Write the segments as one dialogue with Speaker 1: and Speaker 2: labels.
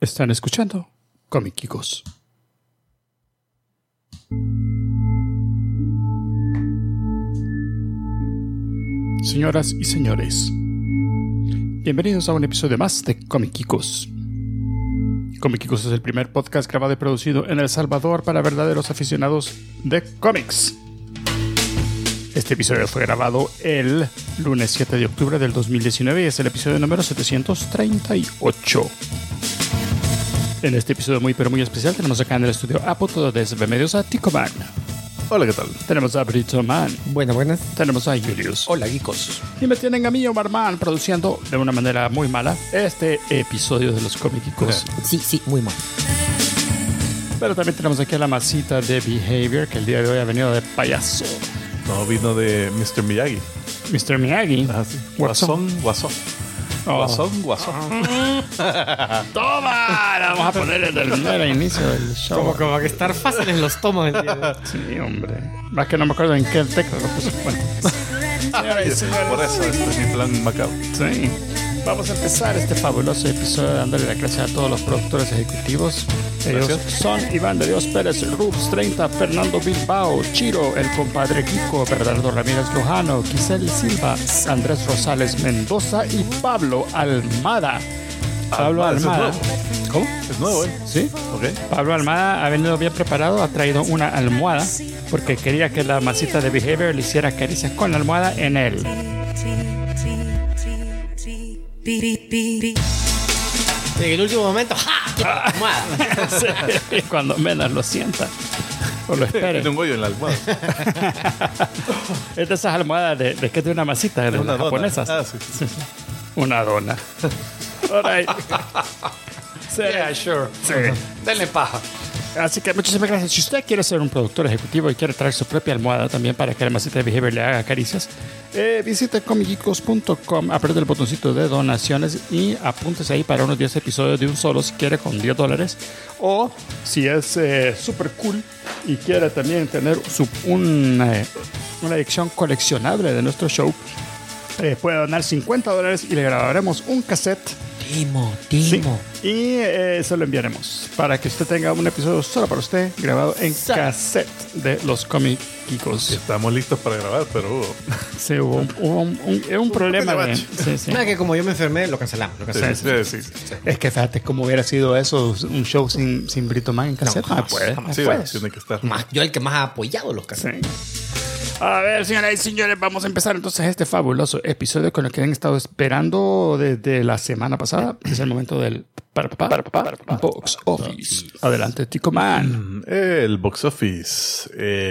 Speaker 1: Están escuchando Comiquicos. Señoras y señores, bienvenidos a un episodio más de Comiquicos. Comiquicos es el primer podcast grabado y producido en El Salvador para verdaderos aficionados de cómics. Este episodio fue grabado el lunes 7 de octubre del 2019 y es el episodio número 738. En este episodio muy pero muy especial tenemos acá en el estudio a punto de SB Medios a Ticoman.
Speaker 2: Hola, ¿qué tal?
Speaker 1: Tenemos a Brito Man.
Speaker 3: Buenas.
Speaker 1: Tenemos a Julius.
Speaker 3: Hola, geekos.
Speaker 1: Y me tienen a mí, Omar Man, produciendo de una manera muy mala este episodio de los Comiquicos.
Speaker 3: Sí, muy mal.
Speaker 1: Pero también tenemos aquí a la masita de Behavior, que el día de hoy ha venido de payaso.
Speaker 2: No, vino de Mr. Miyagi.
Speaker 1: Mr. Miyagi.
Speaker 2: Ah, sí.
Speaker 1: Guasón.
Speaker 2: Guasón.
Speaker 1: Oh.
Speaker 2: Guasón.
Speaker 1: ¡Toma! La vamos a poner desde el mero inicio del show.
Speaker 3: Como que estar fáciles los tomos el día de hoy.
Speaker 1: Sí, hombre. Más que no me acuerdo en qué tecla lo puse. Bueno. Señoras y señores.
Speaker 2: Por eso, este es mi plan macabro.
Speaker 1: Sí. Vamos a empezar este fabuloso episodio dándole las gracias a todos los productores ejecutivos. Ellos son Iván de Dios Pérez, Rubs 30, Fernando Bilbao, Chiro, el compadre Kiko, Bernardo Ramírez Lojano, Giselle Silva, Andrés Rosales Mendoza y Pablo Almada. Pablo Almada.
Speaker 2: ¿Cómo? Es nuevo, ¿eh?
Speaker 1: ¿Sí?
Speaker 2: Ok.
Speaker 1: Pablo Almada ha venido bien preparado, ha traído una almohada porque quería que la masita de Behavior le hiciera caricias con la almohada en él.
Speaker 3: En el último momento, ¡ja! Almohada.
Speaker 1: Sí, cuando menos lo sienta o lo espere.
Speaker 2: Tiene un hoyo en la almohada.
Speaker 1: Es de esas almohadas de que es de una masita de
Speaker 2: Una
Speaker 1: las
Speaker 2: dona.
Speaker 1: japonesas.
Speaker 2: Ah, sí.
Speaker 1: Una dona. All right. Sí.
Speaker 3: Yeah, sure.
Speaker 1: Sí.
Speaker 3: Denle paja.
Speaker 1: Así que muchísimas gracias. Si usted quiere ser un productor ejecutivo y quiere traer su propia almohada también para que la masita de Behavior le haga caricias, visite comiquicos.com, apriete el botoncito de donaciones y apúntese ahí para unos 10 episodios de un solo si quiere con $10. O si es super cool y quiere también tener una edición coleccionable de nuestro show, puede donar $50 y le grabaremos un cassette.
Speaker 3: Timo.
Speaker 1: Sí. Y se lo enviaremos para que usted tenga un episodio solo para usted grabado en cassette de los Comiquicos.
Speaker 2: Estamos listos para grabar, pero
Speaker 1: Sí, hubo un problema. Sí.
Speaker 3: Nada, que como yo me enfermé, lo cancelamos.
Speaker 2: sí.
Speaker 1: Es que fíjate cómo hubiera sido eso, un show sin Brito Man en cassette.
Speaker 3: No,
Speaker 1: No puede.
Speaker 3: jamás.
Speaker 2: Sí,
Speaker 1: puedes.
Speaker 2: tiene que estar.
Speaker 3: Yo el que más ha apoyado los cassettes.
Speaker 1: Sí. A ver, señoras y señores, vamos a empezar entonces este fabuloso episodio con el que han estado esperando desde la semana pasada. Es el momento del Box Office. Adelante, Tico Man.
Speaker 2: El box office.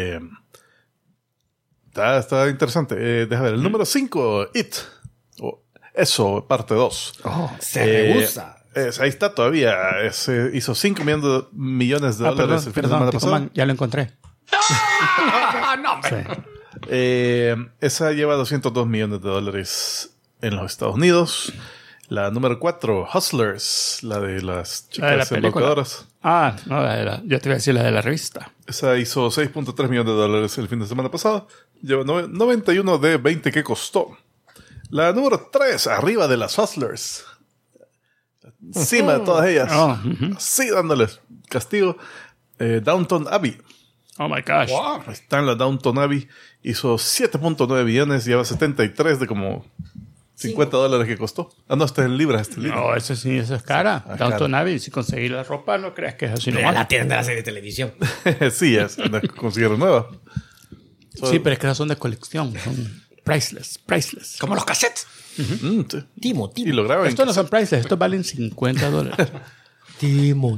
Speaker 2: Está interesante. Deja ver. El número 5, It. Eso, parte 2.
Speaker 3: Se rehúsa.
Speaker 2: Ahí está todavía. Hizo 5 millones de dólares el fin de semana
Speaker 1: Tico
Speaker 2: pasado.
Speaker 1: Man, ya lo encontré.
Speaker 3: No, hombre.
Speaker 1: Sí.
Speaker 2: Esa lleva $202 millones en los Estados Unidos. La número 4, Hustlers, la de las
Speaker 1: La de la
Speaker 2: chicas
Speaker 1: película.
Speaker 2: embaucadoras.
Speaker 1: No, yo te iba a decir la de la revista.
Speaker 2: Esa hizo $6.3 millones el fin de semana pasado. Lleva 91 de 20 que costó. La número 3, arriba de las Hustlers. Encima de todas ellas. Sí, dándoles castigo. Downton Abbey.
Speaker 1: Oh my gosh.
Speaker 3: Wow.
Speaker 2: Está en la Downton Abbey. Hizo 7.9 millones. Lleva 73 de como $50 que costó. No, está en libras este libro.
Speaker 1: No, eso sí, eso es cara.
Speaker 2: Ah,
Speaker 1: Downton Abbey, si conseguir la ropa, no creas que es así
Speaker 3: Mira,
Speaker 1: nomás.
Speaker 3: la tienen de la serie de televisión.
Speaker 2: Sí, es una consiguieron nueva.
Speaker 1: Sí, pero es que esas son de colección. Son priceless.
Speaker 3: Como los cassettes.
Speaker 2: Sí.
Speaker 3: Timo.
Speaker 2: Y lo graban.
Speaker 1: Estos no son priceless, estos valen $50.
Speaker 3: Timo.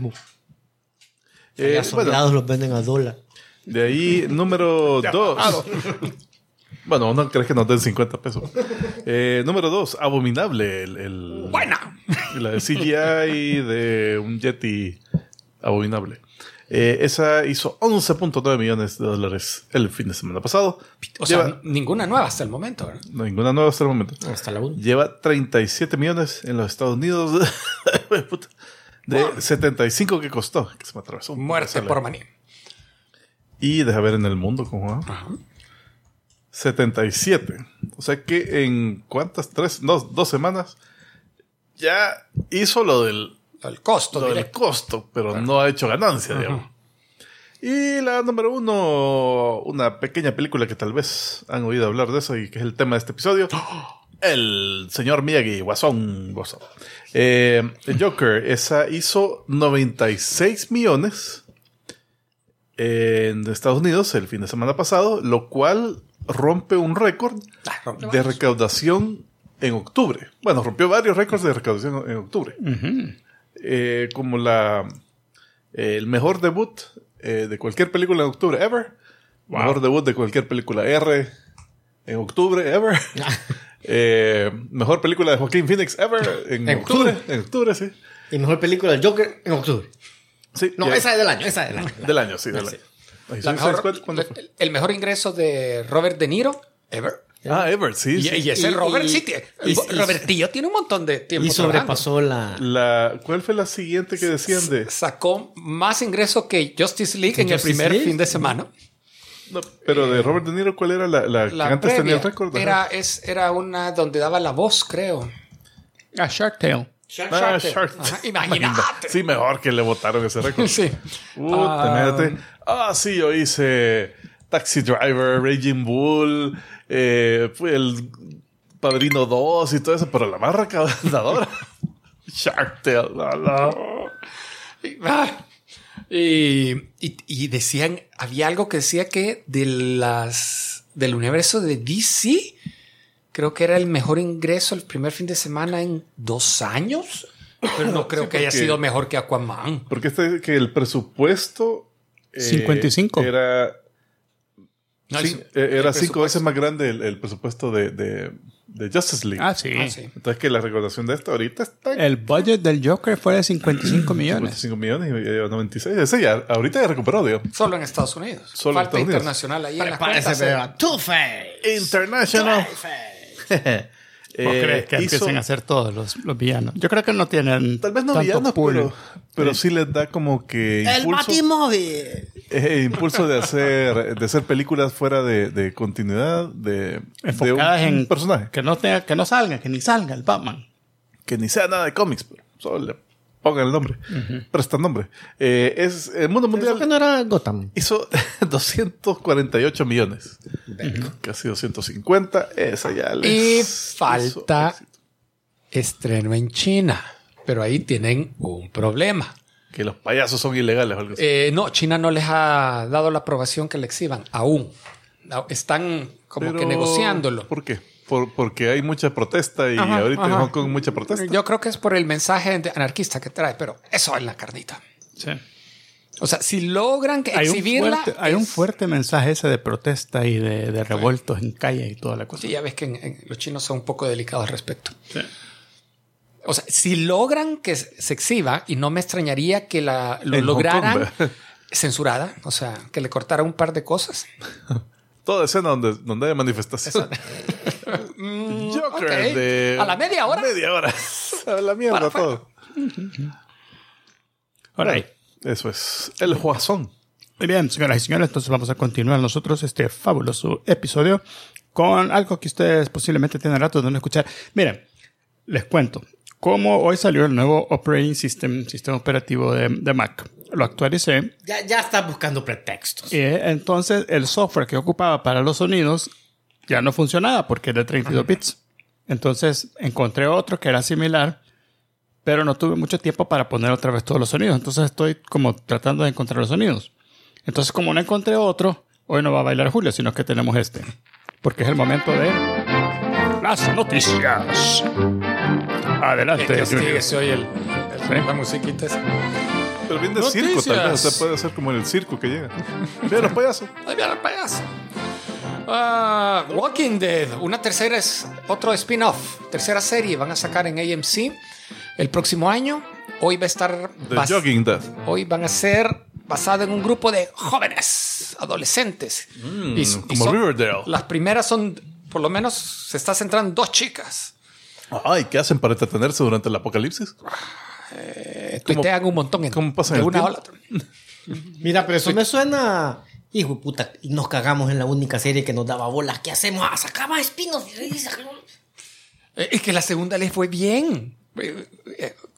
Speaker 3: Los
Speaker 2: Bueno,
Speaker 3: soldados los venden a $1.
Speaker 2: de ahí, número 2. Bueno, no crees que nos den 50 pesos. Número 2, Abominable.
Speaker 3: ¡Buena!
Speaker 2: La de CGI de un Yeti abominable. Esa hizo $11.9 millones el fin de semana pasado.
Speaker 3: O sea, ninguna nueva hasta el momento, ¿verdad?
Speaker 2: No, ninguna nueva hasta el momento.
Speaker 3: Hasta la 1.
Speaker 2: Lleva 37 millones en los Estados Unidos. De 75 que costó. Que se me atravesó.
Speaker 3: Muerte por manía.
Speaker 2: Y deja ver en el mundo cómo va.
Speaker 3: Ajá.
Speaker 2: 77. O sea que en ¿cuántas? 2 semanas ya hizo lo del
Speaker 4: el costo.
Speaker 2: Lo del
Speaker 4: directo.
Speaker 2: costo, pero no ha hecho ganancia, digamos. Y la número 1, una pequeña película que tal vez han oído hablar de eso y que es el tema de este episodio. El señor Miyagi, Guasón. El Joker, esa hizo 96 millones en Estados Unidos el fin de semana pasado, lo cual rompe un récord de recaudación en octubre. Bueno, rompió varios récords de recaudación en octubre. Como el mejor debut de cualquier película en octubre ever.
Speaker 1: Wow.
Speaker 2: Mejor debut de cualquier película R en octubre ever. Mejor película de Joaquín Phoenix ever en octubre. En octubre, sí.
Speaker 3: Y mejor película del Joker en octubre.
Speaker 2: Sí,
Speaker 3: No,
Speaker 2: ya.
Speaker 3: esa es del año,
Speaker 2: Del año, sí, del año. Ay,
Speaker 4: La
Speaker 2: ¿sí?
Speaker 4: mejor-
Speaker 2: ¿Sabes cuándo fue?
Speaker 4: el mejor ingreso de Robert De Niro ever.
Speaker 2: Ever, sí.
Speaker 4: Y,
Speaker 2: sí.
Speaker 4: y ese
Speaker 3: Y-
Speaker 4: Robert
Speaker 3: y-
Speaker 4: sí tiene.
Speaker 3: y-
Speaker 4: Robertillo tiene un montón de tiempo.
Speaker 3: Y sobrepasó la...
Speaker 2: ¿Cuál fue la siguiente que decían de...?
Speaker 4: Sacó más ingreso que Justice League
Speaker 3: ¿Que
Speaker 4: en el
Speaker 3: Justice
Speaker 4: primer
Speaker 3: League?
Speaker 4: fin de semana.
Speaker 2: No, pero de Robert De Niro, ¿cuál era la que
Speaker 4: La
Speaker 2: antes tenía el
Speaker 4: previa
Speaker 2: récord?
Speaker 4: era una donde daba la voz, creo.
Speaker 1: Shark Tale.
Speaker 2: Shark.
Speaker 4: Ajá, imagínate.
Speaker 2: Sí, mejor que le votaron ese récord.
Speaker 4: Sí.
Speaker 2: Imagínate. Sí, yo hice Taxi Driver, Raging Bull, fue el Padrino 2 y todo eso, pero la más recaudadora, Shark Tale.
Speaker 4: Y decían, había algo que decía que del universo de DC, creo que era el mejor ingreso el primer fin de semana en 2 años, pero no creo que haya
Speaker 2: porque-
Speaker 4: sido mejor que Aquaman.
Speaker 2: Porque que el presupuesto
Speaker 1: 55.
Speaker 2: era
Speaker 4: No,
Speaker 2: Sí,
Speaker 4: el
Speaker 2: era 5
Speaker 4: presupuesto.
Speaker 2: veces más grande el presupuesto de Justice League.
Speaker 1: Ah, sí.
Speaker 4: Ah, sí.
Speaker 2: Entonces que la recaudación de esto ahorita está en
Speaker 1: El budget del Joker fue de 55 millones.
Speaker 2: 55 millones y lleva 96. Ese ya, ahorita ya recuperó, digo.
Speaker 4: Solo en Estados Unidos.
Speaker 2: Solo en
Speaker 4: Falta
Speaker 2: Estados Unidos.
Speaker 4: internacional ahí en las
Speaker 3: Parece
Speaker 4: cuentas.
Speaker 3: pero Two-Face.
Speaker 2: International.
Speaker 1: ¿O crees que
Speaker 2: hizo-
Speaker 1: empiecen a hacer todos los villanos? Yo creo que no tienen
Speaker 2: Tal vez no
Speaker 1: tanto
Speaker 2: villanos,
Speaker 1: pool.
Speaker 2: pero sí les da como que
Speaker 3: El
Speaker 2: impulso,
Speaker 3: Batimóvil.
Speaker 2: impulso de hacer películas fuera de continuidad de
Speaker 1: Enfocadas
Speaker 2: un
Speaker 1: en
Speaker 2: personaje.
Speaker 1: que no salga, que ni salga el Batman.
Speaker 2: Que ni sea nada de cómics, pero solo le pongan el nombre. Presta nombre. Es el mundo
Speaker 3: Eso que
Speaker 2: mundial
Speaker 3: no era Gotham.
Speaker 2: hizo 248 millones. Casi 250. Esa ya les
Speaker 4: Y
Speaker 2: hizo
Speaker 4: falta
Speaker 2: éxito.
Speaker 4: estreno en China. Pero ahí tienen un problema.
Speaker 2: Que los payasos son ilegales o algo así.
Speaker 4: No, China no les ha dado la aprobación que le exhiban aún. No, están como
Speaker 2: Pero,
Speaker 4: que negociándolo.
Speaker 2: ¿Por qué? Porque hay mucha protesta y
Speaker 4: Ajá,
Speaker 2: ahorita en
Speaker 4: ajá.
Speaker 2: Hong Kong mucha protesta.
Speaker 4: Yo creo que es por el mensaje anarquista que trae, pero eso es la carnita.
Speaker 1: Sí.
Speaker 4: O sea, si logran que exhibirla...
Speaker 1: Hay un
Speaker 4: es-
Speaker 1: fuerte mensaje ese de protesta y de revueltos en calle y toda la cosa.
Speaker 4: Sí, ya ves que los chinos son un poco delicados al respecto. O sea, si logran que se exhiba, y no me extrañaría que lo
Speaker 2: En Hong
Speaker 4: lograran
Speaker 2: Kong,
Speaker 4: censurada, o sea, que le cortara un par de cosas.
Speaker 2: Toda escena donde hay manifestación. Joker
Speaker 4: ok.
Speaker 2: de...
Speaker 4: ¿A la media hora?
Speaker 2: Media hora. A la mierda
Speaker 4: Para afuera.
Speaker 2: todo.
Speaker 1: All right.
Speaker 2: Eso es. El Guasón.
Speaker 1: Muy bien, señoras y señores, entonces vamos a continuar nosotros este fabuloso episodio con algo que ustedes posiblemente tienen rato de no escuchar. Miren, les cuento. Como hoy salió el nuevo operating system, sistema operativo de Mac, lo actualicé
Speaker 3: Ya está buscando pretextos.
Speaker 1: y entonces el software que ocupaba para los sonidos ya no funcionaba porque era de 32 bits. Entonces encontré otro que era similar, pero no tuve mucho tiempo para poner otra vez todos los sonidos. Entonces estoy como tratando de encontrar los sonidos. Entonces como no encontré otro, hoy no va a bailar Julio, sino que tenemos este. Porque es el momento de las noticias. Adelante.
Speaker 4: Que
Speaker 1: Junior.
Speaker 4: se oye la musiquita esa.
Speaker 2: Pero bien de
Speaker 4: Noticias.
Speaker 2: circo, tal vez. O sea, puede ser como en el circo que llega. Mira los payasos.
Speaker 4: Ahí viene el payaso. Walking Dead, otro spin-off, tercera serie, van a sacar en AMC el próximo año. Hoy va a estar
Speaker 2: The Jogging Death.
Speaker 4: hoy van a ser basada en un grupo de jóvenes, adolescentes.
Speaker 2: Como Riverdale.
Speaker 4: Las primeras son, por lo menos, se está centrando en 2 chicas.
Speaker 2: Ay, ¿qué hacen para entretenerse durante el apocalipsis?
Speaker 4: Tuitean un montón
Speaker 2: cómo pasan
Speaker 4: de
Speaker 2: el
Speaker 4: una a
Speaker 2: tiempo?
Speaker 4: la otra.
Speaker 3: Mira, pero eso me suena... Hijo de puta, y nos cagamos en la única serie que nos daba bolas. ¿Qué hacemos? Sacaba espinos.
Speaker 4: Es que la segunda les fue bien.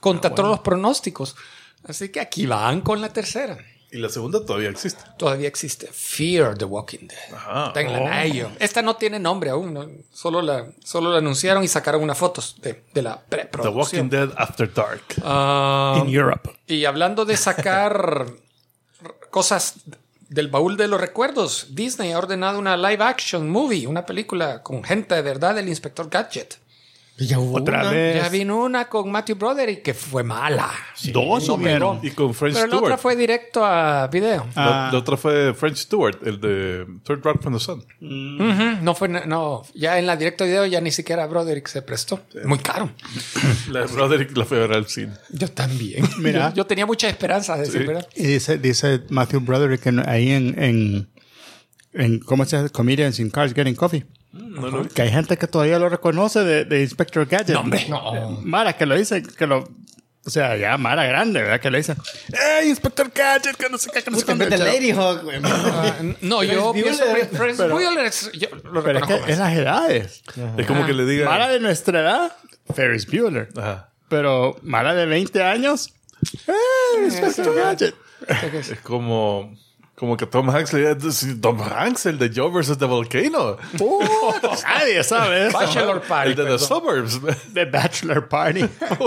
Speaker 4: contra todos los pronósticos. Así que aquí van con la tercera.
Speaker 2: Y la segunda todavía existe.
Speaker 4: Todavía existe Fear the Walking Dead.
Speaker 2: Ajá.
Speaker 4: Ténganla a ello. Esta no tiene nombre aún. ¿No? Solo la anunciaron y sacaron unas fotos de la
Speaker 2: The
Speaker 4: preproducción.
Speaker 2: Walking Dead After Dark.
Speaker 1: In Europe.
Speaker 4: Y hablando de sacar cosas del baúl de los recuerdos, Disney ha ordenado una live action movie, una película con gente de verdad del Inspector Gadget.
Speaker 3: Ya hubo
Speaker 1: Otra
Speaker 3: una.
Speaker 1: vez.
Speaker 4: Ya vino una con Matthew Broderick que fue mala.
Speaker 1: Dos
Speaker 4: no
Speaker 1: hubieron.
Speaker 2: Y con French
Speaker 4: Pero la
Speaker 2: Stewart.
Speaker 4: otra fue directo a video.
Speaker 2: La otra fue French Stewart, el de Third Rock from the Sun.
Speaker 4: Ujú, no fue, no, ya en la directo a video ya ni siquiera Broderick se prestó. Muy caro.
Speaker 2: La de Broderick la fue a ver al cine.
Speaker 4: Yo también.
Speaker 1: Mira.
Speaker 4: Yo tenía mucha esperanza de decir, ¿verdad?
Speaker 1: Y dice Matthew Broderick ahí en ¿cómo se llama? Comedians in Cars Getting Coffee.
Speaker 2: No lo vi.
Speaker 1: Que hay gente que todavía lo reconoce de Inspector Gadget.
Speaker 4: No, hombre.
Speaker 1: Mara que lo dice, o sea, ya Mara grande, ¿verdad? Que le dice, ¡Ey, Inspector Gadget! Que no sé qué, que no sé
Speaker 3: Puta, en vez de
Speaker 1: qué.
Speaker 3: Lady Hawk, güey.
Speaker 4: No, yo
Speaker 3: Ferris
Speaker 4: pienso
Speaker 3: Bueller.
Speaker 4: Ferris Bueller yo lo
Speaker 1: Pero es
Speaker 4: reconozco
Speaker 1: que es
Speaker 4: más.
Speaker 1: las edades.
Speaker 2: Es como que le diga.
Speaker 1: Mara de nuestra edad, Ferris Bueller.
Speaker 2: Ajá.
Speaker 1: Pero Mara de 20 años, ¡Ey, Inspector Gadget!
Speaker 2: Es como que Tom Hanks le diga, Tom Hanks, el de Joe vs. The Volcano.
Speaker 1: Nadie sabe eso.
Speaker 4: Bachelor Party.
Speaker 2: El de The
Speaker 4: perdón.
Speaker 2: Suburbs.
Speaker 1: The Bachelor Party.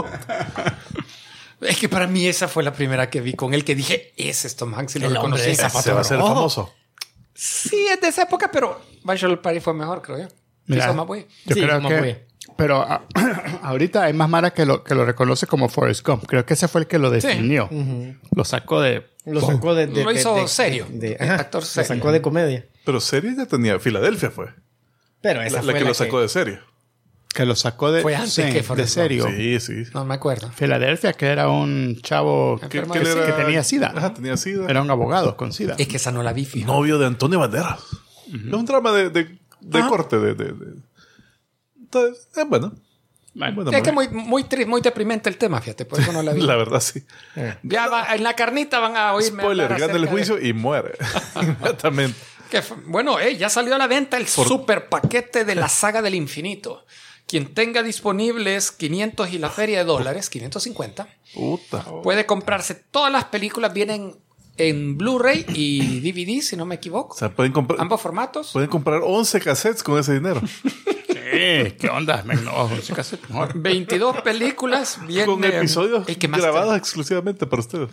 Speaker 4: Es que para mí esa fue la primera que vi con él que dije, ese es Tom Hanks y lo
Speaker 3: El hombre
Speaker 4: reconocí.
Speaker 3: de zapato
Speaker 2: Se va a hacer
Speaker 3: rojo.
Speaker 2: famoso.
Speaker 4: Sí, es de esa época, pero Bachelor Party fue mejor, creo yo.
Speaker 1: Mira,
Speaker 4: Hizo más güey.
Speaker 1: yo
Speaker 3: Sí,
Speaker 1: creo
Speaker 3: más
Speaker 1: que...
Speaker 3: güey.
Speaker 1: Pero ahorita hay más Mara que lo reconoce como Forrest Gump. Creo que ese fue el que lo definió. Lo sacó de...
Speaker 3: Lo sacó de
Speaker 4: Lo hizo serio.
Speaker 3: Ajá,
Speaker 4: Actor
Speaker 3: lo
Speaker 4: serio.
Speaker 3: sacó de comedia.
Speaker 2: Pero serie ya tenía. Filadelfia fue.
Speaker 3: Pero esa
Speaker 2: La
Speaker 3: fue
Speaker 2: que lo sacó de serie.
Speaker 1: Que lo sacó de...
Speaker 4: Fue antes
Speaker 1: sí,
Speaker 4: que Forrest
Speaker 1: de serio.
Speaker 2: Sí, sí.
Speaker 4: No me acuerdo.
Speaker 1: Filadelfia, que era un chavo que,
Speaker 4: Enfermo
Speaker 1: que-
Speaker 4: de
Speaker 1: que
Speaker 2: él era-
Speaker 1: tenía SIDA.
Speaker 2: Ajá, tenía SIDA.
Speaker 1: Era un abogado con SIDA.
Speaker 4: Es que esa no la vi, fijo.
Speaker 2: Novio de Antonio Banderas. Es un drama de corte. Entonces, bueno. Bueno,
Speaker 4: Es que muy deprimente el tema, fíjate, por eso no la vi.
Speaker 2: la verdad, sí.
Speaker 4: Ya en la carnita van a oírme
Speaker 2: Spoiler,
Speaker 4: hablar
Speaker 2: gana el
Speaker 4: acerca
Speaker 2: juicio y muere. Inmediatamente.
Speaker 4: bueno, ya salió a la venta el super paquete de la saga del infinito. Quien tenga disponibles 500 y la feria de dólares, 550,
Speaker 2: Puta.
Speaker 4: puede comprarse todas las películas, vienen en Blu-ray y DVD, si no me equivoco.
Speaker 2: O sea, pueden comprar
Speaker 4: Ambos formatos.
Speaker 2: 11 cassettes con ese dinero.
Speaker 1: ¿Qué onda? No, casi mejor.
Speaker 4: 22 películas. Viene,
Speaker 2: Con episodios
Speaker 4: el que más
Speaker 2: grabados exclusivamente para ustedes.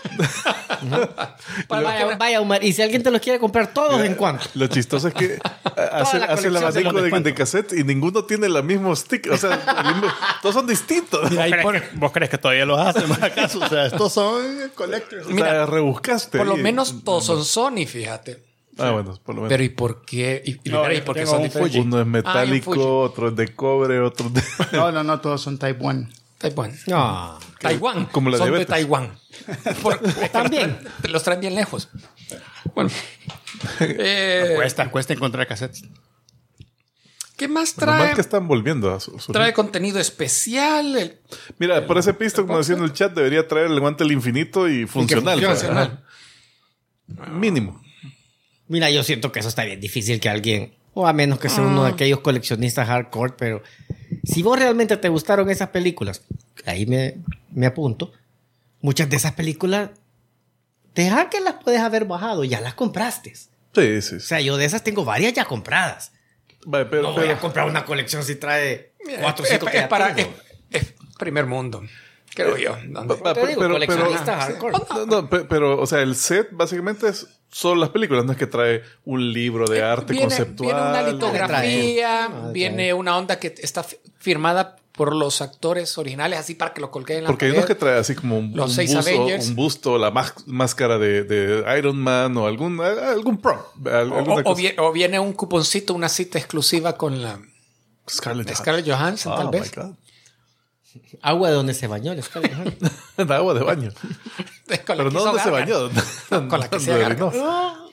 Speaker 3: Vaya, Omar. Y si alguien te los quiere comprar todos, ¿en cuánto?
Speaker 2: Lo chistoso es que hacen
Speaker 3: la
Speaker 2: el
Speaker 3: colección
Speaker 2: abanico
Speaker 1: se los
Speaker 2: de cassettes y ninguno tiene el mismo stick. O sea, todos son distintos.
Speaker 1: ¿Vos crees que todavía los hacen? ¿Acaso? O sea, estos son collectors.
Speaker 2: O sea,
Speaker 4: Mira,
Speaker 2: rebuscaste.
Speaker 4: por lo
Speaker 2: ahí.
Speaker 4: menos todos son Sony, fíjate.
Speaker 2: Ah, bueno, por lo menos.
Speaker 4: Pero ¿y por qué?
Speaker 1: No,
Speaker 4: ¿Y por qué
Speaker 1: tengo
Speaker 4: son
Speaker 1: un
Speaker 4: diferentes?
Speaker 2: Uno es
Speaker 4: Fuji.
Speaker 2: metálico, otro es de cobre, otro de...
Speaker 1: No, todos son Type 1.
Speaker 4: Taiwán.
Speaker 3: No.
Speaker 4: Taiwán.
Speaker 2: Como la
Speaker 4: son de
Speaker 2: diabetes.
Speaker 4: Taiwán.
Speaker 3: También.
Speaker 4: Te los traen bien lejos. Bueno.
Speaker 1: Cuesta encontrar cassettes.
Speaker 4: ¿Qué más
Speaker 2: Normal
Speaker 4: trae?
Speaker 2: que están volviendo a su
Speaker 4: Trae contenido especial.
Speaker 2: Mira, por ese pisto, como decía en el chat, debería traer el guante del infinito y funcional.
Speaker 3: funcione.
Speaker 2: Ajá. Mínimo.
Speaker 3: Mira, yo siento que eso está bien difícil que alguien, o a menos que sea uno de aquellos coleccionistas hardcore, pero si vos realmente te gustaron esas películas, ahí me apunto, muchas de esas películas, deja que las puedes haber bajado, ya las compraste.
Speaker 2: Sí, sí.
Speaker 3: O sea, yo de esas tengo varias ya compradas.
Speaker 2: Vale, pero,
Speaker 3: No voy a comprar una colección si trae 4 o 5 que ya tengo.
Speaker 4: es primer mundo, creo yo.
Speaker 3: Te digo, coleccionista hardcore.
Speaker 2: pero, o sea, el set básicamente es solo las películas, no es que trae un libro de arte conceptual.
Speaker 4: Viene una litografía,
Speaker 3: trae.
Speaker 4: viene una onda que está firmada por los actores originales, así para que lo colguen en la
Speaker 2: Porque hay
Speaker 4: pared.
Speaker 2: unos que trae así como un
Speaker 4: Los 6
Speaker 2: busto,
Speaker 4: Avengers.
Speaker 2: un busto, la máscara de Iron Man o algún prop. alguna cosa.
Speaker 4: O viene un cuponcito, una cita exclusiva con la
Speaker 2: Scarlett
Speaker 4: Scarlett Johansson, tal vez.
Speaker 2: My God.
Speaker 3: Agua de donde se bañó el Scarlett Johansson.
Speaker 2: De agua de baño.
Speaker 4: Con la
Speaker 2: Pero
Speaker 4: que
Speaker 2: no
Speaker 4: hizo
Speaker 2: donde se
Speaker 4: Gargan.
Speaker 2: bañó.
Speaker 4: Con la que se
Speaker 2: Donde
Speaker 4: agarra.
Speaker 2: orinó.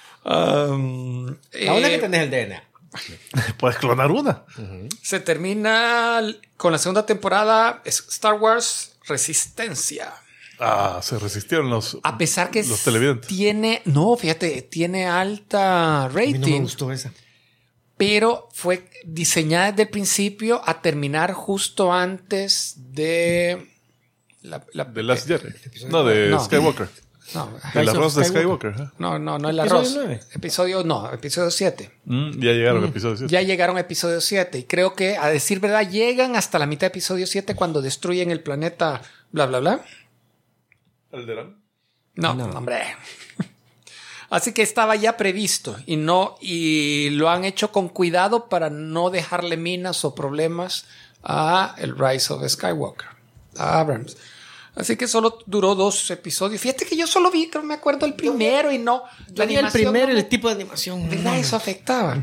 Speaker 3: La una que tenés el DNA.
Speaker 2: Puedes clonar una.
Speaker 4: Se termina con la segunda temporada Star Wars Resistencia.
Speaker 2: Ah, se resistieron los
Speaker 4: A pesar que
Speaker 2: Los televidentes.
Speaker 4: tiene alta
Speaker 3: A mí no me
Speaker 4: rating,
Speaker 3: gustó esa.
Speaker 4: pero fue diseñada desde el principio a terminar justo antes de
Speaker 2: De Last Jedi. No, de
Speaker 4: No.
Speaker 2: Skywalker.
Speaker 4: No,
Speaker 2: El arroz de
Speaker 3: Skywalker.
Speaker 2: Skywalker.
Speaker 4: no el
Speaker 3: ¿Episodio
Speaker 4: arroz.
Speaker 3: 9?
Speaker 4: Episodio 7.
Speaker 2: Ya llegaron episodios 7.
Speaker 4: Ya llegaron a episodio 7 y creo que, a decir verdad, llegan hasta la mitad de episodio 7 cuando destruyen el planeta bla, bla, bla.
Speaker 2: ¿Alderaan?
Speaker 4: No, hombre. Así que estaba ya previsto y lo han hecho con cuidado para no dejarle minas o problemas a el Rise of Skywalker, a Abrams. Así que solo duró 2 episodios. Fíjate que yo solo vi, creo me acuerdo el primero y no.
Speaker 3: Yo vi el primero,
Speaker 4: no,
Speaker 3: el tipo de animación.
Speaker 4: ¿verdad? Eso afectaba.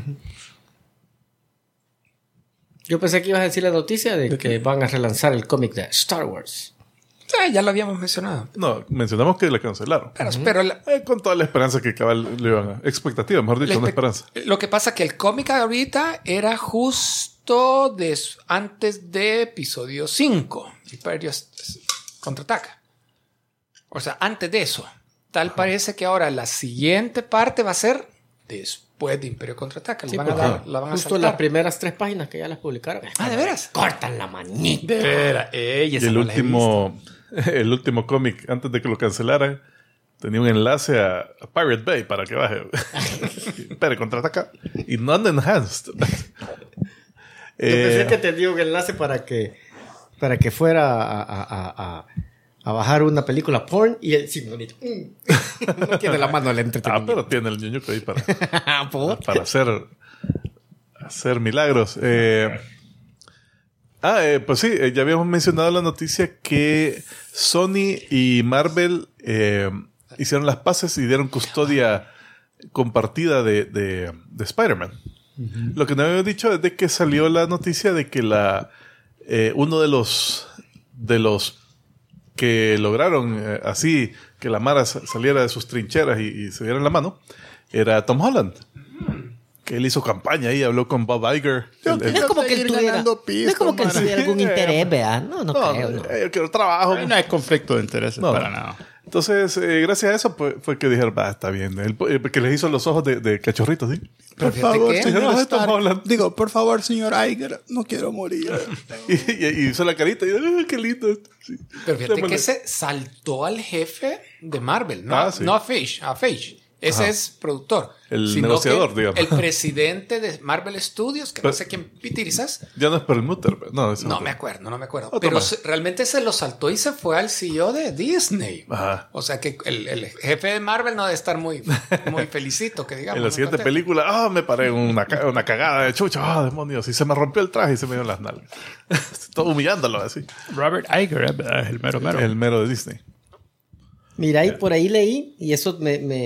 Speaker 3: Yo pensé que ibas a decir la noticia de que van a relanzar el cómic de Star Wars.
Speaker 4: Sí, ya lo habíamos mencionado.
Speaker 2: No, mencionamos que la cancelaron.
Speaker 4: Pero
Speaker 2: Con toda la esperanza que cabal le iban a... Expectativa, mejor dicho, una esperanza.
Speaker 4: lo que pasa que el cómic ahorita era justo antes de episodio 5. Imperio contraataca. O sea, antes de eso. Tal parece que ahora la siguiente parte va a ser después de Imperio contraataca.
Speaker 3: Sí,
Speaker 4: La van a
Speaker 3: justo
Speaker 4: saltar.
Speaker 3: las primeras 3 páginas que ya las publicaron.
Speaker 4: Ah, ¿de veras?
Speaker 3: Cortan la manita.
Speaker 4: De veras.
Speaker 2: Y el último cómic, antes de que lo cancelaran, tenía un enlace a Pirate Bay para que baje. Pero contraataca. Y non-enhanced.
Speaker 3: Yo pensé que te dio un enlace para que fuera a bajar una película porn y el simonito. No tiene la mano al entretenimiento.
Speaker 2: pero tiene el ñoñuco ahí para
Speaker 3: ¿Por?
Speaker 2: para hacer milagros. Pues sí, ya habíamos mencionado la noticia que Sony y Marvel hicieron las paces y dieron custodia compartida de Spider-Man. Lo que no habíamos dicho es de que salió la noticia de que uno de los que lograron así que la Mara saliera de sus trincheras y se dieran la mano era Tom Holland. Que él hizo campaña ahí, habló con Bob Iger.
Speaker 3: No es como que él tuviera algún interés, ¿verdad? No creo. No.
Speaker 2: Yo quiero trabajo.
Speaker 1: No hay conflicto de intereses
Speaker 2: No.
Speaker 1: para nada.
Speaker 2: Entonces, gracias a eso fue que dijeron, está bien. Que les hizo los ojos de cachorritos, ¿sí?
Speaker 4: Pero
Speaker 1: Por
Speaker 4: fíjate
Speaker 1: favor,
Speaker 4: que-
Speaker 1: señor
Speaker 2: No,
Speaker 1: Stark.
Speaker 2: Tom Holland.
Speaker 1: Digo, por favor, señor Iger, no quiero morir.
Speaker 2: Y hizo la carita y qué lindo. Sí.
Speaker 4: Pero fíjate
Speaker 2: Démosle.
Speaker 4: que se saltó al jefe de Marvel, ¿no?
Speaker 2: Sí.
Speaker 4: No a Feige. Ese
Speaker 2: Ajá.
Speaker 4: es productor.
Speaker 2: El
Speaker 4: Sino
Speaker 2: negociador,
Speaker 4: que
Speaker 2: digamos.
Speaker 4: El presidente de Marvel Studios, que no
Speaker 2: Pero-
Speaker 4: sé quién quizás.
Speaker 2: Ya no es Perlmutter. No, ese
Speaker 4: No
Speaker 2: otro.
Speaker 4: me acuerdo.
Speaker 2: Otro
Speaker 4: Pero
Speaker 2: más.
Speaker 4: realmente se lo saltó y se fue al CEO de Disney.
Speaker 2: Ajá.
Speaker 4: O sea que el jefe de Marvel no debe estar muy felicito, que digamos.
Speaker 2: En la
Speaker 4: muy
Speaker 2: siguiente
Speaker 4: contento.
Speaker 2: película, me paré una cagada de chucha. Demonios. Y se me rompió el traje y se me dio las nalgas. Todo humillándolo así.
Speaker 1: Robert Iger es el mero mero.
Speaker 2: El mero de Disney.
Speaker 3: Mira, y por ahí leí, y eso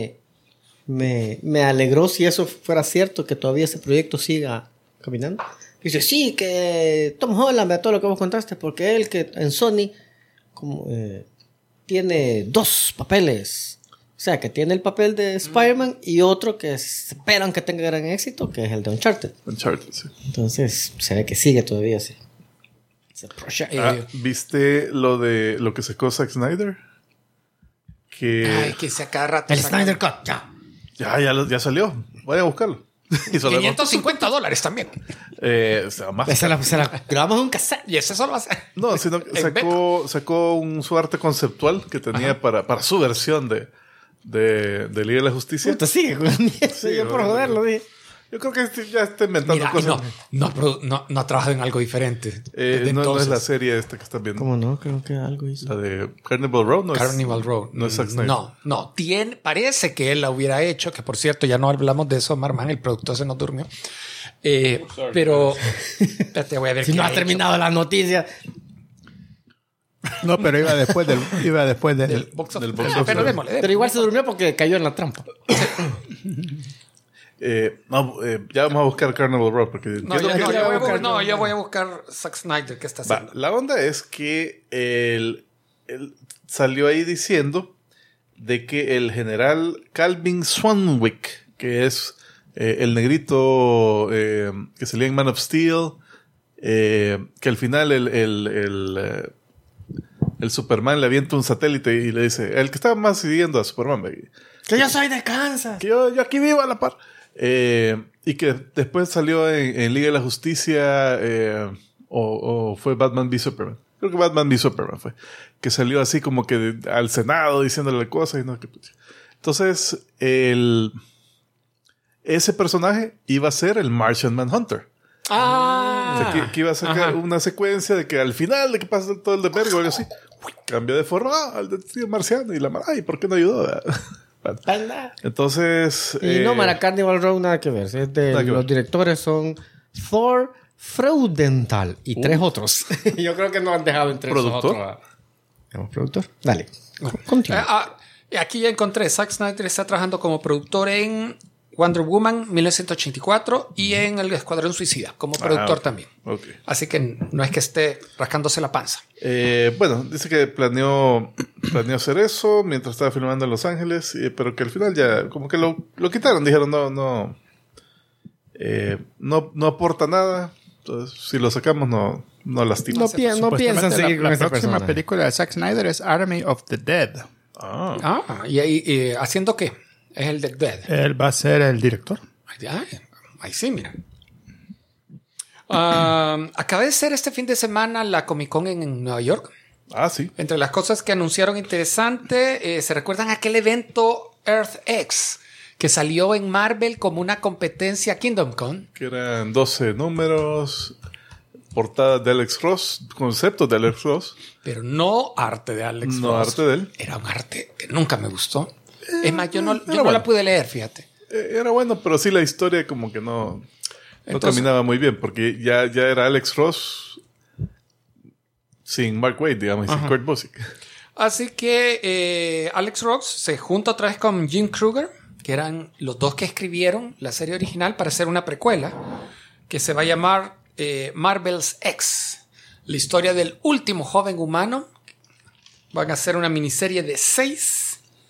Speaker 3: me alegró si eso fuera cierto, que todavía ese proyecto siga caminando. Dice, sí, que Tom Holland, vea todo lo que vos contaste, porque él que en Sony como, tiene 2 papeles. O sea, que tiene el papel de Spider-Man y otro que esperan que tenga gran éxito, que es el de Uncharted.
Speaker 2: Uncharted, sí.
Speaker 3: Entonces, se ve que sigue todavía ese proyecto.
Speaker 2: ¿Viste lo que sacó Zack Snyder?
Speaker 4: Ay, que se a cada rato.
Speaker 3: El
Speaker 4: sacan
Speaker 3: Snyder Cut, ya.
Speaker 2: Ya salió. Vayan a buscarlo. Y solo
Speaker 4: $550 también.
Speaker 2: más
Speaker 3: Se la grabamos en un cassette.
Speaker 4: Y ese solo va a ser.
Speaker 2: No, sino que sacó su arte conceptual que tenía para su versión de Liga de la Justicia.
Speaker 3: Puta, sigue con eso.
Speaker 2: Sí,
Speaker 3: Yo por joderlo, dije.
Speaker 2: Yo creo que ya está inventando
Speaker 4: Mira, y
Speaker 2: cosas.
Speaker 4: no ha trabajado en algo diferente. Desde
Speaker 2: No es
Speaker 4: entonces.
Speaker 2: la serie esta que están viendo.
Speaker 3: ¿Cómo no? Creo que algo hizo.
Speaker 2: La de Carnival Road. No
Speaker 4: Carnival Road.
Speaker 2: No es Zack Snyder.
Speaker 4: No. Parece que él la hubiera hecho, que por cierto, ya no hablamos de eso, Marman, el productor se nos durmió. Pero, espérate, voy a ver
Speaker 3: Si
Speaker 4: qué
Speaker 3: no
Speaker 4: ha
Speaker 3: ha
Speaker 4: hecho.
Speaker 3: terminado la noticia.
Speaker 1: No, pero iba después del
Speaker 4: Del box office.
Speaker 2: Del box
Speaker 4: Pero
Speaker 2: office.
Speaker 4: démosle.
Speaker 3: Pero igual se durmió porque cayó en la trampa.
Speaker 2: Ya vamos a buscar Carnival Road porque
Speaker 4: Yo voy a buscar Zack Snyder, ¿qué está haciendo?
Speaker 2: La onda es que él salió ahí diciendo de que el general Calvin Swanwick, que es el negrito que salía en Man of Steel, que al final el Superman le avienta un satélite y le dice, el que estaba más siguiendo a Superman,
Speaker 3: Que yo soy de Kansas.
Speaker 2: que yo aquí vivo a la par. Y que después salió en Liga de la Justicia o fue Batman v Superman. Creo que Batman v Superman fue. Que salió así como que al Senado diciéndole cosas y no. Entonces, ese personaje iba a ser el Martian Manhunter.
Speaker 4: Ah.
Speaker 2: O sea, que iba a sacar una secuencia de que al final de que pasa todo el desvergue o algo así, cambia de forma al detective marciano y la mara, ¿y por qué no ayudó? Bueno, entonces...
Speaker 3: Y no, Mara Carnival Row nada que ver. Es de, los directores son Thor Freudenthal y 3 otros. Yo creo que no han dejado entre
Speaker 2: ¿Productor?
Speaker 3: esos otros. ¿Productor? Dale. Continúa.
Speaker 4: Aquí ya encontré. Zack Snyder está trabajando como productor en Wonder Woman 1984 y en El Escuadrón Suicida como productor también.
Speaker 2: Okay.
Speaker 4: Así que no es que esté rascándose la panza.
Speaker 2: Bueno, dice que planeó hacer eso mientras estaba filmando en Los Ángeles, pero que al final ya como que lo quitaron. Dijeron no aporta nada. Entonces, si lo sacamos no lastima.
Speaker 3: No piensan seguir con
Speaker 1: la
Speaker 3: esa
Speaker 1: próxima
Speaker 3: persona.
Speaker 1: película de Zack Snyder es Army of the Dead.
Speaker 4: ¿Y haciendo qué? Es el Dead.
Speaker 1: Él va a ser el director.
Speaker 4: Ahí sí, mira. Acaba de ser este fin de semana la Comic Con en Nueva York.
Speaker 2: Sí.
Speaker 4: Entre las cosas que anunciaron interesante, ¿se recuerdan aquel evento Earth X que salió en Marvel como una competencia Kingdom Con?
Speaker 2: Que eran 12 números, portadas de Alex Ross, conceptos de Alex Ross.
Speaker 4: Pero no arte de Alex
Speaker 2: No
Speaker 4: Ross.
Speaker 2: arte de él.
Speaker 4: Era un arte que nunca me gustó. Es más, yo no
Speaker 2: bueno.
Speaker 4: la pude leer, fíjate.
Speaker 2: Era bueno, pero sí la historia como que no caminaba muy bien, porque ya era Alex Ross sin Mark Waid, digamos, y sin Kurt Busiek.
Speaker 4: Así que Alex Ross se junta otra vez con Jim Kruger, que eran los dos que escribieron la serie original para hacer una precuela que se va a llamar Marvel's X, la historia del último joven humano. Van a hacer una miniserie de 6.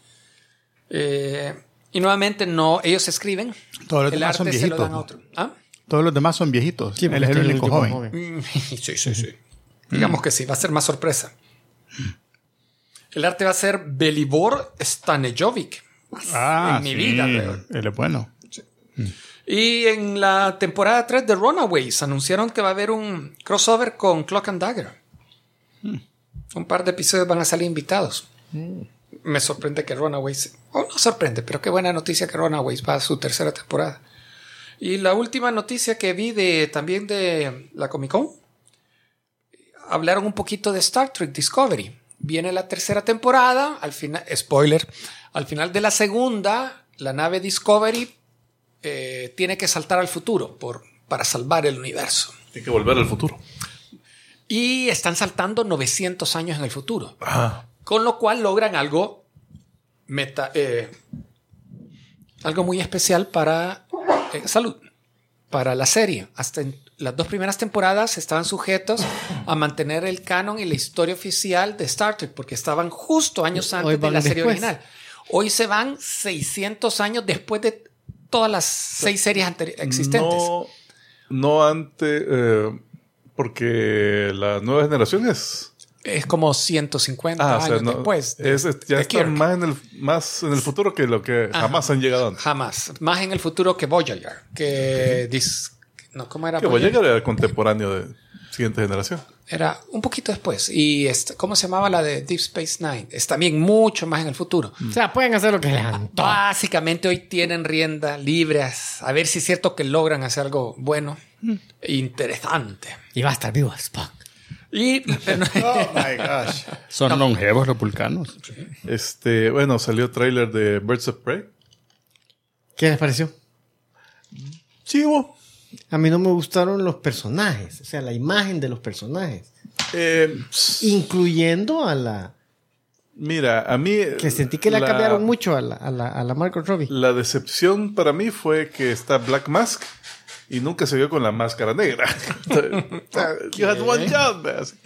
Speaker 4: Y nuevamente ellos escriben.
Speaker 1: Todos los
Speaker 4: el
Speaker 1: demás
Speaker 4: arte
Speaker 1: son
Speaker 4: se lo
Speaker 1: viejitos.
Speaker 4: dan a otro.
Speaker 1: Todos los demás son viejitos.
Speaker 3: Sí,
Speaker 1: Él es el único joven.
Speaker 4: Sí. Digamos que sí, va a ser más sorpresa. El arte va a ser Belibor Stanejovic. En mi vida, creo.
Speaker 1: Él es bueno.
Speaker 4: Y en la temporada 3 de Runaways anunciaron que va a haber un crossover con Cloak and Dagger. Un par de episodios van a salir invitados. Me sorprende que Runaways... no sorprende, pero qué buena noticia que Runaways va a su 3ª temporada. Y la última noticia que vi también de la Comic Con, hablaron un poquito de Star Trek Discovery. Viene la 3ª temporada, al final, spoiler, al final de la 2ª, la nave Discovery tiene que saltar al futuro para salvar el universo.
Speaker 2: Tiene que volver al futuro.
Speaker 4: Y están saltando 900 años en el futuro. Con lo cual logran algo algo muy especial para salud, para la serie. Hasta en las 2 primeras temporadas estaban sujetos a mantener el canon y la historia oficial de Star Trek, porque estaban justo años antes de la serie original. Hoy se van 600 años después de todas las 6 series existentes.
Speaker 2: No antes, porque la nueva generación es
Speaker 4: como 150 años después.
Speaker 2: Ya está más en el futuro que lo que jamás han llegado antes.
Speaker 4: Jamás. Más en el futuro que Voyager. ¿Cómo era?
Speaker 2: Que Voyager era contemporáneo de siguiente generación.
Speaker 4: Era un poquito después. Y ¿cómo se llamaba la de Deep Space Nine? Es también mucho más en el futuro.
Speaker 3: O sea, pueden hacer lo que les antoje.
Speaker 4: Básicamente hoy tienen rienda libre a ver si es cierto que logran hacer algo bueno e interesante.
Speaker 3: Y va a estar vivo Spock.
Speaker 1: Oh my gosh. Son longevos los vulcanos.
Speaker 2: Bueno, salió tráiler de Birds of Prey.
Speaker 3: ¿Qué les pareció?
Speaker 2: Chivo.
Speaker 3: A mí no me gustaron los personajes, o sea, la imagen de los personajes. Incluyendo a la...
Speaker 2: Mira, a mí...
Speaker 3: Que sentí que la cambiaron mucho a la Margot Robbie.
Speaker 2: La decepción para mí fue que está Black Mask y nunca se vio con la máscara negra. You had one job.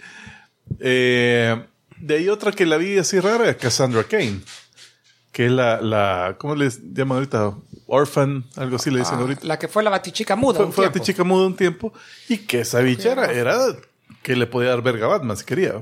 Speaker 2: De ahí otra que la vi así rara es Cassandra Cain, que es la ¿cómo les llaman ahorita? Orphan, algo así le dicen ahorita.
Speaker 4: La que fue la Batichica muda.
Speaker 2: Fue Batichica muda un tiempo. Y que esa bichara era que le podía dar verga a Batman si quería.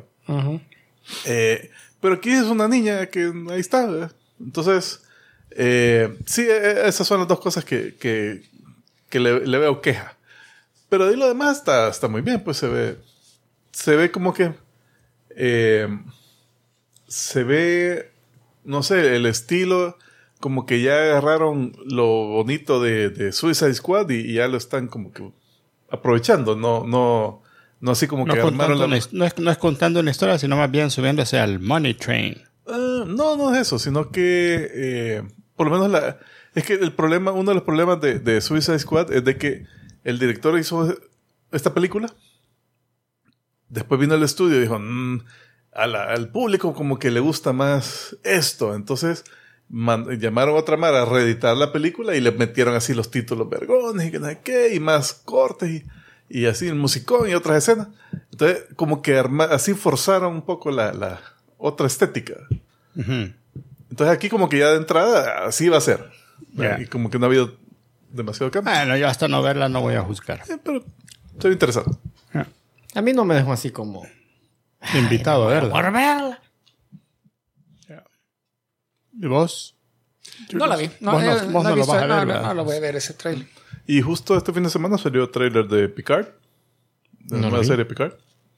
Speaker 2: Pero aquí es una niña que ahí está. Entonces, sí, esas son las 2 cosas que le veo queja. Pero de ahí lo demás está muy bien. Pues se ve como que se ve, no sé, el estilo, como que ya agarraron lo bonito de Suicide Squad y ya lo están como que aprovechando. No así como que armaron
Speaker 1: no es contando una historia, sino más bien subiéndose al Money Train.
Speaker 2: No es eso, sino que por lo menos es que uno de los problemas de Suicide Squad es de que el director hizo esta película, después vino al estudio y dijo, al público como que le gusta más esto, entonces llamaron a otra mara a reeditar la película y le metieron así los títulos vergones y que no sé qué, y más cortes y así el musicón y otras escenas. Entonces como que así forzaron un poco la otra estética.
Speaker 1: Uh-huh.
Speaker 2: Entonces aquí como que ya de entrada así va a ser.
Speaker 1: Yeah.
Speaker 2: Y como que no ha habido demasiado cambio.
Speaker 1: Bueno, yo hasta no verla no voy a juzgar.
Speaker 2: Pero estoy interesado.
Speaker 1: Yeah.
Speaker 3: A mí no me dejó así como...
Speaker 1: Invitado a verla.
Speaker 3: Por verla.
Speaker 1: ¿Y vos?
Speaker 4: No la vi.
Speaker 1: Vos no lo vas a ver, ¿verdad?
Speaker 4: No lo voy a ver ese trailer.
Speaker 2: Y justo este fin de semana salió el trailer de Picard. De la nueva serie Picard.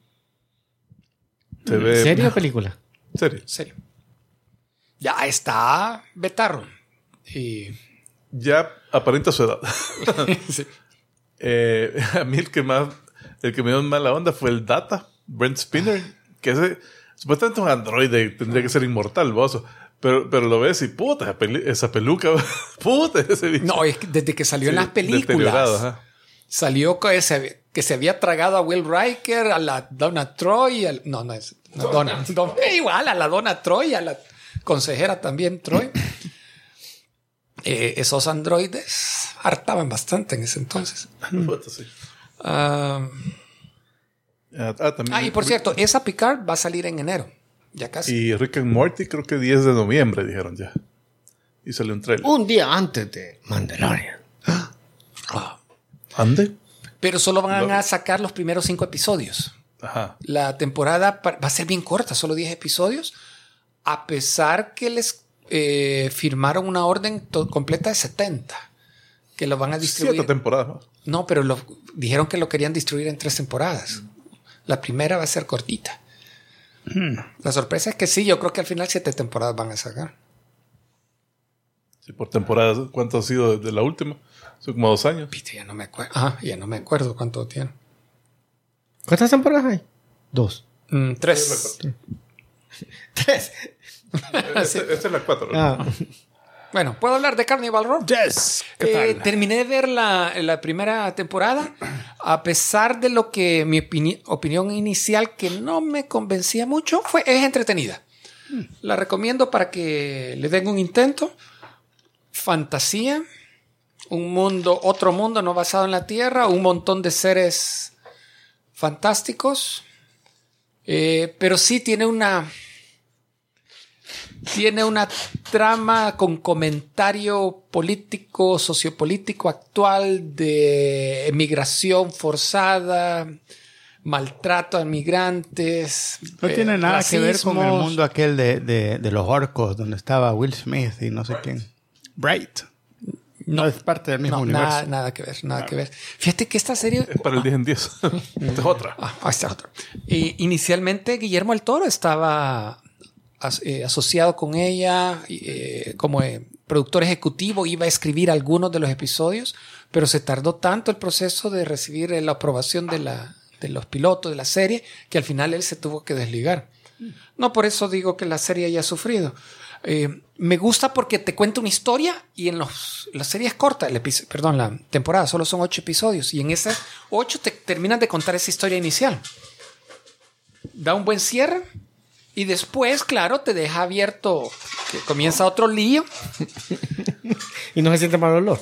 Speaker 2: Se ve...
Speaker 3: ¿Serie o película?
Speaker 2: Serie.
Speaker 4: Ya está Betarro. Y...
Speaker 2: Ya aparenta su edad.
Speaker 4: sí.
Speaker 2: A mí el que me dio mala onda fue el Data, Brent Spinner, que ese supuestamente un androide tendría que ser inmortal, bozo. Pero lo ves y puta, esa peluca, puta, ese bicho.
Speaker 4: No, es que desde que salió en las
Speaker 2: deteriorado,
Speaker 4: películas, salió que se había tragado a Will Riker, a la Donna Troy, igual a la Donna Troy, a la consejera también Troy. Esos androides hartaban bastante en ese entonces.
Speaker 2: Puta, sí.
Speaker 4: Y por cierto, esa Picard va a salir en enero. Ya casi.
Speaker 2: Y Rick and Morty creo que 10 de noviembre dijeron ya. Y salió un trailer.
Speaker 3: Un día antes de Mandalorian.
Speaker 2: ¿Ande?
Speaker 4: Pero solo van a sacar los primeros 5 episodios.
Speaker 2: Ajá.
Speaker 4: La temporada va a ser bien corta, solo 10 episodios. A pesar que les firmaron una orden completa de 70. Que lo van a distribuir.
Speaker 2: 7 temporadas más.
Speaker 4: No, pero dijeron que lo querían distribuir en 3 temporadas. La primera va a ser cortita. La sorpresa es que sí, yo creo que al final 7 temporadas van a sacar.
Speaker 2: Sí, por temporadas. ¿Cuánto ha sido desde la última? Son como 2 años.
Speaker 4: Piste, ya no me acuerdo. Ya no me acuerdo cuánto tiene.
Speaker 3: ¿Cuántas temporadas hay? 2.
Speaker 4: 3.
Speaker 3: 3.
Speaker 2: Esta es la 4. ¿no?
Speaker 4: Bueno, ¿puedo hablar de Carnival Row?
Speaker 1: Yes. ¿Qué tal?
Speaker 4: Terminé de ver la primera temporada. A pesar de lo que mi opinión inicial, que no me convencía mucho, es entretenida. La recomiendo para que le den un intento. Fantasía. Otro mundo no basado en la Tierra. Un montón de seres fantásticos. Pero sí tiene una trama con comentario político, sociopolítico actual de emigración forzada, maltrato a migrantes.
Speaker 1: No tiene nada
Speaker 4: racismos.
Speaker 1: que ver con el mundo aquel de los orcos, donde estaba Will Smith y no sé quién. Bright. No es parte del mismo universo.
Speaker 4: Nada que ver, nada que ver. Fíjate que esta serie...
Speaker 2: Es para el 10 en 10. Esta es otra.
Speaker 4: Esta es otra. Inicialmente Guillermo del Toro estaba... asociado con ella como productor ejecutivo, iba a escribir algunos de los episodios, pero se tardó tanto el proceso de recibir la aprobación de los pilotos de la serie que al final él se tuvo que desligar. No por eso digo que la serie haya sufrido. Me gusta porque te cuenta una historia y en la serie es corta, la temporada solo son 8 episodios y en esas 8 te terminan de contar esa historia inicial. Da un buen cierre. Y después, claro, te deja abierto que comienza otro lío.
Speaker 3: Y no se siente mal olor.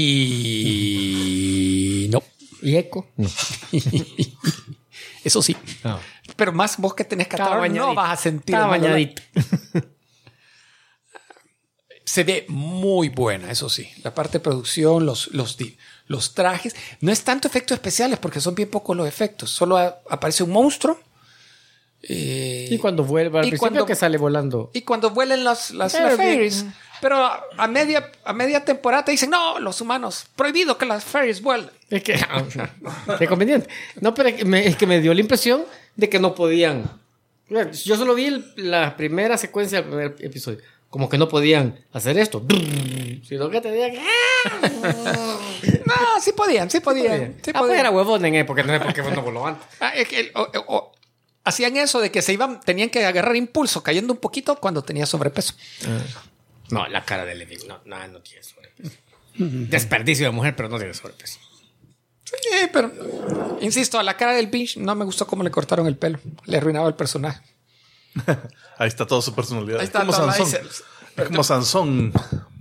Speaker 4: Y no.
Speaker 3: ¿Y eco? No.
Speaker 4: Eso sí.
Speaker 3: No.
Speaker 4: Pero más vos que tenés catarro no vas a sentir.
Speaker 3: Estaba bañadito.
Speaker 4: Se ve muy buena, eso sí. La parte de producción, los trajes. No es tanto efectos especiales porque son bien pocos los efectos. Solo aparece un monstruo.
Speaker 3: Y cuando vuelve al principio que sale volando.
Speaker 4: Y cuando vuelen las fairies. Pero a media temporada te dicen, no, los humanos, prohibido que las fairies vuelen.
Speaker 3: Es que qué conveniente. No, pero es que me dio la impresión de que no podían Yo solo vi la primera secuencia del primer episodio. Como que no podían hacer esto. Sino que tenían que...
Speaker 4: No, sí podían. Sí
Speaker 3: Pues
Speaker 4: podían.
Speaker 3: era huevón en época, no es porque no voló antes.
Speaker 4: Es que hacían eso de que tenían que agarrar impulso cayendo un poquito cuando tenía sobrepeso.
Speaker 3: No, la cara de Levi no tiene sobrepeso. Desperdicio de mujer, pero no tiene sobrepeso.
Speaker 4: Sí, pero insisto, a la cara del Binge no me gustó cómo le cortaron el pelo. Le arruinaba el personaje.
Speaker 2: Ahí está toda su personalidad.
Speaker 4: Ahí está,
Speaker 2: como
Speaker 4: todo,
Speaker 2: Sansón. Es como Sansón.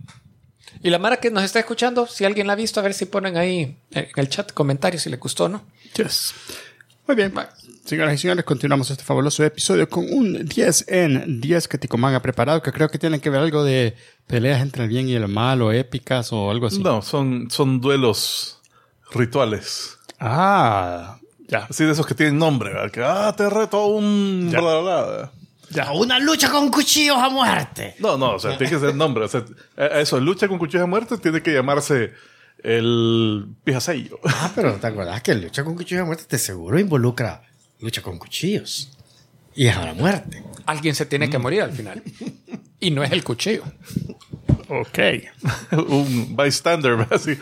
Speaker 4: Y la Mara que nos está escuchando, si alguien la ha visto, a ver si ponen ahí en el chat comentarios si le gustó o no.
Speaker 1: Yes. Muy bien. Señoras y señores, continuamos este fabuloso episodio con un 10 en 10 que Ticoman ha preparado, que creo que tienen que ver algo de peleas entre el bien y el mal, o épicas, o algo así.
Speaker 2: No, son duelos rituales.
Speaker 1: Ah, ya.
Speaker 2: Así de esos que tienen nombre, ¿verdad? Que, te reto a un...
Speaker 1: Ya.
Speaker 2: Bla, bla, bla.
Speaker 1: Ya.
Speaker 3: Una lucha con cuchillos a muerte.
Speaker 2: No, o sea, tiene que ser nombre. O sea, eso, lucha con cuchillos a muerte, tiene que llamarse el pijasello.
Speaker 3: Pero ¿te acuerdas que lucha con cuchillos a muerte de seguro involucra lucha con cuchillos? Y es a la muerte.
Speaker 4: Alguien se tiene que morir al final. Y no es el cuchillo.
Speaker 1: Ok.
Speaker 2: Un bystander, ¿verdad? Así.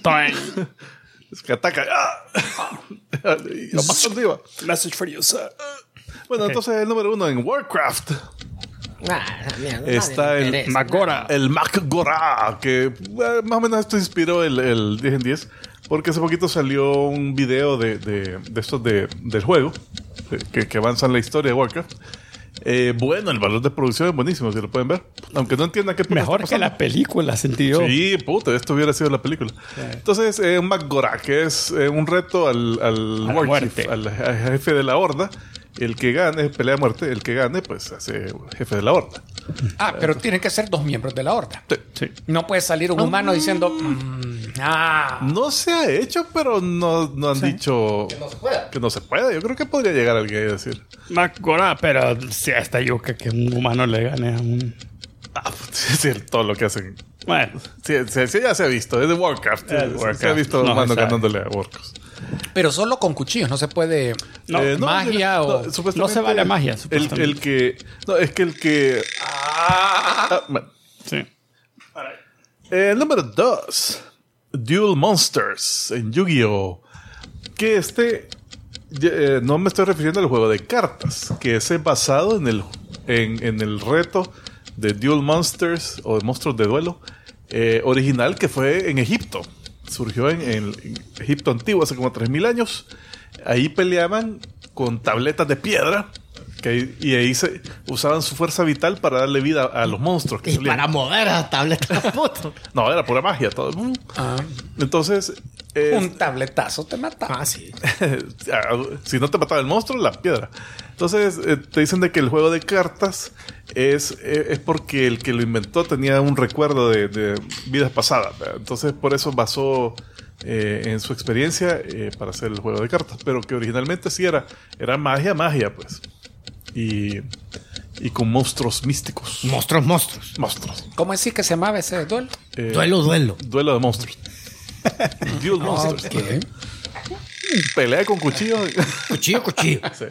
Speaker 2: Es que ataca. Y lo pasa arriba.
Speaker 1: Message for you, sir.
Speaker 2: Bueno, entonces el número 1 en Warcraft
Speaker 3: Mierda,
Speaker 2: está el
Speaker 1: Magora.
Speaker 2: El Magora, que más o menos esto inspiró el 10 en 10, porque hace poquito salió un video de estos del juego, que avanzan la historia de Warcraft. Bueno, el valor de producción es buenísimo, si lo pueden ver. Aunque no entiendan qué
Speaker 1: Mejor que la película, sentí yo.
Speaker 2: Sí, puta, esto hubiera sido la película. Entonces, Magora, que es un reto al Warchief, al jefe de la Horda. El que gane, pelea a muerte. El que gane, pues, hace jefe de la Horda.
Speaker 4: Pero tienen que ser 2 miembros de la Horda.
Speaker 2: Sí.
Speaker 4: No puede salir un humano diciendo...
Speaker 2: No se ha hecho, pero no han dicho que no se puede. Yo creo que podría llegar alguien a decir.
Speaker 1: Magora, pero si hasta yo que un humano le gane a un...
Speaker 2: Sí, todo lo que hacen.
Speaker 1: Bueno.
Speaker 2: Sí, ya se ha visto. Es de Warcraft. Se ha visto humanos ganándole a Warcraft.
Speaker 4: Pero solo con cuchillos, no se puede magia o...
Speaker 2: supuestamente
Speaker 1: no se vale magia, supuestamente.
Speaker 2: el que... No, es que el que... Bueno.
Speaker 1: Sí.
Speaker 2: Número 2. Duel Monsters en Yu-Gi-Oh! Que no me estoy refiriendo al juego de cartas, que ese es basado en el reto de Duel Monsters o de monstruos de duelo original, que fue en Egipto. Surgió en Egipto antiguo hace como 3000 años. Ahí peleaban con tabletas de piedra y ahí usaban su fuerza vital para darle vida a los monstruos que
Speaker 3: y
Speaker 2: salían.
Speaker 3: para mover a tabletas.
Speaker 2: No, era pura magia todo. Entonces
Speaker 4: un tabletazo te mata.
Speaker 3: Sí.
Speaker 2: Si no te mataba el monstruo, la piedra. Entonces te dicen de que el juego de cartas es porque el que lo inventó tenía un recuerdo de vidas pasadas, ¿verdad? Entonces por eso basó en su experiencia para hacer el juego de cartas, pero que originalmente sí era magia pues, y con monstruos místicos.
Speaker 3: Monstruos.
Speaker 4: ¿Cómo decir que se llamaba ese duelo?
Speaker 2: Duelo de monstruos. Duel Monsters.
Speaker 4: Okay.
Speaker 2: Pelea con cuchillo.
Speaker 3: Cuchillo.
Speaker 2: Sí.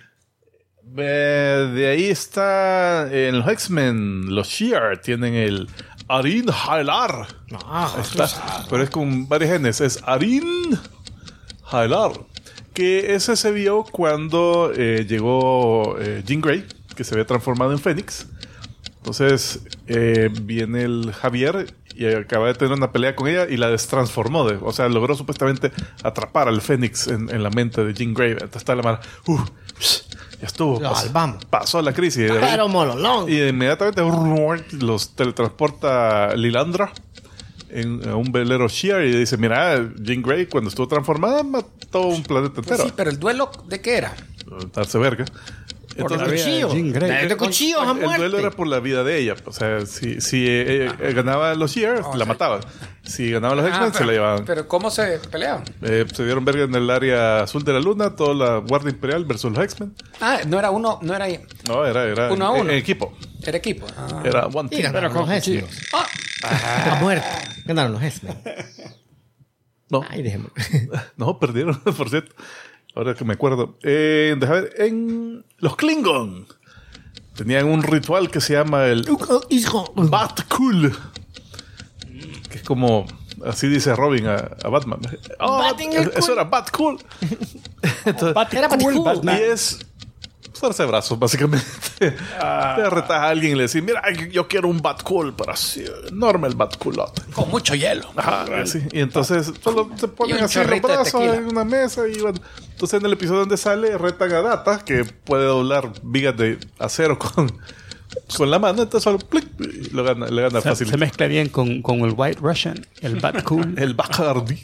Speaker 2: De ahí está en los X-Men, los Shi'ar tienen el Arin Haelar. Pero es con varias genes. Es Arin Haelar. Que ese se vio cuando llegó Jean Grey, que se había transformado en Fénix. Entonces viene el Javier y acaba de tener una pelea con ella y la destransformó. O sea, logró supuestamente atrapar al Fénix en la mente de Jean Grey. Entonces está la mano. Ya estuvo. Pasó la crisis.
Speaker 3: Pero mololón.
Speaker 2: Y inmediatamente los teletransporta Lilandra a un velero Shi'ar y dice: mira, Jean Grey cuando estuvo transformada mató un planeta entero.
Speaker 4: Sí, pero el duelo ¿de qué era?
Speaker 2: Darse verga. Entonces,
Speaker 3: de cuchillos a muerte.
Speaker 2: El duelo era por la vida de ella. O sea, si ganaba los Shi'ar, la mataban. Si ganaba los X-Men, se la llevaban.
Speaker 4: ¿Pero cómo se peleaban?
Speaker 2: Se dieron verga en el área azul de la luna, toda la Guardia Imperial versus los X-Men.
Speaker 4: No era uno, no era ahí.
Speaker 2: No, era
Speaker 4: uno a uno.
Speaker 2: En equipo.
Speaker 4: Era equipo.
Speaker 2: Era one team.
Speaker 3: Pero con X-Men. A muerte. Ganaron los X-Men.
Speaker 2: No.
Speaker 3: Ay, déjeme.
Speaker 2: No, perdieron, por cierto. Ahora que me acuerdo. Deja ver. En los Klingon tenían un ritual que se llama el Bat Cool. Que es como... Así dice Robin a Batman. Eso era Bat Cool. Entonces,
Speaker 3: Era Cool.
Speaker 2: y es... fuerza de brazos, básicamente. Te retas a alguien y le decís, mira, yo quiero un Bat Cool para así, enorme el Bat Coolote.
Speaker 4: Con mucho hielo.
Speaker 2: Ajá, así. Y entonces solo se
Speaker 4: Y
Speaker 2: ponen
Speaker 4: un
Speaker 2: así los
Speaker 4: chorrito de
Speaker 2: brazos
Speaker 4: tequila.
Speaker 2: en una mesa y bueno. Entonces en el episodio donde sale retan a Data, que puede doblar vigas de acero con la mano, entonces solo plic, y le gana fácil.
Speaker 1: Se mezcla bien con el White Russian, el Bat Cool.
Speaker 2: El Bacardi.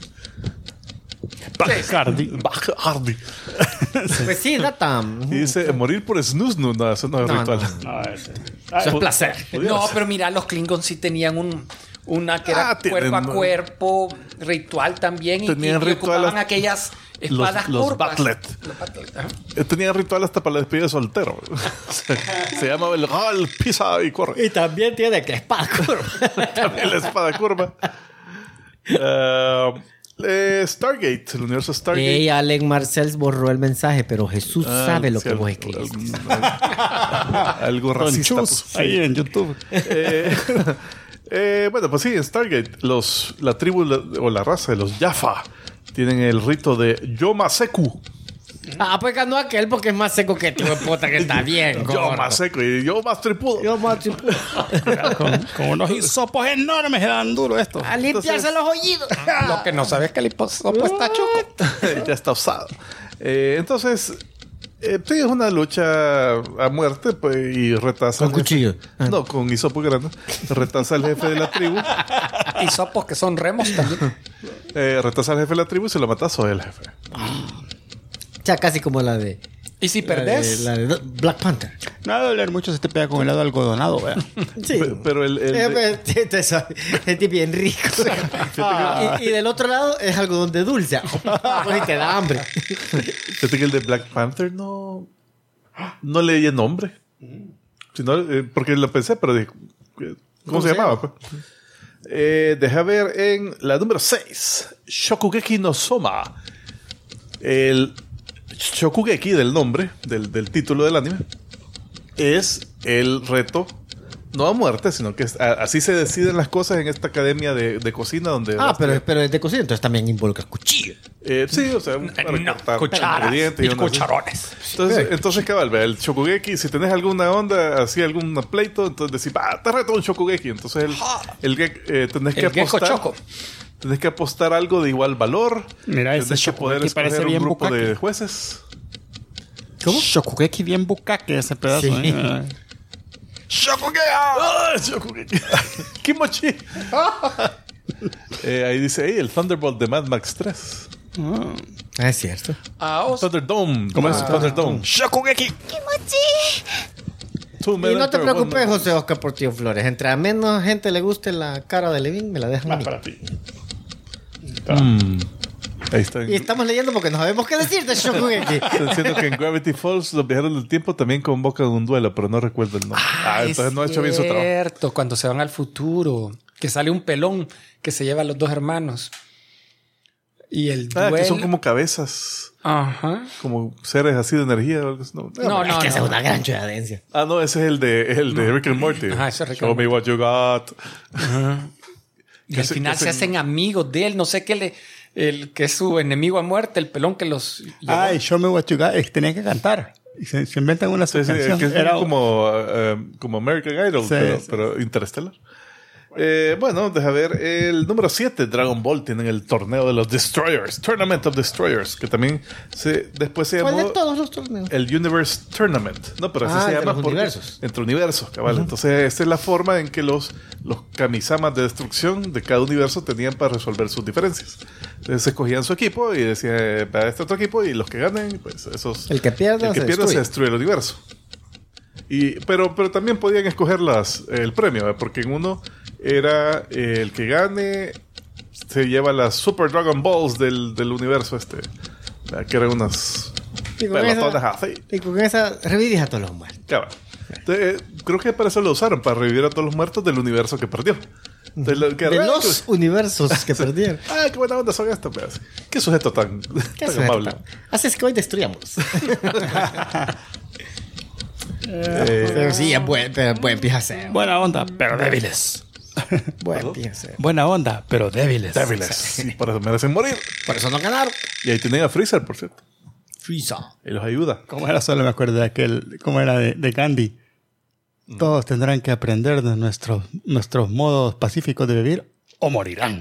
Speaker 1: Bacardi.
Speaker 2: Bacardi.
Speaker 3: Pues sí, Data.
Speaker 2: Y dice, morir por snooze, no, eso no es
Speaker 3: No,
Speaker 2: ritual.
Speaker 3: no.
Speaker 1: Eso
Speaker 3: Eso es placer.
Speaker 4: No, pero mira, los Klingons sí tenían una que era
Speaker 2: tienen,
Speaker 4: cuerpo a cuerpo, ritual también.
Speaker 2: Tenían
Speaker 4: y
Speaker 2: ritual
Speaker 4: ocupaban
Speaker 2: hasta-
Speaker 4: aquellas espadas
Speaker 2: los
Speaker 4: curvas.
Speaker 2: Batlet.
Speaker 4: Los Batlet, ajá.
Speaker 2: Tenía ritual hasta para la despedida de soltero. Se llama el Gal, pisa y corre.
Speaker 3: Y también tiene que espada curva.
Speaker 2: También la espada curva. Stargate, el universo Stargate.
Speaker 3: Ey, Allen Marcells borró el mensaje, pero Jesús sabe lo
Speaker 2: Sí,
Speaker 3: que vos
Speaker 2: algo-
Speaker 3: escribiste.
Speaker 2: algo
Speaker 1: Don
Speaker 2: racista.
Speaker 1: Chus,
Speaker 2: pues.
Speaker 1: ahí en YouTube.
Speaker 2: Bueno, pues sí, en Stargate, la tribu o la raza de los Jaffa tienen el rito de Yomaseku.
Speaker 3: Ah, pues ganó aquel porque es más seco que tu puta que está bien. gordo.
Speaker 2: Yomaseku y yo más tripudo.
Speaker 3: Yo más tripudo.
Speaker 1: Con unos hisopos enormes se dan duro esto.
Speaker 3: A limpiarse los oídos.
Speaker 4: Lo que no sabes es que el hiposopo está choco.
Speaker 2: Ya está usado. Entonces, sí, es una lucha a muerte pues, y retasa.
Speaker 3: Con cuchillo.
Speaker 2: No, con hisopo grande. Retasa al jefe de la tribu.
Speaker 4: Hisopos que son remos también.
Speaker 2: Retasa al jefe de la tribu y se lo mata a el jefe.
Speaker 3: Ya casi como la de...
Speaker 4: Y si perdés,
Speaker 3: La de Black Panther.
Speaker 1: No va a doler mucho si te pega con helado algodonado, vea.
Speaker 3: Sí.
Speaker 2: Pero
Speaker 3: Es bien rico. Y del otro lado es algodón de dulce. Pues te da hambre.
Speaker 2: fíjate que el de Black Panther no leí el nombre. Sino, porque lo pensé, pero dije, ¿cómo se llamaba? Pues? Deja ver en la número 6. Shokugeki no Soma. El Shokugeki del nombre, del título del anime, es el reto, no a muerte, sino que así se deciden las cosas en esta academia de cocina donde...
Speaker 3: Pero es de cocina, entonces también involucra cuchillo.
Speaker 2: sí, o sea, para cortar
Speaker 4: cucharas
Speaker 2: ingredientes
Speaker 4: y
Speaker 2: una-
Speaker 4: cucharones.
Speaker 2: Entonces cabal, vea, el Shokugeki, si tenés alguna onda, así algún pleito, entonces decís, te reto un Shokugeki. Entonces tenés que
Speaker 4: El Gecko
Speaker 2: apostar.
Speaker 4: Choco.
Speaker 2: Tenés que apostar algo de igual valor.
Speaker 1: Mira, ese
Speaker 2: tenés que poder
Speaker 1: Shokugeki parece
Speaker 2: escoger un
Speaker 1: bien
Speaker 2: grupo
Speaker 1: bukkake.
Speaker 2: de jueces.
Speaker 1: ¿Cómo? Shokugeki bien bukkake ese pedazo.
Speaker 3: Sí.
Speaker 2: Shokugeki. Kimochi. Ahí dice, el Thunderbolt de Mad Max 3.
Speaker 3: Es cierto.
Speaker 2: Thunderdome.
Speaker 1: ¿Cómo es?
Speaker 2: Thunderdome.
Speaker 1: Shokugeki.
Speaker 3: Y no te preocupes, José Oscar Portillo Flores. Entre a menos gente le guste la cara de Levin, me la dejan a
Speaker 1: Más
Speaker 3: mí.
Speaker 1: para ti.
Speaker 2: Ahí está.
Speaker 3: Y estamos leyendo porque no sabemos qué decir de Shokugeki.
Speaker 2: Estoy diciendo que en Gravity Falls los viajeros del tiempo también convocan un duelo, pero no recuerdo el nombre. Entonces no ha hecho bien su trabajo.
Speaker 4: Cierto, cuando se van al futuro, que sale un pelón que se lleva a los dos hermanos. Y el duelo...
Speaker 2: Que son como cabezas,
Speaker 4: Ajá.
Speaker 2: como seres así de energía. o algo así.
Speaker 4: No,
Speaker 3: Es que esa es una gran choradencia.
Speaker 2: No, ese es el de Rick and Morty.
Speaker 4: Ajá, ese es Rick
Speaker 2: Show
Speaker 4: and
Speaker 2: me what you got.
Speaker 4: Y al final se hacen amigos de él. No sé qué el que es su enemigo a muerte, el pelón que los llevó.
Speaker 1: Ay, show me what you got. Tenía que cantar. Y se inventan una
Speaker 2: Sí,
Speaker 1: canción.
Speaker 2: que es
Speaker 1: Era
Speaker 2: como American Idol,
Speaker 1: Sí,
Speaker 2: pero Interstellar. Bueno, deja ver. El número 7, Dragon Ball, tienen el torneo de los Destroyers, Tournament of Destroyers, que también después se
Speaker 3: ¿Cuál de
Speaker 2: llamó
Speaker 3: todos los torneos?
Speaker 2: el Universe Tournament. No, pero así se
Speaker 3: entre
Speaker 2: llama
Speaker 3: los
Speaker 2: porque-
Speaker 3: universos.
Speaker 2: entre universos, cabal. Entonces, esta es la forma en que los kamisamas de destrucción de cada universo tenían para resolver sus diferencias. Entonces, escogían su equipo y decían, para este otro equipo, y los que ganen, pues esos...
Speaker 3: El que pierda se destruye.
Speaker 2: se destruye el universo. Pero también podían escoger el premio, ¿verdad? Porque en uno era el que gane se lleva las Super Dragon Balls del universo ¿verdad? Que eran unas
Speaker 3: Y con
Speaker 2: pelotonas
Speaker 3: esa-
Speaker 2: así.
Speaker 3: Y con esa revivís a todos los muertos.
Speaker 2: Cabal. Entonces, creo que para eso lo usaron, para revivir a todos los muertos del universo que perdió. De
Speaker 3: los universos que perdieron.
Speaker 2: qué buena onda son estos, pues. Qué sujeto tan amable.
Speaker 3: Haces que hoy destruyamos. Pero sí, es buen pijacer.
Speaker 1: Buena onda, pero débiles.
Speaker 3: Buen pijacer.
Speaker 1: Buena onda, pero débiles.
Speaker 2: Débiles. Y por eso merecen morir.
Speaker 3: Por eso no ganaron.
Speaker 2: Y ahí tienen a Freezer, por cierto.
Speaker 3: Freezer.
Speaker 2: Y los ayuda.
Speaker 1: ¿Cómo era? Solo me acuerdo de aquel... ¿Cómo era de Gandhi? Todos tendrán que aprender de nuestros modos pacíficos de vivir o morirán.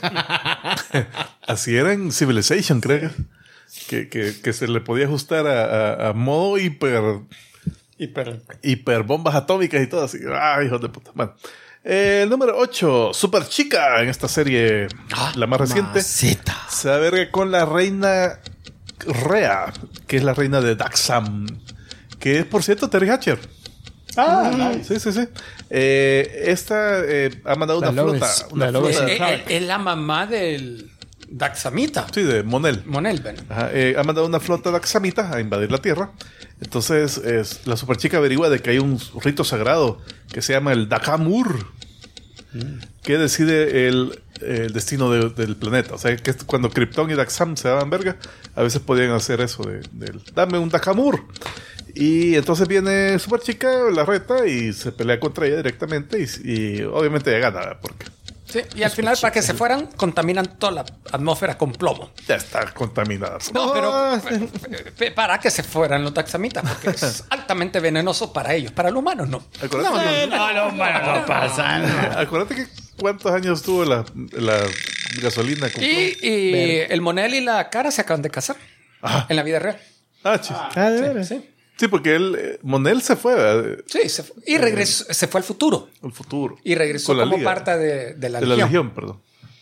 Speaker 2: Así era en Civilization, creo que se le podía ajustar a modo hiper bombas atómicas y todo así. Ay, hijos de puta. Bueno. El número 8, Super Chica, en esta serie, la más reciente.
Speaker 3: Maceta.
Speaker 2: Se averga con la reina Rhea, que es la reina de Daxam, que es, por cierto, Terry Hatcher. Sí. Esta ha mandado una flota.
Speaker 4: Es la mamá del Daxamita.
Speaker 2: Sí, de Monel.
Speaker 4: Ben.
Speaker 2: Ajá, ha mandado una flota Daxamita a invadir la Tierra. Entonces, la Superchica averigua de que hay un rito sagrado que se llama el Dakamur, que decide el destino del planeta. O sea, que cuando Krypton y Daxam se daban verga, a veces podían hacer eso dame un Dakamur. Y entonces viene Superchica, la reta y se pelea contra ella directamente y obviamente ella gana porque...
Speaker 4: Sí, y al final, para que se fueran, contaminan toda la atmósfera con plomo.
Speaker 2: Ya está contaminada.
Speaker 4: No, pero para que se fueran los Daxamitas, porque es altamente venenoso para ellos. Para los humanos, no.
Speaker 1: No pasa.
Speaker 2: Acuérdate que cuántos años tuvo la gasolina.
Speaker 4: Y el Monel y la Cara se acaban de casar en la vida real.
Speaker 2: ¿De veras? Sí, porque Monel se fue, ¿verdad?
Speaker 4: Sí, se fue. Y regresó, se fue al futuro.
Speaker 2: Al futuro.
Speaker 4: Y regresó como parte de la Legión.
Speaker 2: De la Legión, perdón.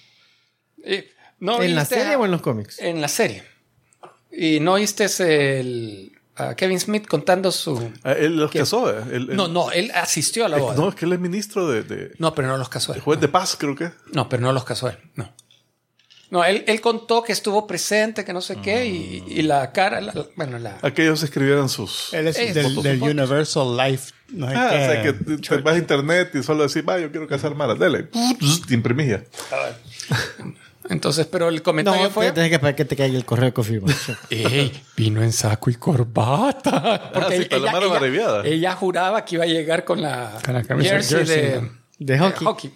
Speaker 3: ¿En la serie o en los cómics?
Speaker 4: En la serie. ¿Y no oíste a Kevin Smith contando su...
Speaker 2: Él los casó,
Speaker 4: No, él asistió a la boda.
Speaker 2: No, es que él es ministro de...
Speaker 4: No, pero no los casó él.
Speaker 2: Juez de paz, creo que.
Speaker 4: No, pero no los casó él, no. No, él contó que estuvo presente, que no sé qué, y la Cara...
Speaker 2: Aquellos escribieran sus...
Speaker 1: Él es del Universal Life. No sé qué.
Speaker 2: O sea, que te vas a internet y solo decís, yo quiero casar malas, dale. Te imprimís ya.
Speaker 4: Entonces, pero el comentario fue...
Speaker 3: Tienes que esperar que te caiga el correo de confirmación.
Speaker 4: Vino en saco y corbata. Porque ella juraba que iba a llegar con la jersey
Speaker 3: de hockey.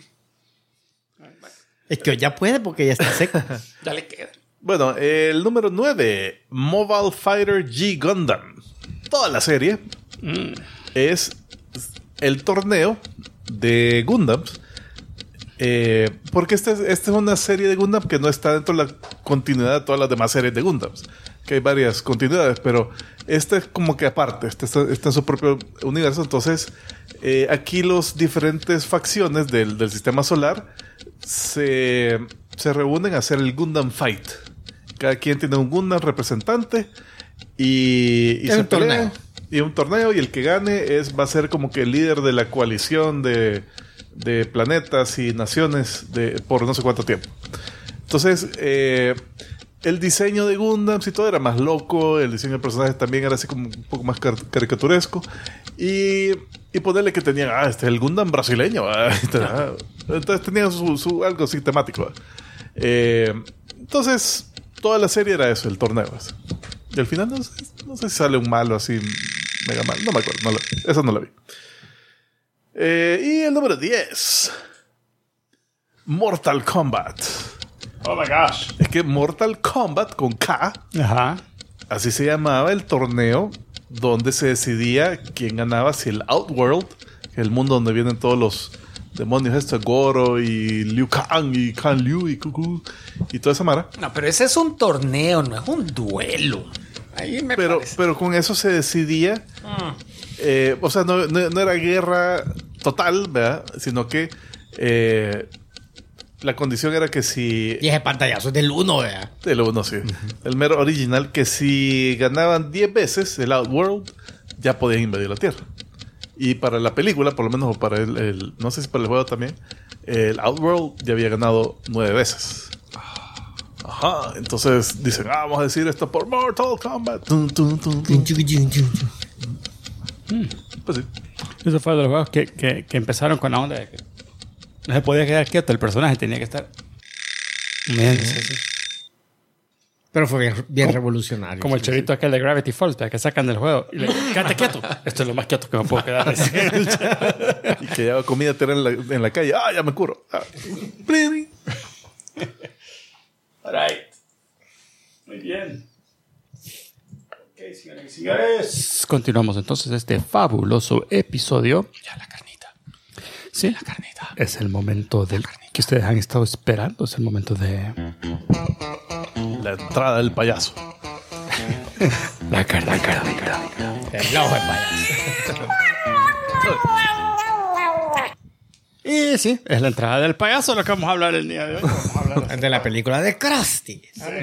Speaker 3: Es que ya puede porque ya está seco.
Speaker 4: Ya le queda.
Speaker 2: Bueno, el número 9, Mobile Fighter G Gundam. Toda la serie es el torneo de Gundams. Porque esta es una serie de Gundam que no está dentro de la continuidad de todas las demás series de Gundams. Que hay varias continuidades, pero esta es como que aparte. Está en su propio universo. Entonces, aquí los diferentes facciones del sistema solar se reúnen a hacer el Gundam Fight. Cada quien tiene un Gundam representante y se pelean. Y un torneo, y el que gane va a ser como que el líder de la coalición de planetas y naciones por no sé cuánto tiempo. Entonces, el diseño de Gundams y todo era más loco. El diseño de personajes también era así como un poco más caricaturesco. Y ponerle que tenían, este es el Gundam brasileño. Entonces tenían su algo así temático. Entonces, toda la serie era eso, el torneo. Y al final, no sé si sale un malo así, mega mal. No me acuerdo. Esa no la vi. Y el número 10. Mortal Kombat.
Speaker 1: Oh my gosh.
Speaker 2: Es que Mortal Kombat con K.
Speaker 1: Ajá.
Speaker 2: Así se llamaba el torneo donde se decidía quién ganaba, si el Outworld, que es el mundo donde vienen todos los demonios, Goro y Liu Kang y Kang Liu y Cuckoo y toda esa mara.
Speaker 4: No, pero ese es un torneo, no es un duelo. Ahí me parece.
Speaker 2: Pero con eso se decidía. O sea, no era guerra total, ¿verdad? Sino que la condición era que si...
Speaker 3: Y ese pantallazo es del 1, ¿verdad?
Speaker 2: Del 1, sí. El mero original, que si ganaban 10 veces el Outworld, ya podían invadir la Tierra. Y para la película, por lo menos, o para no sé si para el juego también, el Outworld ya había ganado 9 veces. Ajá. Entonces dicen, vamos a decir esto por Mortal Kombat. Pues sí.
Speaker 1: Eso fue de los juegos que empezaron con la onda de que No se podía quedar quieto, el personaje tenía que estar moviéndose así.
Speaker 3: Pero fue bien revolucionario.
Speaker 1: Como el chavito aquel de Gravity Falls, que sacan del juego. Y le quédate quieto. Esto es lo más quieto que me puedo quedar.
Speaker 2: Y que lleva comida tirada en la calle. ¡Ah, ya me curo! Ah.
Speaker 1: All right. Muy bien. Ok, señoras y señores. Continuamos entonces este fabuloso episodio.
Speaker 4: Ya la carnita.
Speaker 1: Sí.
Speaker 4: La carnita.
Speaker 1: Es el momento del que ustedes han estado esperando. Es el momento de...
Speaker 2: La entrada del payaso.
Speaker 1: La carnita.
Speaker 3: El ojo de payaso.
Speaker 1: Y sí, es la entrada del payaso lo que vamos a hablar el día de hoy. Vamos a hablar
Speaker 3: De la película de Krusty.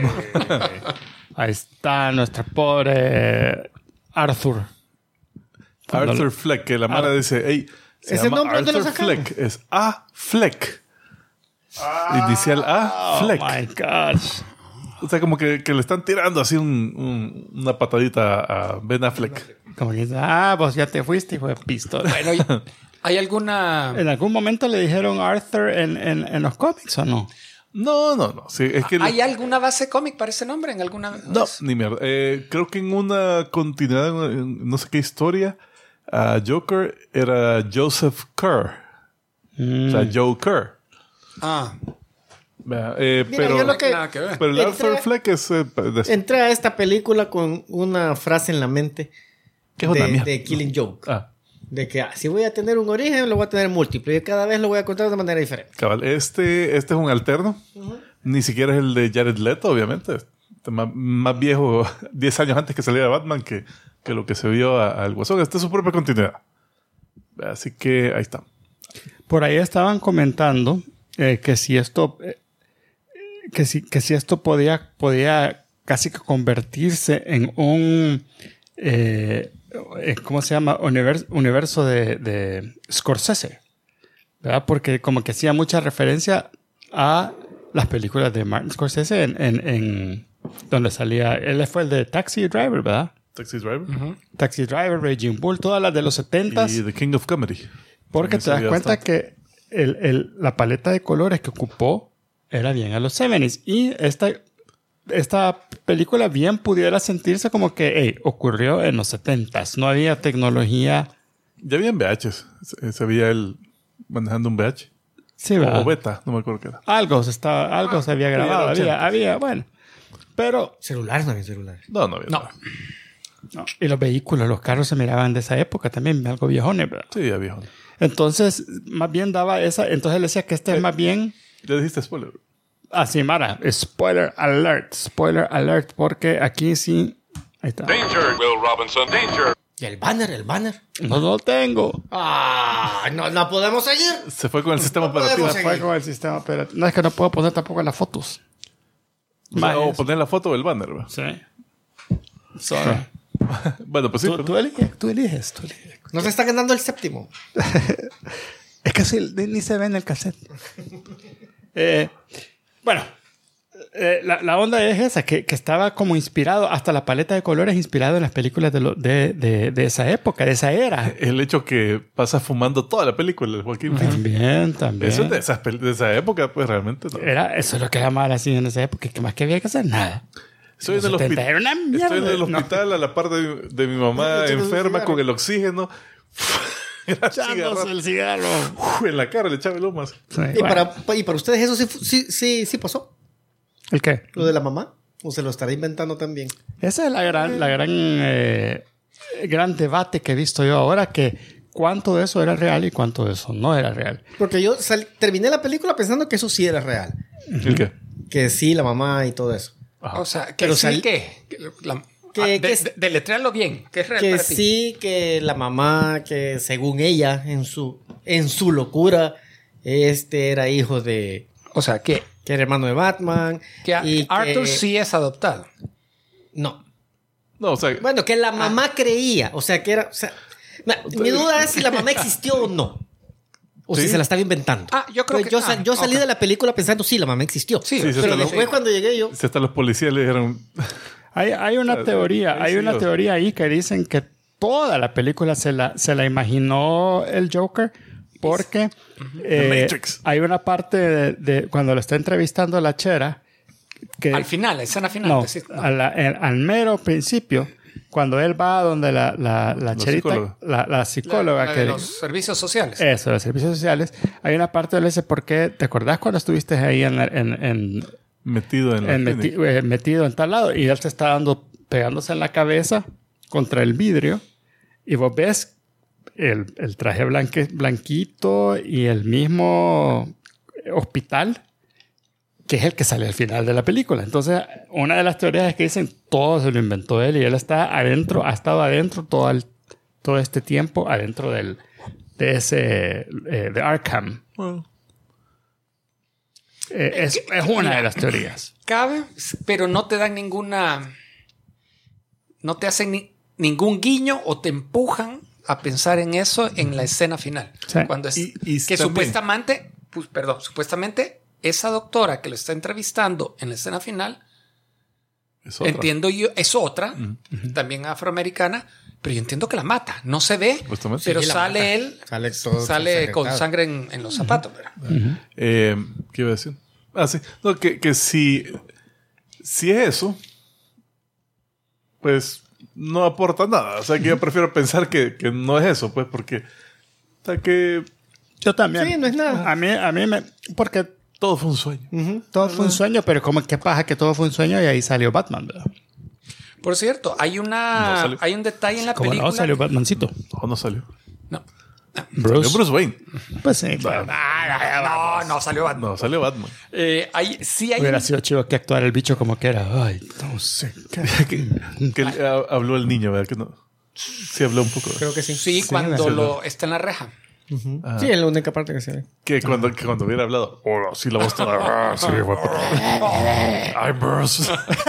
Speaker 1: Ahí está nuestra pobre Arthur.
Speaker 2: Arthur Fleck, que la mala dice, hey, se
Speaker 3: ¿Ese
Speaker 2: llama
Speaker 3: nombre dónde lo
Speaker 2: Arthur
Speaker 3: sacaron?
Speaker 2: Fleck, es A. Fleck. Inicial A. Fleck.
Speaker 1: Oh my gosh.
Speaker 2: O sea, como que le están tirando así una patadita a Ben Affleck.
Speaker 1: Como que dice, pues ya te fuiste, hijo de pistola.
Speaker 4: Bueno, ¿hay alguna...?
Speaker 1: ¿En algún momento le dijeron Arthur en los cómics o no?
Speaker 2: No. Sí, es que
Speaker 4: ¿Hay alguna base cómic para ese nombre? ¿En alguna...?
Speaker 2: no, ni mierda. Creo que en una continuidad, en no sé qué historia, Joker era Joseph Kerr. O sea, Joe Kerr.
Speaker 4: Ah,
Speaker 2: Vea,
Speaker 3: Mira,
Speaker 2: pero,
Speaker 3: yo lo que...
Speaker 4: nada que ver.
Speaker 2: pero el Arthur Fleck es...
Speaker 3: Entré a esta película con una frase en la mente
Speaker 2: ¿Qué es una mierda?
Speaker 3: de Killing Joke.
Speaker 2: De
Speaker 3: que si voy a tener un origen, lo voy a tener múltiplo. Y cada vez lo voy a contar de manera diferente.
Speaker 2: cabal, este es un alterno. Ni siquiera es el de Jared Leto, obviamente. Más viejo, 10 años antes que saliera Batman que lo que se vio al Guasón. Esta es su propia continuidad. Así que ahí está.
Speaker 1: Por ahí estaban comentando que si esto... que si esto podía casi que convertirse en un ¿cómo se llama? Universo de Scorsese, ¿verdad? Porque como que hacía mucha referencia a las películas de Martin Scorsese en donde salía, él fue el de Taxi Driver, ¿verdad?
Speaker 2: Taxi Driver.
Speaker 1: Taxi Driver, Raging Bull, todas las de los 70s.
Speaker 2: Y The King of Comedy.
Speaker 1: Porque
Speaker 2: También
Speaker 1: te das
Speaker 2: salía
Speaker 1: cuenta
Speaker 2: bastante.
Speaker 1: que la paleta de colores que ocupó era bien a los 70s. Y esta película bien pudiera sentirse como que ocurrió en los 70s. No había tecnología.
Speaker 2: Ya había en VHs. Se veía él manejando un VH.
Speaker 1: Sí, ¿verdad?
Speaker 2: O beta, no me acuerdo qué era.
Speaker 1: Algo se había grabado. Había, bueno. Pero,
Speaker 3: Celulares, no había celulares.
Speaker 2: No había.
Speaker 4: no.
Speaker 2: nada.
Speaker 1: no. Y los vehículos, los carros se miraban de esa época también, algo viejones, ¿verdad?
Speaker 2: Sí, ya viejo.
Speaker 1: Entonces, más bien daba esa. Entonces él decía que este es más bien.
Speaker 2: Ya dijiste spoiler.
Speaker 1: Así, Mara, spoiler alert, porque aquí sí, ahí está.
Speaker 5: Danger, Will Robinson, danger.
Speaker 3: ¿Y el banner?
Speaker 1: No lo tengo.
Speaker 3: No podemos seguir.
Speaker 2: Se fue con el sistema
Speaker 3: podemos
Speaker 2: operativo.
Speaker 3: seguir.
Speaker 1: Fue con el sistema operativo. No, es que no puedo poner tampoco las fotos.
Speaker 2: O poner la foto del banner. ¿verdad?
Speaker 1: Sí. Sorry.
Speaker 2: Bueno, pues sí.
Speaker 1: Tú eliges.
Speaker 3: Nos está ganando el séptimo.
Speaker 1: Es que sí, ni se ve en el cassette. Bueno, la onda es esa, que estaba como inspirado, hasta la paleta de colores inspirado en las películas de esa época, de esa era.
Speaker 2: El hecho que pasa fumando toda la película, el Joaquín Phoenix.
Speaker 1: También.
Speaker 2: Eso es de esa época, pues realmente. No.
Speaker 1: Eso es lo que era mal así en esa época, que más que había que hacer nada.
Speaker 2: Estoy en el
Speaker 1: Los 70
Speaker 2: hospital.
Speaker 1: era una mierda.
Speaker 2: Estoy en el
Speaker 1: No.
Speaker 2: hospital a la par de mi mamá enferma con el oxígeno.
Speaker 1: Echándose el cigarro.
Speaker 2: En la cara le echaba el humo.
Speaker 1: Sí,
Speaker 3: ¿Y,
Speaker 1: bueno.
Speaker 3: para ustedes eso sí pasó?
Speaker 1: ¿El qué?
Speaker 3: ¿Lo de la mamá? ¿O se lo estará inventando también?
Speaker 1: Esa es la gran debate que he visto yo ahora, que cuánto de eso era real y cuánto de eso no era real.
Speaker 3: Porque yo terminé la película pensando que eso sí era real.
Speaker 2: ¿El qué?
Speaker 3: Que sí, la mamá y todo eso.
Speaker 2: Ajá.
Speaker 4: O sea, que
Speaker 3: Pero
Speaker 4: sí que... deletréalo bien. Que es real
Speaker 3: Que
Speaker 4: para ti.
Speaker 3: sí, que la mamá, que según ella, en su locura, era hijo de...
Speaker 4: O sea, que
Speaker 3: Que era hermano de Batman. y
Speaker 4: Arthur
Speaker 3: que-
Speaker 4: sí es adoptado.
Speaker 3: No.
Speaker 2: No, o sea,
Speaker 3: Bueno, que la mamá creía. O sea, que era... O sea, mi duda es si la mamá existió o no. O
Speaker 2: Sí.
Speaker 3: si se la estaba inventando.
Speaker 4: Yo creo
Speaker 3: Pero
Speaker 4: que...
Speaker 3: yo salí
Speaker 4: ok.
Speaker 3: de la película pensando, sí, la mamá existió.
Speaker 4: Sí,
Speaker 2: sí,
Speaker 3: Pero
Speaker 2: sí,
Speaker 3: después cuando llegué yo...
Speaker 2: si hasta los policías le dijeron...
Speaker 1: Hay una teoría,
Speaker 2: ahí sí,
Speaker 1: teoría ahí que dicen que toda la película se la imaginó el Joker porque
Speaker 2: The Matrix.
Speaker 1: hay una parte de cuando lo está entrevistando a la chera que
Speaker 4: Al final, la escena final.
Speaker 1: no,
Speaker 4: decís, no.
Speaker 1: al mero principio, cuando él va donde la cherita,
Speaker 2: psicóloga.
Speaker 1: la psicóloga
Speaker 4: La
Speaker 1: que
Speaker 4: de los servicios sociales.
Speaker 1: eso, los servicios sociales, hay una parte donde le dice, ¿por qué? ¿Te acordás cuando estuviste ahí
Speaker 2: Metido en la clínica.
Speaker 1: metido en tal lado? Y él te está pegándose en la cabeza contra el vidrio y vos ves el traje blanquito y el mismo hospital que es el que sale al final de la película. Entonces, una de las teorías es que dicen todo se lo inventó él y él está adentro, ha estado adentro todo este tiempo adentro de Arkham.
Speaker 2: Bueno,
Speaker 1: Es una de las teorías.
Speaker 4: Cabe, pero no te dan ninguna... No te hacen ningún guiño o te empujan a pensar en eso en la escena final.
Speaker 1: Sí.
Speaker 4: Cuando es,
Speaker 2: Y
Speaker 4: que
Speaker 2: también-
Speaker 4: supuestamente esa doctora que lo está entrevistando en la escena final,
Speaker 2: es otra.
Speaker 4: entiendo yo, es otra, también afroamericana, pero yo entiendo que la mata. No se ve,
Speaker 2: Supuestamente.
Speaker 4: pero
Speaker 3: Sí, la
Speaker 4: sale
Speaker 3: mata.
Speaker 4: él,
Speaker 3: Sale todo
Speaker 4: con
Speaker 3: ensangrentado.
Speaker 4: sangre en los zapatos. ¿Verdad?
Speaker 2: ¿Qué iba a decir? Ah, sí. No, que si es eso, pues no aporta nada. O sea, que yo prefiero pensar que no es eso, pues, porque... O sea, que
Speaker 1: Yo también.
Speaker 3: Sí, no es nada.
Speaker 1: A mí porque
Speaker 2: todo fue un sueño.
Speaker 1: todo fue un sueño, pero como que pasa que todo fue un sueño y ahí salió Batman, ¿verdad?
Speaker 4: Por cierto, hay
Speaker 2: No salió.
Speaker 4: hay un detalle en la
Speaker 1: Como
Speaker 4: película.
Speaker 1: no, salió Batmancito.
Speaker 2: No salió.
Speaker 4: No.
Speaker 1: Bruce.
Speaker 2: Salió Bruce Wayne.
Speaker 1: Pues sí, claro.
Speaker 4: No, salió Batman.
Speaker 2: No, salió Batman.
Speaker 4: Sí hay
Speaker 1: Hubiera
Speaker 4: un-
Speaker 1: sido chido que actuara el bicho como que era. Ay, no sé.
Speaker 2: Que habló el niño, ¿verdad? Que no. Sí, habló un poco.
Speaker 3: Creo que sí.
Speaker 4: Sí, cuando
Speaker 2: sí,
Speaker 4: está en la reja.
Speaker 3: Sí, es la única parte que se ve.
Speaker 2: Que cuando hubiera hablado, hola, sí, la voz toda. Sí, I'm Bruce.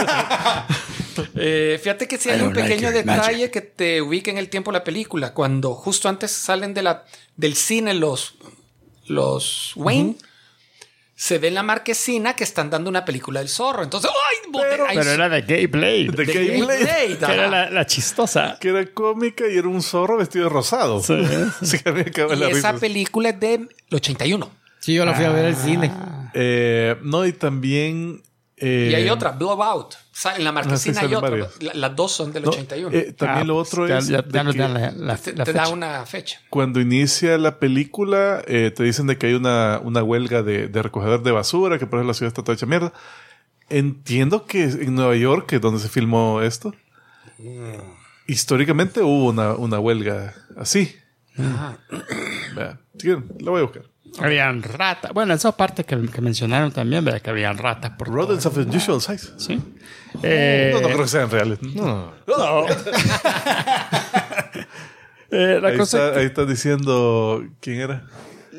Speaker 4: Fíjate que sí hay un pequeño detalle que te ubica en el tiempo de la película. Cuando justo antes salen del cine los Wayne, se ve en la marquesina que están dando una película del zorro. Entonces, ¡ay!
Speaker 1: Pero era de Gay Blade.
Speaker 2: De Gay Blade.
Speaker 1: Que era la chistosa.
Speaker 2: Que era cómica y era un zorro vestido de rosado.
Speaker 1: Sí.
Speaker 2: Así que a mí me acaba
Speaker 4: Y
Speaker 2: la
Speaker 4: esa
Speaker 2: risa.
Speaker 4: película es del 81.
Speaker 3: Sí, yo la fui a ver al cine.
Speaker 2: No, y también...
Speaker 4: Y hay otra, Blowout. En la marquesina
Speaker 2: sí,
Speaker 4: hay
Speaker 2: salen
Speaker 4: otra.
Speaker 2: varias.
Speaker 4: Las dos son del
Speaker 2: No,
Speaker 4: 81.
Speaker 2: también lo otro
Speaker 1: ya,
Speaker 2: es
Speaker 1: ya
Speaker 2: de
Speaker 1: nos
Speaker 2: que
Speaker 1: dan la
Speaker 4: te
Speaker 1: fecha.
Speaker 4: da una fecha.
Speaker 2: cuando inicia la película te dicen de que hay una huelga de recogedor de basura, que por eso la ciudad está toda hecha mierda. Entiendo que en Nueva York, que es donde se filmó esto, históricamente hubo una huelga así. Vea, si quieren, la voy a buscar.
Speaker 1: Habían ratas. Bueno, esa parte que mencionaron también, ¿verdad? Que habían ratas por todo.
Speaker 2: Rodents of unusual size.
Speaker 1: Sí.
Speaker 2: No creo que sean reales. No.
Speaker 1: La
Speaker 2: Ahí,
Speaker 1: cosa
Speaker 2: ahí está diciendo quién era.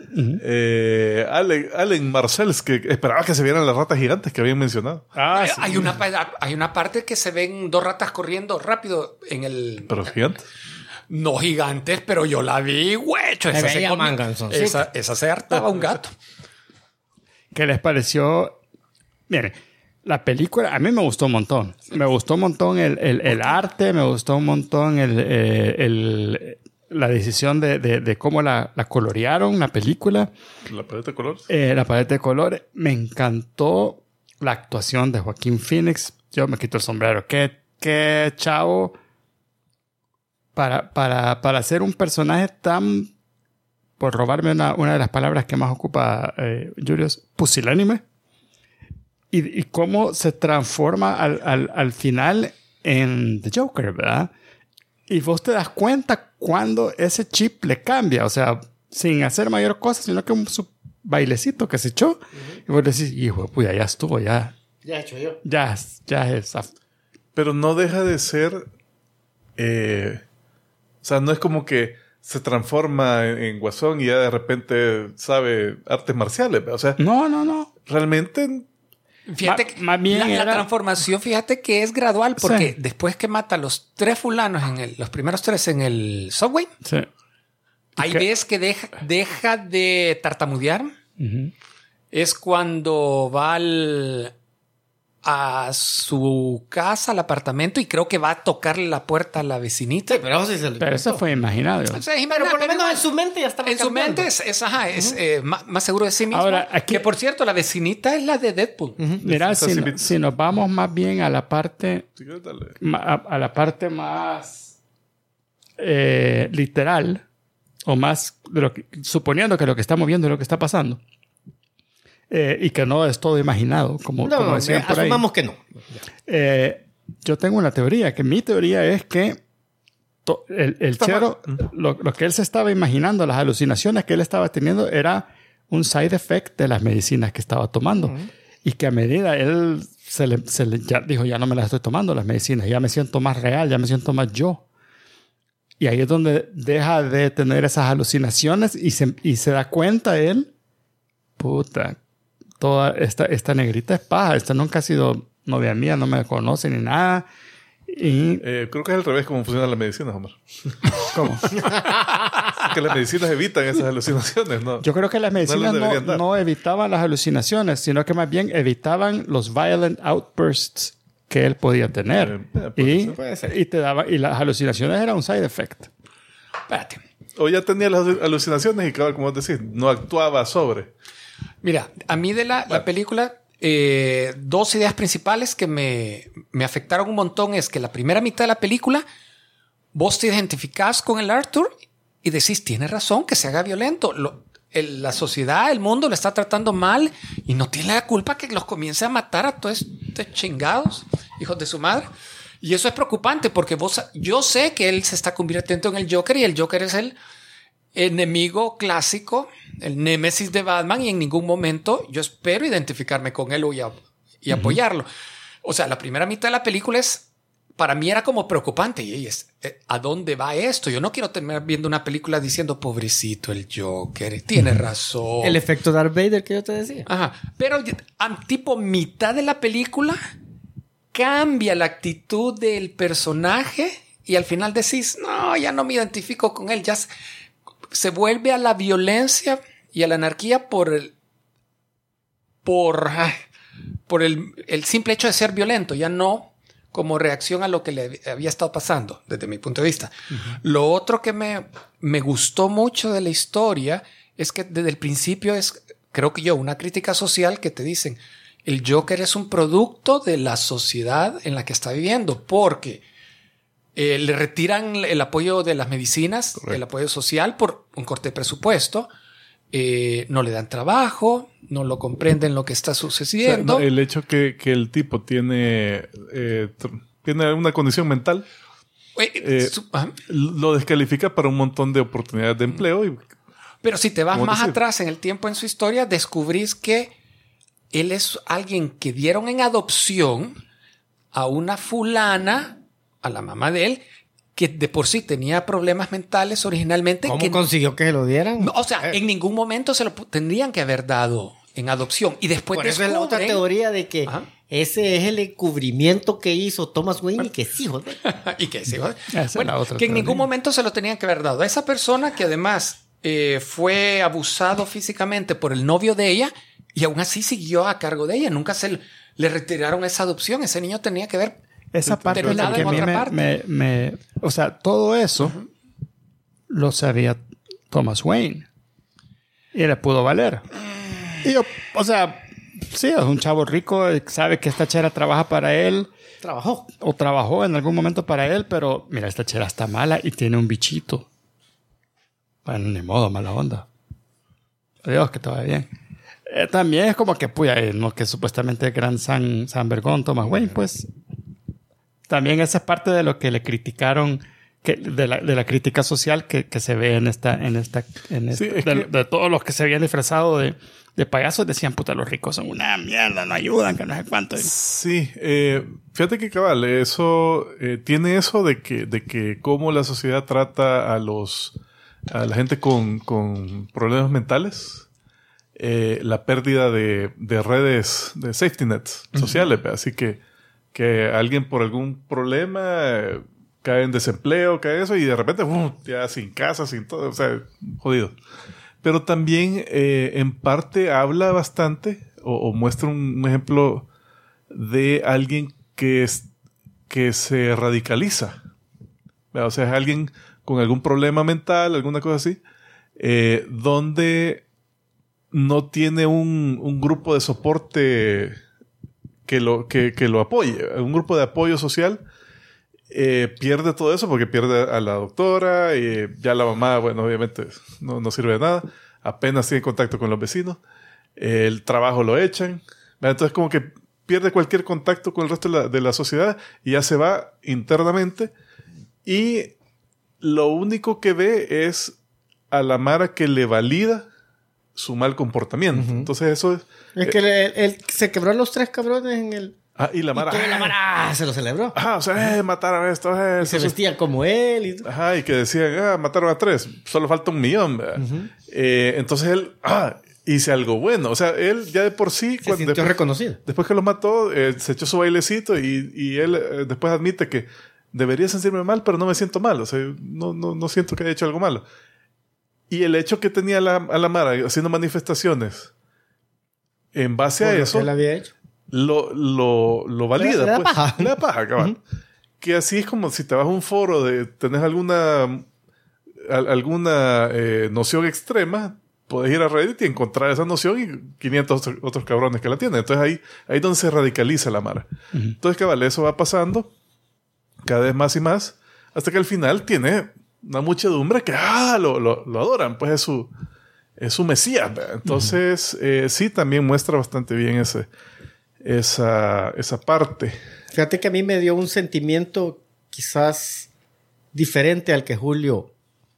Speaker 2: Allen Marcells, que esperaba que se vieran las ratas gigantes que habían mencionado.
Speaker 1: sí.
Speaker 4: Hay una parte que se ven dos ratas corriendo rápido en el...
Speaker 2: Pero gigantes.
Speaker 4: No gigantes, pero yo la vi, güecho.
Speaker 3: Se veía
Speaker 4: come-
Speaker 3: manganzoncita.
Speaker 4: esa se hartaba un gato.
Speaker 1: ¿Qué les pareció? Miren, la película a mí me gustó un montón. Me gustó un montón el arte, me gustó un montón la decisión de cómo la colorearon, la película,
Speaker 2: La paleta de colores.
Speaker 1: la paleta de colores. Me encantó la actuación de Joaquín Phoenix. Yo me quito el sombrero. Qué chavo para ser un personaje tan, por robarme una de las palabras que más ocupa Julius, pusilánime. Y cómo se transforma al final en The Joker, ¿verdad? Y vos te das cuenta cuando ese chip le cambia, o sea, sin hacer mayor cosa, sino que su bailecito que se echó. Y vos decís, hijo de puya, ya estuvo, ya
Speaker 3: Ya he hecho yo.
Speaker 1: es.
Speaker 2: Pero no deja de ser... o sea, no es como que se transforma en guasón y ya de repente sabe artes marciales. O sea,
Speaker 1: No.
Speaker 2: realmente...
Speaker 4: Fíjate que
Speaker 1: más bien
Speaker 4: la
Speaker 1: era-
Speaker 4: transformación, fíjate que es gradual, porque
Speaker 1: Sí.
Speaker 4: después que mata a los 3 fulanos los primeros 3 en el subway,
Speaker 1: Sí.
Speaker 4: ahí
Speaker 1: qué?
Speaker 4: ves que deja de tartamudear.
Speaker 1: Ujú.
Speaker 4: Es cuando va al a su casa, al apartamento, y creo que va a tocarle la puerta a la vecinita.
Speaker 3: Sí, pero eso sí se lo
Speaker 1: Pero eso fue imaginado.
Speaker 4: O sea,
Speaker 3: Pero por lo menos en su mente ya estaba
Speaker 4: en su
Speaker 3: cambiando.
Speaker 4: mente es más seguro de sí mismo.
Speaker 1: Ahora, aquí-
Speaker 4: que por cierto, la vecinita es la de Deadpool.
Speaker 1: Mira,
Speaker 2: Está así,
Speaker 1: si nos vamos más bien a la parte,
Speaker 2: Sí, dale.
Speaker 1: a la parte más literal, o más de lo que, suponiendo que lo que estamos viendo es lo que está pasando, y que no es todo imaginado, como
Speaker 3: No,
Speaker 1: decían por ahí.
Speaker 3: asumamos que no.
Speaker 1: Yo tengo una teoría, que mi teoría es que el chero, lo que él se estaba imaginando, las alucinaciones que él estaba teniendo, era un side effect de las medicinas que estaba tomando. Y que a medida él ya dijo, ya no me las estoy tomando las medicinas, ya me siento más real, ya me siento más yo. Y ahí es donde deja de tener esas alucinaciones y se da cuenta él, puta, toda esta negrita es paja, esta nunca ha sido novia mía, no me conoce ni nada. Y
Speaker 2: Creo que es al revés como funcionan las medicinas, Omar.
Speaker 1: ¿cómo?
Speaker 2: Que las medicinas evitan esas alucinaciones, ¿no?
Speaker 1: Yo creo que las medicinas
Speaker 2: deberían dar.
Speaker 1: no evitaban las alucinaciones, sino que más bien evitaban los violent outbursts que él podía tener.
Speaker 2: Puede ser.
Speaker 1: Y te daba, y las alucinaciones eran un side effect.
Speaker 4: Espérate.
Speaker 2: O ya tenía las alucinaciones y, claro, como decís, no actuaba sobre.
Speaker 4: Mira, a mí de la película, dos ideas principales que me afectaron un montón es que la primera mitad de la película, vos te identificás con el Arthur y decís, tiene razón que se haga violento. La sociedad, el mundo lo está tratando mal y no tiene la culpa que los comience a matar a todos estos chingados, hijos de su madre. Y eso es preocupante porque yo sé que él se está convirtiendo en el Joker y el Joker es el enemigo clásico, el némesis de Batman, y en ningún momento yo espero identificarme con él y apoyarlo. O sea, la primera mitad de la película para mí era como preocupante. Y ¿a dónde va esto? Yo no quiero terminar viendo una película diciendo, pobrecito el Joker, tiene razón.
Speaker 3: El efecto Darth Vader que yo te decía.
Speaker 4: Ajá. Pero tipo mitad de la película cambia la actitud del personaje y al final decís, no, ya no me identifico con él. Ya se vuelve a la violencia y a la anarquía por el simple hecho de ser violento, ya no como reacción a lo que le había estado pasando, desde mi punto de vista. Lo otro que me gustó mucho de la historia es que desde el principio creo que una crítica social que te dicen, el Joker es un producto de la sociedad en la que está viviendo, porque le retiran el apoyo de las medicinas, correcto, el apoyo social por un corte de presupuesto, no le dan trabajo, no lo comprenden lo que está sucediendo.
Speaker 2: O sea, el hecho que el tipo tiene una condición mental lo descalifica para un montón de oportunidades de empleo.
Speaker 4: Pero si te vas más atrás en el tiempo en su historia, descubrís que él es alguien que dieron en adopción a una fulana, a la mamá de él, que de por sí tenía problemas mentales originalmente.
Speaker 3: ¿Cómo consiguió que se lo dieran?
Speaker 4: O sea, en ningún momento se lo tendrían que haber dado en adopción. Y después
Speaker 3: por eso es la otra teoría de que ese es el encubrimiento que hizo Thomas Wayne y que sí, joder.
Speaker 4: Y que sí, joder.
Speaker 1: Bueno,
Speaker 4: que en ningún momento se lo tenían que haber dado. A esa persona que además fue abusado físicamente por el novio de ella y aún así siguió a cargo de ella. Nunca le retiraron esa adopción. Ese niño tenía que ver
Speaker 1: esa parte es la que a mí o sea, todo eso lo sabía Thomas Wayne y le pudo valer. Y yo, o sea, sí, es un chavo rico, sabe que esta chera trabaja para él. Trabajó en algún momento para él, pero mira, esta chera está mala y tiene un bichito. Bueno, ni modo, mala onda. Adiós, que te vaya bien. También es como que, no, que supuestamente el gran San Vergón, Thomas Wayne, pues también esa es parte de lo que le criticaron, de la crítica social que se ve en esta sí, de todos los que se habían disfrazado de payasos, decían, puta, los ricos son una mierda, no ayudan, que no sé cuánto.
Speaker 2: Sí, fíjate que cabal, eso tiene eso de que cómo la sociedad trata a la gente con problemas mentales, la pérdida de redes, de safety nets sociales, así que alguien por algún problema cae en desempleo, cae eso, y de repente ya sin casa, sin todo, o sea, jodido. Pero también en parte habla bastante o muestra un ejemplo de alguien que se radicaliza. O sea, es alguien con algún problema mental, alguna cosa así, donde no tiene un grupo de soporte que lo apoye, un grupo de apoyo social. Pierde todo eso porque pierde a la doctora y ya la mamá, bueno, obviamente no sirve de nada, apenas tiene contacto con los vecinos, el trabajo lo echan, entonces como que pierde cualquier contacto con el resto de la sociedad y ya se va internamente y lo único que ve es a la mara que le valida su mal comportamiento. Entonces eso es...
Speaker 3: Es que él se quebró a los 3 cabrones en el...
Speaker 2: y la mara...
Speaker 3: Y la mara se lo celebró.
Speaker 2: O sea, mataron a esto.
Speaker 3: Y se vestían como él.
Speaker 2: Y que decían, mataron a 3. Solo falta 1 millón. Entonces él... hice algo bueno. O sea, él ya de por sí...
Speaker 3: Se sintió reconocido.
Speaker 2: Después que lo mató, se echó su bailecito y él después admite que debería sentirme mal, pero no me siento mal. O sea, no siento que haya hecho algo malo. Y el hecho que tenía a la mara haciendo manifestaciones en base a eso...
Speaker 3: Él había hecho.
Speaker 2: Lo valida.
Speaker 3: Le da paja.
Speaker 2: Le da paja, cabal. Que así es como si te vas a un foro tenés alguna noción extrema, podés ir a Reddit y encontrar esa noción y 500 otros cabrones que la tienen. Entonces ahí es donde se radicaliza la mara. Entonces, cabal, eso va pasando cada vez más y más, hasta que al final tiene una muchedumbre que lo adoran, pues es su mesías. Entonces, sí, también muestra bastante bien esa parte.
Speaker 3: Fíjate que a mí me dio un sentimiento quizás diferente al que Julio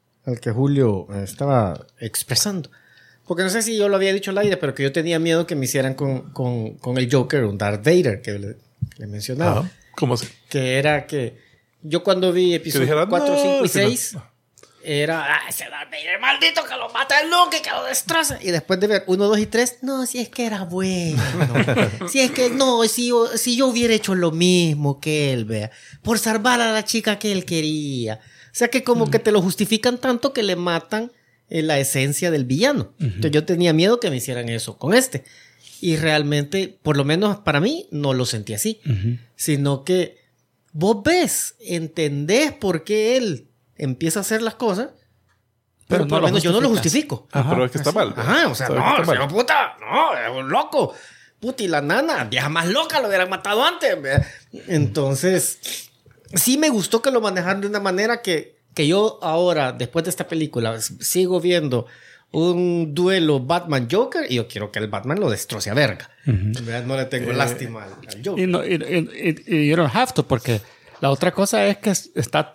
Speaker 3: estaba expresando. Porque no sé si yo lo había dicho al aire, pero que yo tenía miedo que me hicieran con el Joker, un Darth Vader que le mencionaba.
Speaker 2: ¿Cómo así?
Speaker 3: Que era que yo cuando vi episodios 4, 5 y 6 era ese Darth Vader maldito que lo mata el Luke y que lo destroza. Y después de ver 1, 2 y 3, no, si es que era bueno. Si es que no, si yo hubiera hecho lo mismo que él, vea, por salvar a la chica que él quería. O sea que como que te lo justifican tanto que le matan la esencia del villano. Entonces yo tenía miedo que me hicieran eso con este. Y realmente, por lo menos para mí, no lo sentí así. Sino que vos ves, entendés por qué él empieza a hacer las cosas, pero por lo menos yo no lo justifico.
Speaker 2: Pero es que está mal.
Speaker 3: O sea, no, puta, no, es un loco. Puta, y la nana, vieja más loca, lo hubieran matado antes. Entonces, sí me gustó que lo manejaran de una manera que yo ahora, después de esta película, sigo viendo un duelo Batman-Joker y yo quiero que el Batman lo destroce a verga. No le tengo lástima al Joker.
Speaker 1: Y you don't have to, porque la otra cosa es que están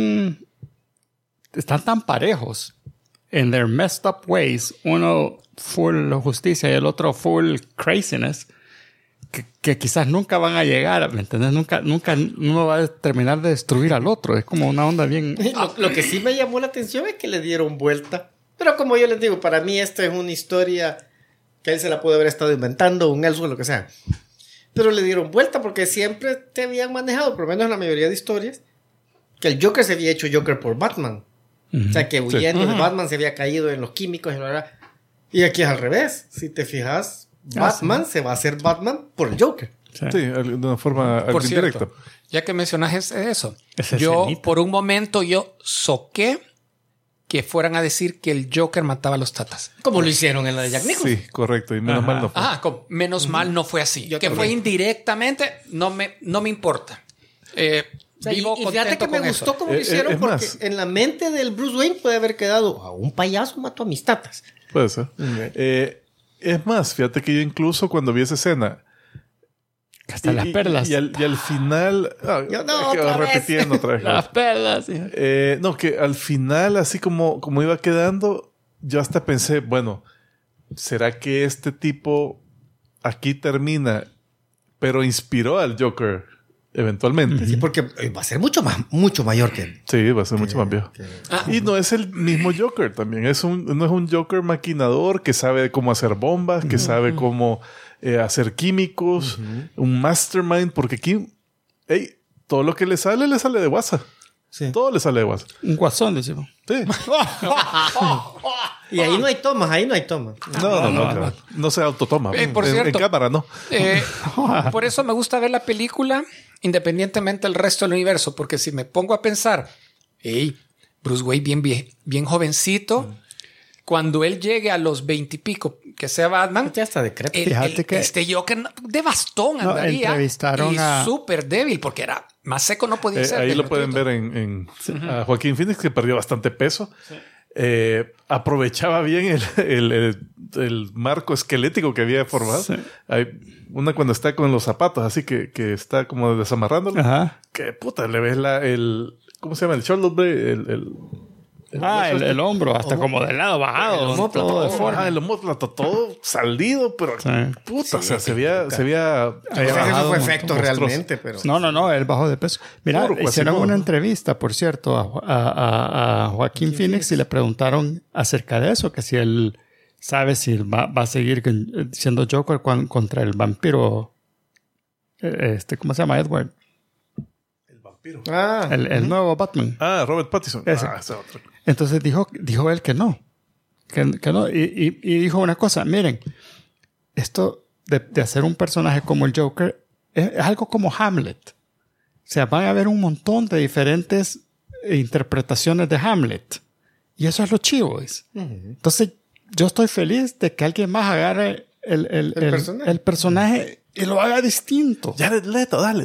Speaker 1: tan parejos en their messed up ways, uno full justicia y el otro full craziness, que quizás nunca van a llegar, ¿me entiendes? Nunca uno va a terminar de destruir al otro. Es como una onda bien...
Speaker 3: Lo que sí me llamó la atención es que le dieron vuelta. Pero como yo les digo, para mí esta es una historia que él se la puede haber estado inventando, un elfo, lo que sea. Pero le dieron vuelta porque siempre te habían manejado, por lo menos en la mayoría de historias, que el Joker se había hecho Joker por Batman. O sea, que huyendo de Batman se había caído en los químicos y aquí es al revés. Si te fijas, Batman se va a hacer Batman por el Joker.
Speaker 2: Sí, de una forma
Speaker 4: por
Speaker 2: indirecta.
Speaker 4: cierto, ya que mencionas eso,
Speaker 1: Esa
Speaker 4: yo
Speaker 1: escenita.
Speaker 4: por un momento soqué que fueran a decir que el Joker mataba a los tatas.
Speaker 3: Como lo hicieron en la de Jack Nicholson.
Speaker 2: Sí, correcto. Y menos mal no fue.
Speaker 4: Menos mal no fue así.
Speaker 3: Yo
Speaker 4: que
Speaker 3: también.
Speaker 4: fue indirectamente, no me importa.
Speaker 3: O sea,
Speaker 4: Vivo
Speaker 3: y fíjate
Speaker 4: contento
Speaker 3: que me
Speaker 4: con
Speaker 3: gustó
Speaker 4: eso.
Speaker 3: cómo lo hicieron
Speaker 2: es
Speaker 3: porque
Speaker 2: más.
Speaker 3: en la mente del Bruce Wayne puede haber quedado a un payaso mató a mis tatas.
Speaker 2: Puede ser. Es más, fíjate que yo incluso cuando vi esa escena...
Speaker 1: Hasta las perlas.
Speaker 2: Y al final...
Speaker 3: Yo no,
Speaker 2: es que
Speaker 3: otra
Speaker 2: vas
Speaker 3: vez.
Speaker 2: repitiendo otra vez.
Speaker 1: Las perlas. Sí.
Speaker 2: No, que al final, así como iba quedando, yo hasta pensé, bueno, ¿será que este tipo aquí termina, pero inspiró al Joker eventualmente?
Speaker 3: Sí, porque va a ser mucho mayor que él.
Speaker 2: Sí, va a ser mucho más viejo. Y no es el mismo Joker también. No es un Joker maquinador que sabe cómo hacer bombas, que sabe cómo hacer químicos, un mastermind, porque aquí todo lo que le sale de WhatsApp.
Speaker 3: Sí.
Speaker 2: Todo le sale de Guasón.
Speaker 1: Un guasón, decimos.
Speaker 2: Sí.
Speaker 3: Y ahí no hay tomas,
Speaker 2: No, no se autotoma.
Speaker 4: Por
Speaker 2: en
Speaker 4: cierto.
Speaker 2: cámara, no.
Speaker 4: Por eso me gusta ver la película independientemente del resto del universo, porque si me pongo a pensar, hey, Bruce Wayne bien jovencito, cuando él llegue a los 20 y pico, que sea Batman,
Speaker 3: Ya está decrépito.
Speaker 1: Fíjate que-
Speaker 4: este Joker de bastón
Speaker 1: No,
Speaker 4: andaría
Speaker 1: entrevistaron
Speaker 4: y
Speaker 1: a-
Speaker 4: súper débil, porque era más seco no podía ser.
Speaker 2: Ahí
Speaker 4: de
Speaker 2: lo pueden
Speaker 4: gratuito.
Speaker 2: ver a Joaquín Phoenix, que perdió bastante peso. Aprovechaba bien el marco esquelético que había formado.
Speaker 1: Sí.
Speaker 2: Hay una cuando está con los zapatos, así que está como desamarrándolo.
Speaker 1: Ajá.
Speaker 2: Que puta, le ves ¿cómo se llama? El shoulder blade,
Speaker 1: El hombro, hasta como de lado bajado.
Speaker 3: El omóplato,
Speaker 1: todo deforme.
Speaker 2: el homóplato todo salido, pero
Speaker 1: Sí.
Speaker 2: puta, o sea, se veía
Speaker 3: No sé si eso
Speaker 1: bajado
Speaker 3: fue
Speaker 1: un
Speaker 3: efecto
Speaker 2: montón.
Speaker 3: realmente, pero...
Speaker 1: No, él bajó de peso. Mira,
Speaker 2: Puro
Speaker 1: hicieron
Speaker 2: Quasimodo.
Speaker 1: una entrevista, por cierto, a Joaquín Phoenix y le preguntaron acerca de eso, que si él sabe si va a seguir siendo Joker contra el vampiro, ¿cómo se llama? Edward,
Speaker 3: Ah,
Speaker 1: el nuevo Batman.
Speaker 2: Robert Pattinson.
Speaker 1: Ese.
Speaker 2: Ese otro.
Speaker 1: Entonces dijo él que no. Que no. Y dijo una cosa, miren, esto de hacer un personaje como el Joker es algo como Hamlet. O sea, van a haber un montón de diferentes interpretaciones de Hamlet. Y eso es lo chivo. Entonces, yo estoy feliz de que alguien más agarre el personaje y lo haga distinto.
Speaker 2: Jared Leto, dale.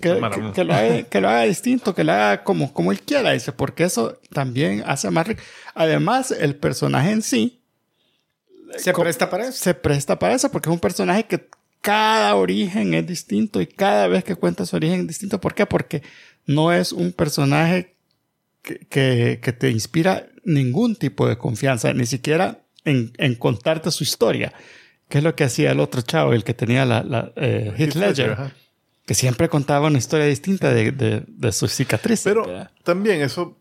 Speaker 1: Que lo haga distinto, que lo haga como él quiera, dice, porque eso también hace más rico. Además, el personaje en sí
Speaker 3: se presta para eso.
Speaker 1: se presta para eso, porque es un personaje que cada origen es distinto y cada vez que cuenta su origen es distinto. ¿Por qué? Porque no es un personaje que te inspira ningún tipo de confianza, ni siquiera en contarte su historia. Que es lo que hacía el otro chavo, el que tenía Heath Ledger,
Speaker 2: ajá.
Speaker 1: que siempre contaba una historia distinta de sus cicatrices.
Speaker 2: Pero
Speaker 1: ¿verdad?
Speaker 2: también eso,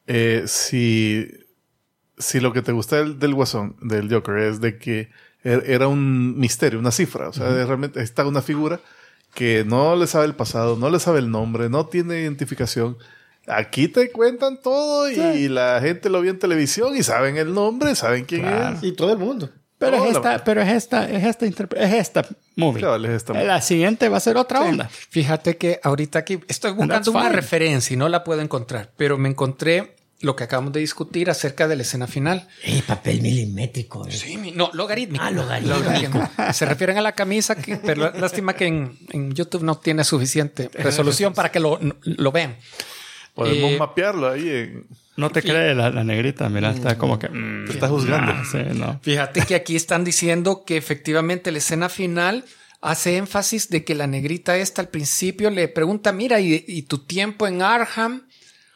Speaker 2: si lo que te gusta del Guasón, del Joker, es de que era un misterio, una cifra. O sea, realmente está una figura que no le sabe el pasado, no le sabe el nombre, no tiene identificación. Aquí te cuentan todo y la gente lo vio en televisión y saben el nombre, saben quién
Speaker 1: Claro.
Speaker 2: es.
Speaker 3: Y todo el mundo.
Speaker 1: Pero
Speaker 2: Hola.
Speaker 1: es esta movie.
Speaker 2: Cabal, es esta movie.
Speaker 1: La siguiente va a ser otra onda.
Speaker 4: Fíjate que ahorita aquí estoy
Speaker 1: that's
Speaker 4: buscando una
Speaker 1: fine.
Speaker 4: referencia y no la puedo encontrar, pero me encontré lo que acabamos de discutir acerca de la escena final.
Speaker 3: Papel milimétrico.
Speaker 4: Sí, no, logarítmico.
Speaker 3: Ah, logarítmico.
Speaker 4: Se refieren a la camisa, pero lástima que en YouTube no tiene suficiente resolución para que lo vean.
Speaker 2: Podemos mapearlo ahí.
Speaker 1: No te crees la negrita, mira, está como que...
Speaker 2: Te está juzgando.
Speaker 1: sí, no.
Speaker 4: Fíjate que aquí están diciendo que efectivamente la escena final hace énfasis de que la negrita esta al principio le pregunta, mira, ¿y tu tiempo en Arkham?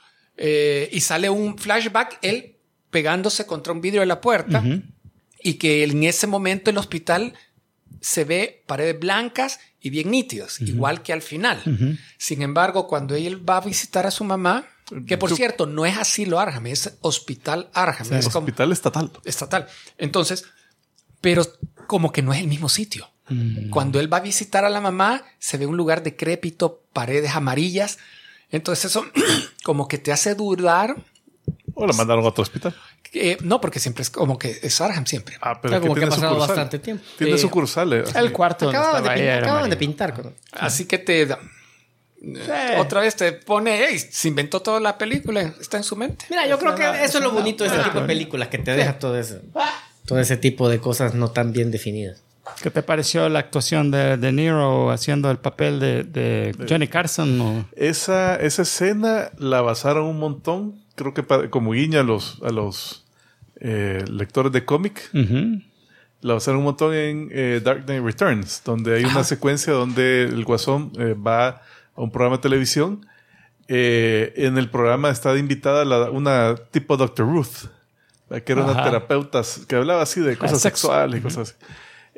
Speaker 4: Y sale un flashback, él pegándose contra un vidrio de la puerta y que en ese momento el hospital se ve paredes blancas y bien nítidas, igual que al final. Sin embargo, cuando él va a visitar a su mamá, que por cierto, no es asilo Arkham, es Hospital Arkham, es como
Speaker 2: Hospital estatal.
Speaker 4: estatal. Entonces, pero como que no es el mismo sitio. Cuando él va a visitar a la mamá, se ve un lugar decrépito, paredes amarillas. Entonces eso como que te hace dudar.
Speaker 2: O la mandaron a otro hospital.
Speaker 4: No, porque siempre es como que es Arkham siempre.
Speaker 2: Pero
Speaker 3: Como que ha
Speaker 2: tiene
Speaker 3: pasado
Speaker 2: sucursal.
Speaker 3: bastante tiempo.
Speaker 2: Tiene sucursales.
Speaker 1: El cuarto donde
Speaker 3: Acaban
Speaker 1: estaba ella era
Speaker 3: de
Speaker 1: amarillo.
Speaker 3: pintar.
Speaker 4: Así que te da. Otra vez te pone, hey, se inventó toda la película, está en su mente.
Speaker 3: Mira, yo creo que eso es lo bonito de este tipo de películas, que te deja todo ese tipo de cosas no tan bien definidas.
Speaker 1: ¿Qué te pareció la actuación de Niro haciendo el papel de Johnny Carson? ¿O?
Speaker 2: Esa escena la basaron un montón, creo que como guiña a los lectores de cómic. La basaron un montón en Dark Knight Returns, donde hay una secuencia donde el Guasón va a un programa de televisión. En el programa está de invitada una tipo Dr. Ruth, que era una terapeuta que hablaba así de cosas
Speaker 1: sexo.
Speaker 2: sexuales y cosas así.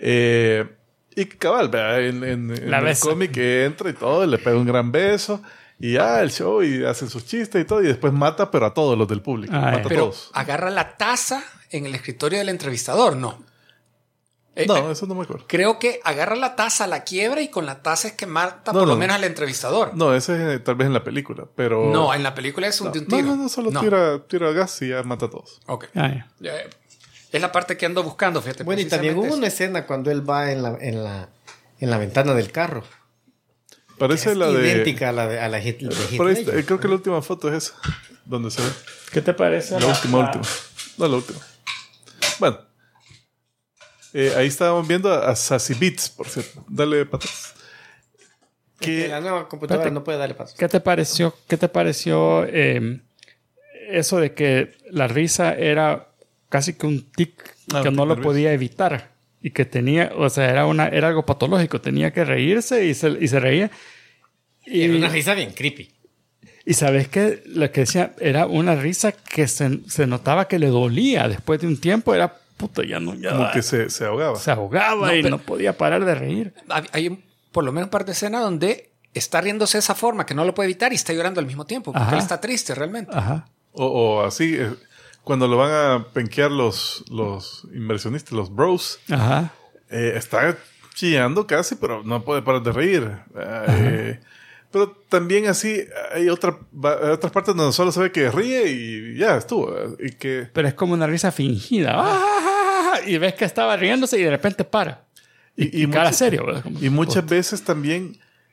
Speaker 2: Y cabal, ¿verdad? En el
Speaker 1: besa.
Speaker 2: cómic entra y todo, y le pega un gran beso, y el show, y hacen sus chistes y todo, y después mata, pero a todos los del público. Mata a
Speaker 4: Pero
Speaker 2: todos.
Speaker 4: agarra la taza en el escritorio del entrevistador, no.
Speaker 2: No, eso no me acuerdo.
Speaker 4: Creo que agarra la taza, la quiebra y con la taza es que mata
Speaker 2: No,
Speaker 4: por lo
Speaker 2: no.
Speaker 4: menos al entrevistador.
Speaker 2: No, ese es tal vez en la película, pero...
Speaker 4: No, en la película es un, de un tiro.
Speaker 2: No, solo
Speaker 4: No.
Speaker 2: tira gas y ya mata a todos.
Speaker 4: Ok.
Speaker 1: Ah, ya.
Speaker 4: Ya, es la parte que ando buscando, fíjate.
Speaker 3: Bueno, y también hubo
Speaker 4: precisamente
Speaker 3: una escena cuando él va en la ventana del carro.
Speaker 2: Parece
Speaker 3: Es
Speaker 2: la de...
Speaker 3: idéntica a la de Heath
Speaker 2: Por ahí
Speaker 3: Ledger.
Speaker 2: creo que la última foto es esa, donde se ve.
Speaker 1: ¿Qué te parece?
Speaker 2: La última. No, la última. Bueno. Ahí estábamos viendo a Sassy Beats, por cierto. Dale para atrás.
Speaker 3: Que la nueva computadora
Speaker 1: Espérate.
Speaker 3: no puede darle paso.
Speaker 1: ¿Qué te pareció eso de que la risa era casi que un tic
Speaker 2: Ah,
Speaker 1: que
Speaker 2: un
Speaker 1: no
Speaker 2: tic
Speaker 1: lo
Speaker 2: nervioso.
Speaker 1: podía evitar y que tenía, o sea, era algo patológico, tenía que reírse y se reía
Speaker 3: Era una risa bien creepy.
Speaker 1: y sabes que lo que decía era una risa que se notaba que le dolía después de un tiempo, era puta, ya no, ya
Speaker 2: Como que se ahogaba.
Speaker 1: se ahogaba
Speaker 4: No,
Speaker 1: y
Speaker 4: pero-
Speaker 1: no podía parar de reír.
Speaker 4: hay por lo menos un par de escenas donde está riéndose de esa forma que no lo puede evitar y está llorando al mismo tiempo. Porque
Speaker 1: Ajá.
Speaker 4: él está triste realmente.
Speaker 1: Ajá.
Speaker 2: O así, cuando lo van a penquear los inversionistas, los bros,
Speaker 1: Ajá.
Speaker 2: está chillando casi, pero no puede parar de reír. Pero también así hay otras partes donde solo se ve que ríe y ya estuvo. Y que
Speaker 1: Pero es como una risa fingida. ¡Ah! Y ves que estaba riéndose y de repente para. Y cara
Speaker 2: mucho-
Speaker 1: serio, ¿verdad? Como,
Speaker 2: Y muchas veces también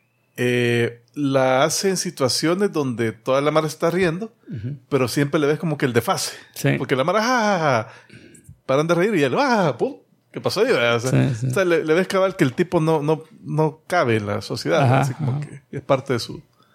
Speaker 2: la hace en situaciones donde toda la mara está riendo, pero siempre le ves como que el desfase.
Speaker 1: Sí.
Speaker 2: Porque la mara, paran de reír y él, ¡pum! ¿Qué pasó ahí? O sea,
Speaker 1: Sí.
Speaker 2: o sea, le ves cabal que el tipo no cabe en la sociedad.
Speaker 1: Ajá,
Speaker 2: así como que es parte de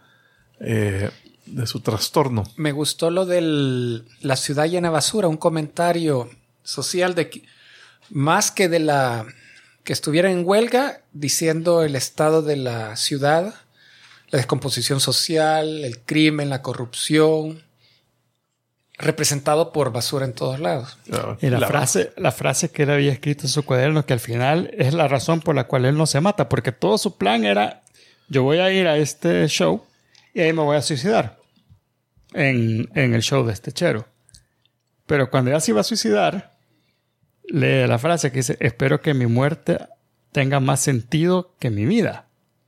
Speaker 2: su trastorno.
Speaker 4: Me gustó lo de la ciudad llena de basura, un comentario social de que más que de la que estuviera en huelga, diciendo el estado de la ciudad, la descomposición social, el crimen, la corrupción, representado por basura en todos lados.
Speaker 1: Y la frase que él había escrito en su cuaderno, que al final es la razón por la cual él no se mata, porque todo su plan era, yo voy a ir a este show y ahí me voy a suicidar en el show de este chero. Pero cuando ya se iba a suicidar, lee la frase que dice, espero que mi muerte tenga más sentido que mi vida.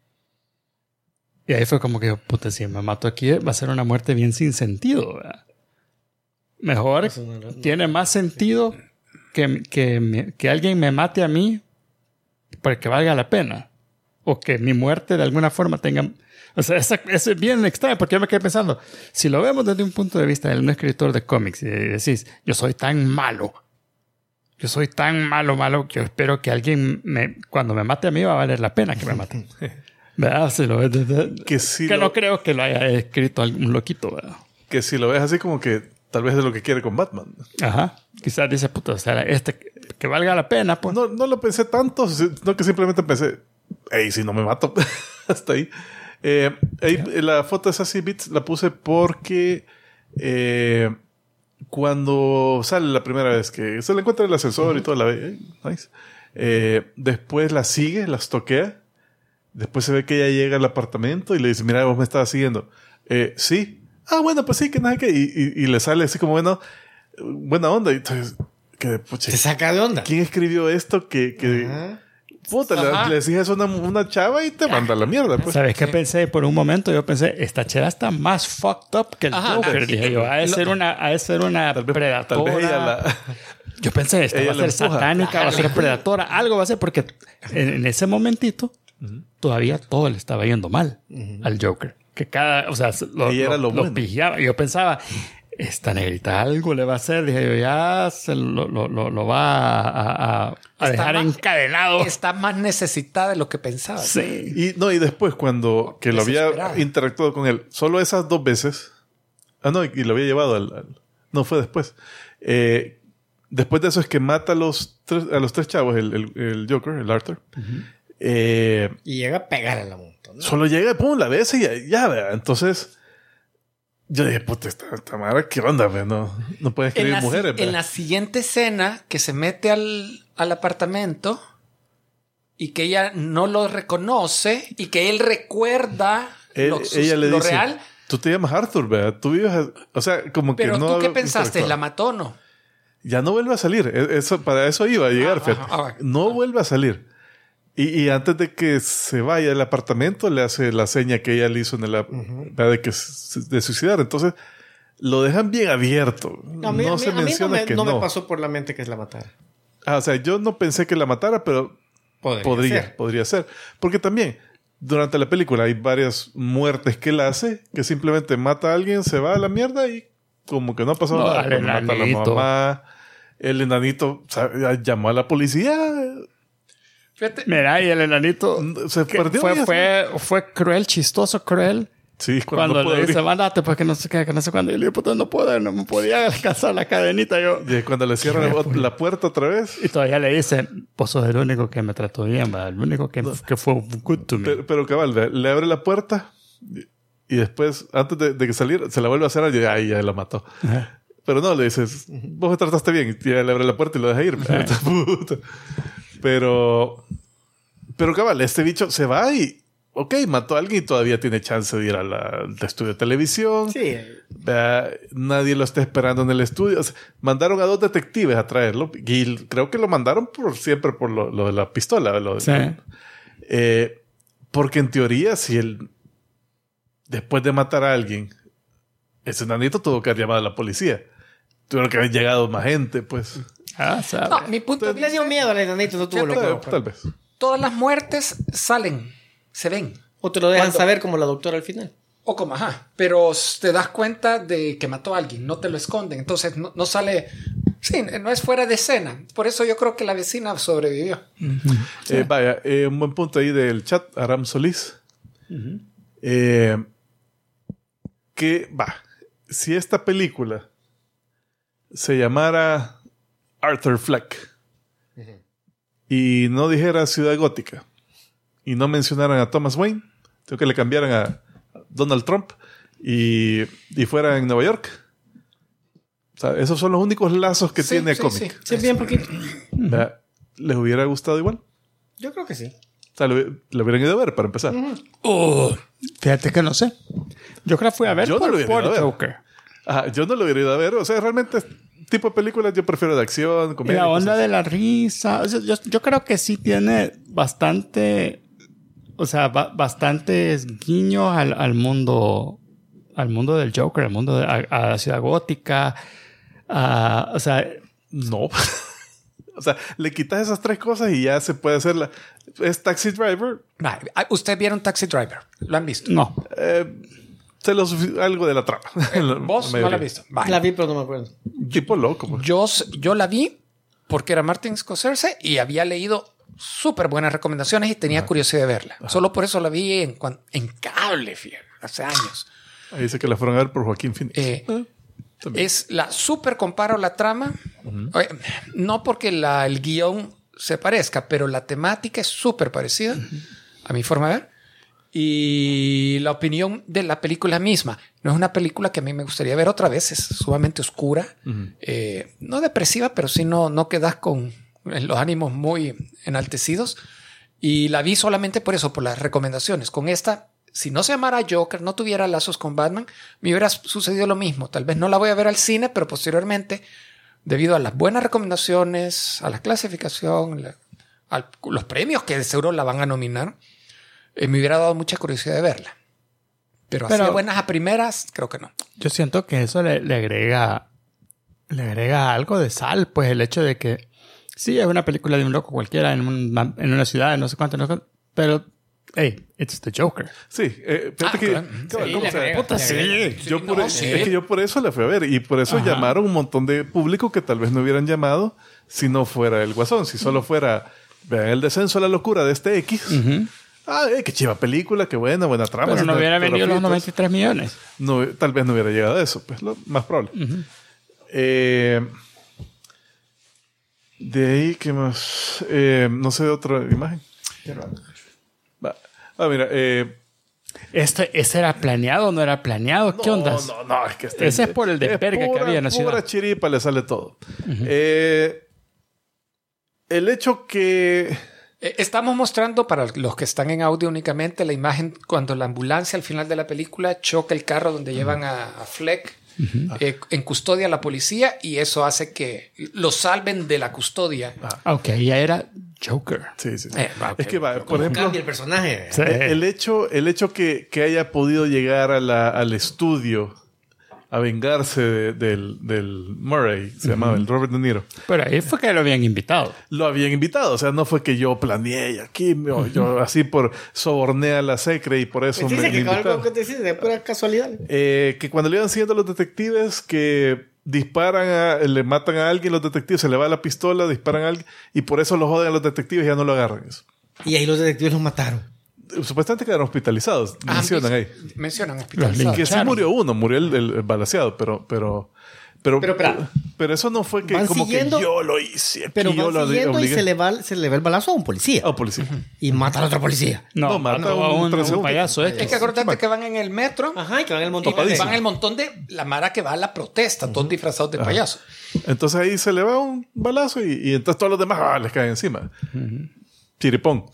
Speaker 1: Y ahí fue como que, puta, si me mato aquí va a ser una muerte bien sin sentido, ¿verdad? Mejor, tiene más sentido que alguien me mate a mí para que valga la pena. O que mi muerte de alguna forma tenga... O sea, eso es bien extraño porque yo me quedé pensando, si lo vemos desde un punto de vista de un escritor de cómics y decís, yo soy tan malo, que yo espero que alguien cuando me mate a mí va a valer la pena que me mate. ¿Verdad? Si lo ves
Speaker 2: Que
Speaker 1: no creo que lo haya escrito algún loquito, ¿verdad?
Speaker 2: Que si lo ves así como que tal vez es lo que quiere con Batman.
Speaker 1: Ajá. Quizás dice, puta, o sea, que valga la pena, pues.
Speaker 2: No lo pensé tanto, sino que simplemente pensé, hey, si no me mato, hasta ahí. La foto de Sassy Beats la puse porque cuando sale la primera vez que se le encuentra en el ascensor y toda la vez, nice. Después la sigue, la toquea. Después se ve que ella llega al apartamento y le dice, mira, vos me estabas siguiendo. Sí. Ah, bueno, pues sí, que nada que... Y le sale así como, bueno, buena onda. Y entonces, que, pucha,
Speaker 3: Se saca de onda.
Speaker 2: ¿quién escribió esto?
Speaker 3: Ajá.
Speaker 2: Puta,
Speaker 4: Ajá.
Speaker 2: le decías a una chava y te manda a la mierda. Pues.
Speaker 1: ¿Sabes qué pensé? Por un momento yo pensé, esta chera está más fucked up que el
Speaker 4: Ajá.
Speaker 1: Joker. Dije yo, ha de ser una predadora.
Speaker 2: Tal vez ella
Speaker 1: Yo pensé, esta
Speaker 2: ella
Speaker 1: va a
Speaker 2: la
Speaker 1: ser
Speaker 2: empuja.
Speaker 1: satánica, va a ser predadora. Algo va a ser porque en ese momentito todavía todo le estaba yendo mal al Joker. Que o sea,
Speaker 2: Ella era lo bueno.
Speaker 1: pillaba. Y yo pensaba, esta negrita algo le va a hacer. Dije yo, ya se lo va a dejar
Speaker 4: más-
Speaker 1: encadenado.
Speaker 4: Está más necesitada de lo que pensaba.
Speaker 1: Sí.
Speaker 2: Y después cuando que lo había
Speaker 4: Desesperada.
Speaker 2: interactuado con él, solo esas 2 veces. Ah, no, y lo había llevado no, fue después. Después de eso es que mata a los 3 chavos, el Joker, el Arthur.
Speaker 3: Y llega a pegar a la montón. ¿no?
Speaker 2: Solo llega, pum, la besa y ya, ¿verdad? Entonces, yo dije, puta, esta madre, ¿qué onda? ¿Verdad? No puede escribir mujeres.
Speaker 4: En
Speaker 2: ¿verdad?
Speaker 4: la siguiente escena que se mete al apartamento y que ella no lo reconoce y que él recuerda
Speaker 2: Ella le
Speaker 4: lo
Speaker 2: dice,
Speaker 4: real.
Speaker 2: tú te llamas Arthur, ¿verdad? Tú vives, o sea, como
Speaker 4: Pero
Speaker 2: que no...
Speaker 4: tú qué
Speaker 2: había
Speaker 4: pensaste,
Speaker 2: interactuado.
Speaker 4: la mató o no.
Speaker 2: ya no vuelve a salir. Para eso iba a llegar, fíjate. No vuelve a salir. Y antes de que se vaya del apartamento, le hace la seña que ella le hizo de suicidar. Entonces, lo dejan bien abierto. No se menciona que no.
Speaker 3: No me pasó por la mente que la matara.
Speaker 2: O sea, yo no pensé que la matara, pero podría ser. Porque también, durante la película hay varias muertes que él hace, que simplemente mata a alguien, se va a la mierda y como que no ha pasado nada. Mata a la mamá. El enanito llamó a la policía.
Speaker 1: Fíjate. Mira, y el enanito
Speaker 2: se perdió.
Speaker 1: Fue cruel, chistoso, cruel.
Speaker 2: Sí,
Speaker 1: cuando le dice, mándate, pues que no sé qué, que no sé cuándo. Y le digo, puta, no me podía alcanzar la cadenita. Y
Speaker 2: cuando le cierran la puerta otra vez.
Speaker 1: Y todavía le dice, vos sos el único que me trató bien, ¿verdad? El único que fue good to me.
Speaker 2: Pero cabal, le abre la puerta y después, antes de que saliera, se la vuelve a hacer y ahí ya la mató. Ajá. Pero no, le dices, vos me trataste bien. Y ya le abre la puerta y lo deja ir. Pero cabal, este bicho se va y ok, mató a alguien y todavía tiene chance de ir al estudio de televisión.
Speaker 3: Sí.
Speaker 2: Nadie lo está esperando en el estudio. O sea, mandaron a 2 detectives a traerlo y creo que lo mandaron siempre por lo de la pistola. Porque en teoría, si él después de matar a alguien, ese nanito tuvo que haber llamado a la policía. Tuvieron que haber llegado más gente, pues.
Speaker 1: ¿Sabe?
Speaker 4: No, mi punto de vista...
Speaker 3: Le dio miedo al enanito, no tuvo loco.
Speaker 2: Tal vez.
Speaker 4: Todas las muertes salen, se ven.
Speaker 3: O te lo dejan saber como la doctora al final.
Speaker 4: O como, pero te das cuenta de que mató a alguien, no te lo esconden. Entonces no sale... Sí, no es fuera de escena. Por eso yo creo que la vecina sobrevivió.
Speaker 2: Sí. Un buen punto ahí del chat, Aram Solís. Si esta película se llamara Arthur Fleck y no dijera Ciudad Gótica y no mencionaran a Thomas Wayne, tengo que le cambiaran a Donald Trump y fuera en Nueva York. O sea, esos son los únicos lazos que tiene el cómic.
Speaker 3: Sí, bien poquito.
Speaker 2: ¿Les hubiera gustado igual?
Speaker 3: Yo creo que sí.
Speaker 2: O sea, lo hubieran ido a ver para empezar.
Speaker 1: Fíjate que no sé. Yo creo que fui a ver por Joker.
Speaker 2: Yo no lo hubiera ido a ver. O sea, realmente tipo de películas yo prefiero de acción, comedia.
Speaker 1: La onda de la risa. O sea, yo creo que sí tiene bastante... O sea, bastantes guiños al mundo del Joker, al mundo a la ciudad gótica. O sea...
Speaker 2: No. O sea, le quitas esas 3 cosas y ya se puede hacer es Taxi Driver.
Speaker 4: ¿Usted vieron Taxi Driver? ¿Lo han visto?
Speaker 1: No.
Speaker 2: Algo de la trama.
Speaker 4: ¿Vos no la has visto?
Speaker 3: Vale. La vi, pero no me acuerdo.
Speaker 2: Tipo loco. Pues.
Speaker 4: Yo la vi porque era Martin Scorsese y había leído súper buenas recomendaciones y tenía curiosidad de verla. Solo por eso la vi en cable, fíjate, hace años.
Speaker 2: Ahí dice que la fueron a ver por Joaquín Phoenix.
Speaker 4: Es la súper comparo la trama. No porque el guión se parezca, pero la temática es súper parecida a mi forma de ver. Y la opinión de la película misma. No es una película que a mí me gustaría ver otra vez. Es sumamente oscura. No depresiva, pero sí no quedas con los ánimos muy enaltecidos. Y la vi solamente por eso, por las recomendaciones. Con esta, si no se llamara Joker, no tuviera lazos con Batman, me hubiera sucedido lo mismo. Tal vez no la voy a ver al cine, pero posteriormente, debido a las buenas recomendaciones, a la clasificación, a los premios que de seguro la van a nominar, me hubiera dado mucha curiosidad de verla. Pero así de buenas a primeras, creo que no.
Speaker 1: Yo siento que eso le agrega algo de sal, pues el hecho de que sí, es una película de un loco cualquiera en una ciudad, no sé cuánto, pero hey, it's the Joker.
Speaker 2: Sí, fíjate que... Yo por eso la fui a ver y por eso llamaron un montón de público que tal vez no hubieran llamado si no fuera el Guasón, si solo fuera vean el descenso a la locura de este X. Qué chiva película, qué buena trama.
Speaker 1: Pero no hubiera venido los 93 millones.
Speaker 2: No, tal vez no hubiera llegado a eso, pues lo más probable. De ahí, ¿qué más? No sé, otra imagen. Mira,
Speaker 1: ¿ese era planeado o no era planeado? ¿Qué onda?
Speaker 2: No, es que
Speaker 1: ese es por el desvergue que había en la ciudad.
Speaker 2: Pura chiripa le sale todo. El hecho que...
Speaker 4: Estamos mostrando, para los que están en audio únicamente, la imagen cuando la ambulancia al final de la película choca el carro donde llevan a Fleck en custodia a la policía y eso hace que lo salven de la custodia.
Speaker 1: Ok, ya era Joker.
Speaker 2: Sí, sí.
Speaker 4: Ok.
Speaker 2: Es que, por
Speaker 3: ¿Cómo
Speaker 2: ejemplo,
Speaker 3: cambia el personaje?
Speaker 1: Sí.
Speaker 2: el hecho que haya podido llegar al estudio a vengarse del Murray, se llamaba el Robert De Niro.
Speaker 1: Pero ahí fue que lo habían invitado.
Speaker 2: Lo habían invitado, o sea, no fue que yo planeé y aquí yo así por soborné a la secre y por eso
Speaker 3: Pues dice
Speaker 2: me
Speaker 3: que
Speaker 2: invitaron.
Speaker 3: algo que te dice de pura casualidad.
Speaker 2: Que cuando le iban siguiendo a los detectives que disparan, le matan a alguien, los detectives se le va la pistola, disparan a alguien y por eso los joden a los detectives y ya no lo agarran eso.
Speaker 3: Y ahí los detectives los mataron.
Speaker 2: Supuestamente quedaron hospitalizados, mencionan ahí.
Speaker 4: Mencionan
Speaker 2: Y
Speaker 4: hospitalizados.
Speaker 2: que sí murió uno, murió el balaceado, pero eso no fue que
Speaker 3: Van
Speaker 2: como
Speaker 3: siguiendo,
Speaker 2: que yo lo hice. Aquí
Speaker 3: Pero
Speaker 2: yo
Speaker 3: van
Speaker 2: lo
Speaker 3: siguiendo y
Speaker 2: obligué.
Speaker 3: se le va el balazo a un policía.
Speaker 2: Ah, policía.
Speaker 3: Y mata al otro policía.
Speaker 2: No, mata a un transeúnte.
Speaker 1: payaso.
Speaker 4: Es que acordate que van en el metro.
Speaker 3: Ajá, y que van el montón.
Speaker 4: Van el montón de la mara que va a la protesta, todos disfrazados de payaso.
Speaker 2: Entonces ahí se le va un balazo y entonces todos los demás les caen encima. Chiripón.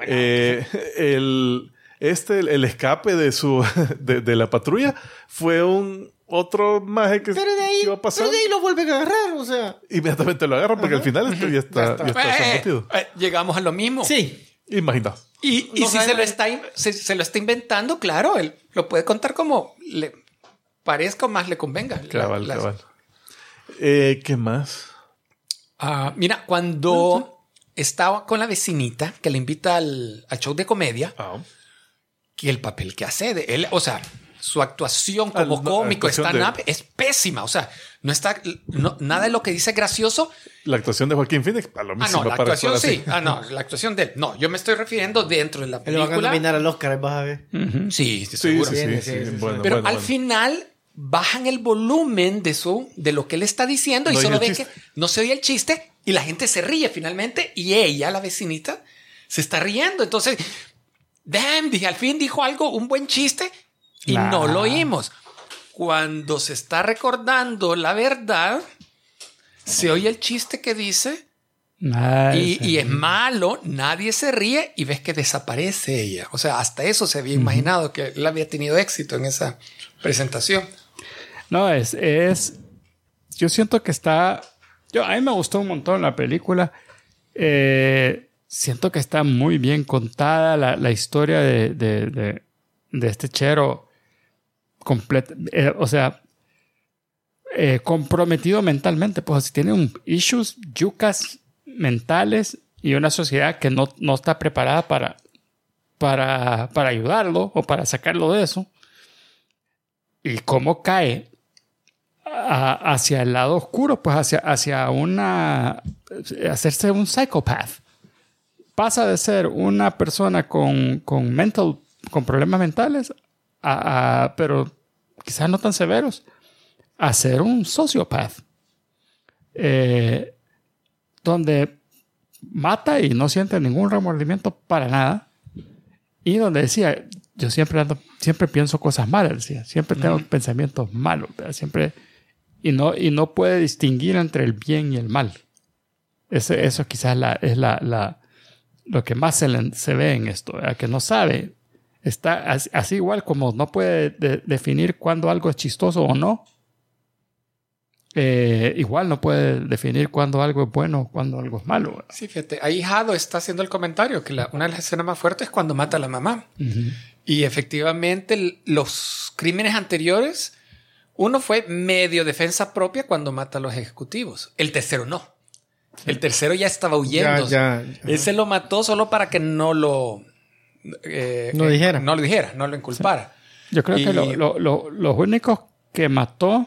Speaker 2: El escape de la patrulla fue otro maje que
Speaker 3: Pero de ahí,
Speaker 2: iba a pasar.
Speaker 3: pero de ahí lo vuelven a agarrar, o sea.
Speaker 2: Inmediatamente lo agarran porque al final esto ya está sometido.
Speaker 4: Llegamos a lo mismo.
Speaker 3: Sí.
Speaker 2: Imagina.
Speaker 4: Y
Speaker 3: No
Speaker 4: si se lo está inventando, claro, él lo puede contar como le parezca o más le convenga.
Speaker 2: Cabal. ¿Qué más?
Speaker 4: Mira, cuando estaba con la vecinita que le invita al show de comedia, que el papel que hace de él, o sea, su actuación como cómico, stand-up, es pésima. O sea, nada de lo que dice es gracioso.
Speaker 2: La actuación de Joaquín Phoenix, a lo mismo.
Speaker 4: No, la actuación sí. La actuación de él. No, yo me estoy refiriendo dentro de la
Speaker 3: Él lo van a
Speaker 4: película.
Speaker 3: nominar al Oscar, vas a ver.
Speaker 4: Sí,
Speaker 2: Sí,
Speaker 4: seguro.
Speaker 2: sí. Bueno,
Speaker 4: Pero
Speaker 2: bueno,
Speaker 4: al
Speaker 2: bueno.
Speaker 4: final bajan el volumen de lo que él está diciendo y
Speaker 2: No
Speaker 4: solo
Speaker 2: oye el
Speaker 4: ven que
Speaker 2: chiste.
Speaker 4: no se oye el chiste y la gente se ríe finalmente y ella, la vecinita, se está riendo. Entonces, damn, dije, al fin dijo algo, un buen chiste y no lo oímos. Cuando se está recordando la verdad, se oye el chiste que dice y es malo, nadie se ríe y ves que desaparece ella. O sea, hasta eso se había imaginado que él había tenido éxito en esa presentación.
Speaker 1: No, yo siento que a mí me gustó un montón la película. Siento que está muy bien contada la historia de este chero completo. O sea, comprometido mentalmente. Pues si tiene issues, yucas mentales y una sociedad que no está preparada para ayudarlo o para sacarlo de eso. Y cómo cae hacia el lado oscuro, pues hacia hacerse un psychopath. Pasa de ser una persona con problemas mentales, pero quizás no tan severos, a ser un sociópata. Donde mata y no siente ningún remordimiento para nada. Y donde decía, yo siempre pienso cosas malas, decía. Siempre tengo pensamientos malos, ¿verdad? Siempre... Y no puede distinguir entre el bien y el mal. Eso quizás es lo que más se ve en esto, ¿verdad? Que no sabe. Está así igual como no puede definir cuándo algo es chistoso o no. Igual no puede definir cuándo algo es bueno o cuándo algo es malo, ¿verdad?
Speaker 4: Sí, fíjate, ahí Jado está haciendo el comentario que una de las escenas más fuertes es cuando mata a la mamá. Y efectivamente los crímenes anteriores, uno fue medio defensa propia cuando mata a los ejecutivos. El tercero no. El tercero ya estaba huyendo. Él se lo mató solo para que no lo
Speaker 3: dijera.
Speaker 4: No lo inculpara.
Speaker 1: Yo creo que los únicos que mató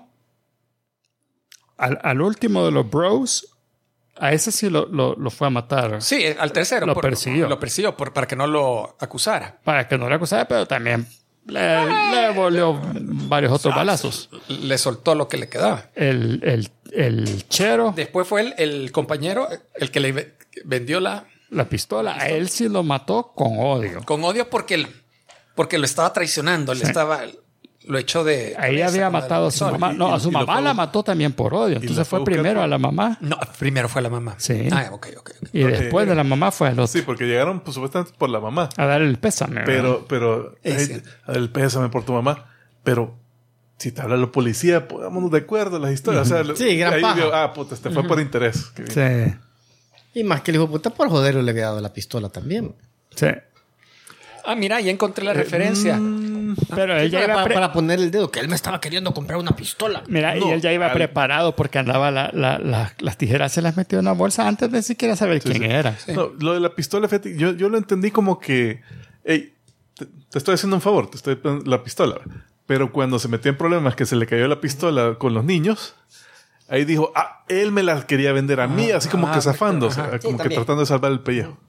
Speaker 1: al último de los bros, a ese sí lo fue a matar.
Speaker 4: Sí, al tercero.
Speaker 1: Lo persiguió.
Speaker 4: Lo persiguió para que no lo acusara.
Speaker 1: Para que no lo acusara, pero también le volvió varios otros balazos.
Speaker 4: Le soltó lo que le quedaba.
Speaker 1: El chero,
Speaker 4: Después fue el compañero, el que le vendió la
Speaker 1: pistola, a él sí lo mató con odio.
Speaker 4: con odio porque lo estaba traicionando.
Speaker 1: Sí.
Speaker 4: Lo echó de...
Speaker 1: Ahí había matado a su mamá. No, a su mamá la mató también por odio. Entonces fue primero a la mamá.
Speaker 4: No, primero fue la mamá.
Speaker 1: Sí.
Speaker 4: Ok.
Speaker 1: Y después de la mamá fue al otro.
Speaker 2: Sí, porque llegaron pues, supuestamente por la mamá.
Speaker 1: A darle el pésame. ¿verdad?
Speaker 2: Pero
Speaker 4: Es cierto.
Speaker 2: el pésame por tu mamá. Pero si te habla la policía, pongámonos de acuerdo las historias. O sea,
Speaker 3: Sí, gran
Speaker 2: ahí
Speaker 3: paja.
Speaker 2: vio, puta, este fue por interés. Qué bien.
Speaker 1: Sí.
Speaker 3: Y más que el hijo de puta por joderlo le había dado la pistola también.
Speaker 1: Sí.
Speaker 4: Ah, mira, ya encontré la referencia.
Speaker 1: Pero él ya iba
Speaker 3: Para poner el dedo, que él me estaba queriendo comprar una pistola.
Speaker 1: Mira, y él ya iba preparado porque andaba las tijeras se las metió en una bolsa antes de siquiera saber quién era.
Speaker 2: No, lo de la pistola, fíjate, yo lo entendí como que, hey, te estoy haciendo un favor, te estoy poniendo la pistola. Pero cuando se metió en problemas que se le cayó la pistola con los niños, ahí dijo, él me la quería vender a mí, así como que zafando, o sea, como que
Speaker 3: también.
Speaker 2: tratando de salvar el pellejo.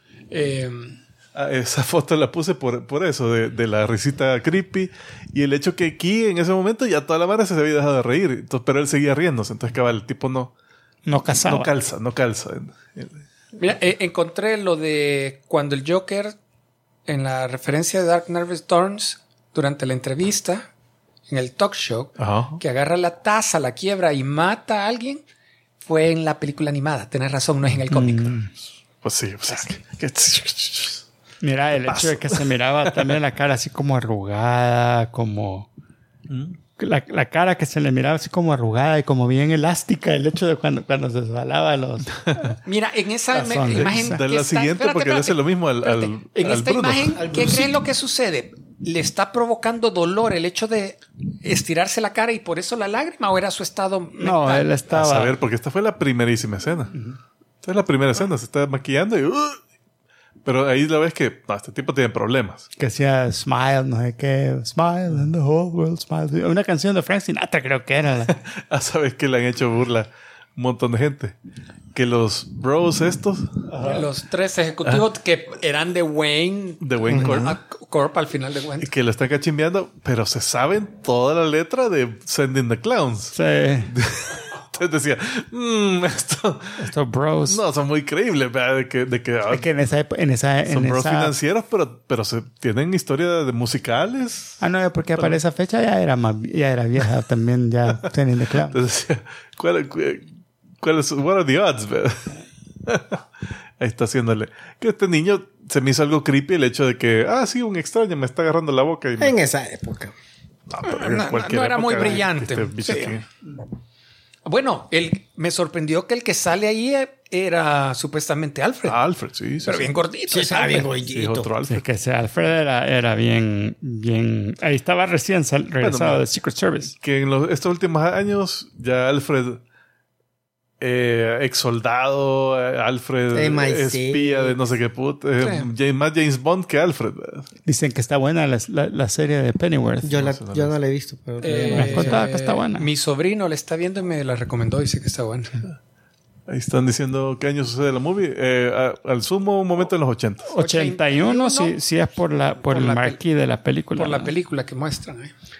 Speaker 2: Esa foto la puse por eso, de la risita creepy. Y el hecho que aquí, en ese momento, ya toda la madre se había dejado de reír. Entonces, pero él seguía riéndose. Entonces, cabal, el tipo no
Speaker 1: casaba.
Speaker 2: no calza.
Speaker 4: Mira, encontré lo de cuando el Joker, en la referencia de Dark Knight Returns, durante la entrevista, en el talk show,
Speaker 2: Ajá.
Speaker 4: que agarra la taza, la quiebra y mata a alguien, fue en la película animada. Tenés razón, no es en el cómic.
Speaker 2: Pues sí, pues es
Speaker 1: Mira, el hecho de que se miraba también la cara así como arrugada, como... La cara que se le miraba así como arrugada y como bien elástica. El hecho de cuando se salaba los...
Speaker 4: Mira, en esa
Speaker 1: Razón,
Speaker 4: imagen...
Speaker 2: de
Speaker 4: que
Speaker 2: la
Speaker 4: está-
Speaker 2: siguiente,
Speaker 4: espérate,
Speaker 2: porque le hace lo mismo al
Speaker 4: En
Speaker 2: al
Speaker 4: esta
Speaker 2: Bruno.
Speaker 4: imagen, ¿qué creen lo que sucede? ¿Le está provocando dolor el hecho de estirarse la cara y por eso la lágrima o era su estado
Speaker 1: No,
Speaker 4: mental?
Speaker 1: él
Speaker 2: A
Speaker 1: estaba...
Speaker 2: saber, porque esta fue la primerísima escena. Esta es la primera escena, se está maquillando y... pero ahí la ves que este tipo tiene problemas.
Speaker 1: Que hacía Smile, no sé qué. Smile and the whole world smiles. Una canción de Frank Sinatra creo que era.
Speaker 2: Sabes que le han hecho burla un montón de gente. Que los bros estos
Speaker 4: Los tres ejecutivos que eran de Wayne
Speaker 2: de Wayne
Speaker 4: Corp al final de Wayne.
Speaker 2: que lo están cachimbeando, pero se saben toda la letra de Sending the Clowns.
Speaker 1: Sí.
Speaker 2: Entonces decía,
Speaker 1: Estos bros.
Speaker 2: no, son muy creíbles, ¿verdad? De que
Speaker 1: Es que en esa
Speaker 2: son bros financieros, pero tienen historia de musicales.
Speaker 1: Ah, no, porque para esa fecha ya era vieja también, ya Sending the Clowns.
Speaker 2: Entonces decía, ¿cuál es? What are the odds, ¿verdad? Ahí está haciéndole. Que este niño se me hizo algo creepy el hecho de que, sí, un extraño me está agarrando la boca. Y
Speaker 3: En esa época.
Speaker 2: pero en
Speaker 4: no
Speaker 2: cualquier
Speaker 4: era muy
Speaker 2: época,
Speaker 4: brillante.
Speaker 2: este bicho
Speaker 4: Sí.
Speaker 2: que-
Speaker 4: Bueno, me sorprendió que el que sale ahí era supuestamente Alfred.
Speaker 2: Alfred, sí.
Speaker 4: pero bien gordito.
Speaker 3: Sí,
Speaker 4: ese
Speaker 3: estaba bien
Speaker 4: Alfred.
Speaker 2: Sí,
Speaker 3: gordito.
Speaker 2: otro Alfred.
Speaker 1: Es que ese Alfred era bien... Ahí estaba recién regresado
Speaker 2: Bueno,
Speaker 1: de Secret Service.
Speaker 2: Que en estos últimos años ya Alfred ex soldado, Alfred
Speaker 3: MI6.
Speaker 2: espía de no sé qué puta, más James Bond que Alfred, ¿verdad?
Speaker 1: Dicen que está buena la serie de Pennyworth.
Speaker 3: Yo no la he visto, pero...
Speaker 1: Me han contado que está buena.
Speaker 4: Mi sobrino la está viendo y me la recomendó. Dice que está buena.
Speaker 2: Ahí están diciendo qué año sucede la movie. Al sumo, un momento en los 80.
Speaker 1: 81 sí es por el
Speaker 4: la
Speaker 1: marquee de la película.
Speaker 4: Por la
Speaker 1: ¿no?
Speaker 4: película que muestran.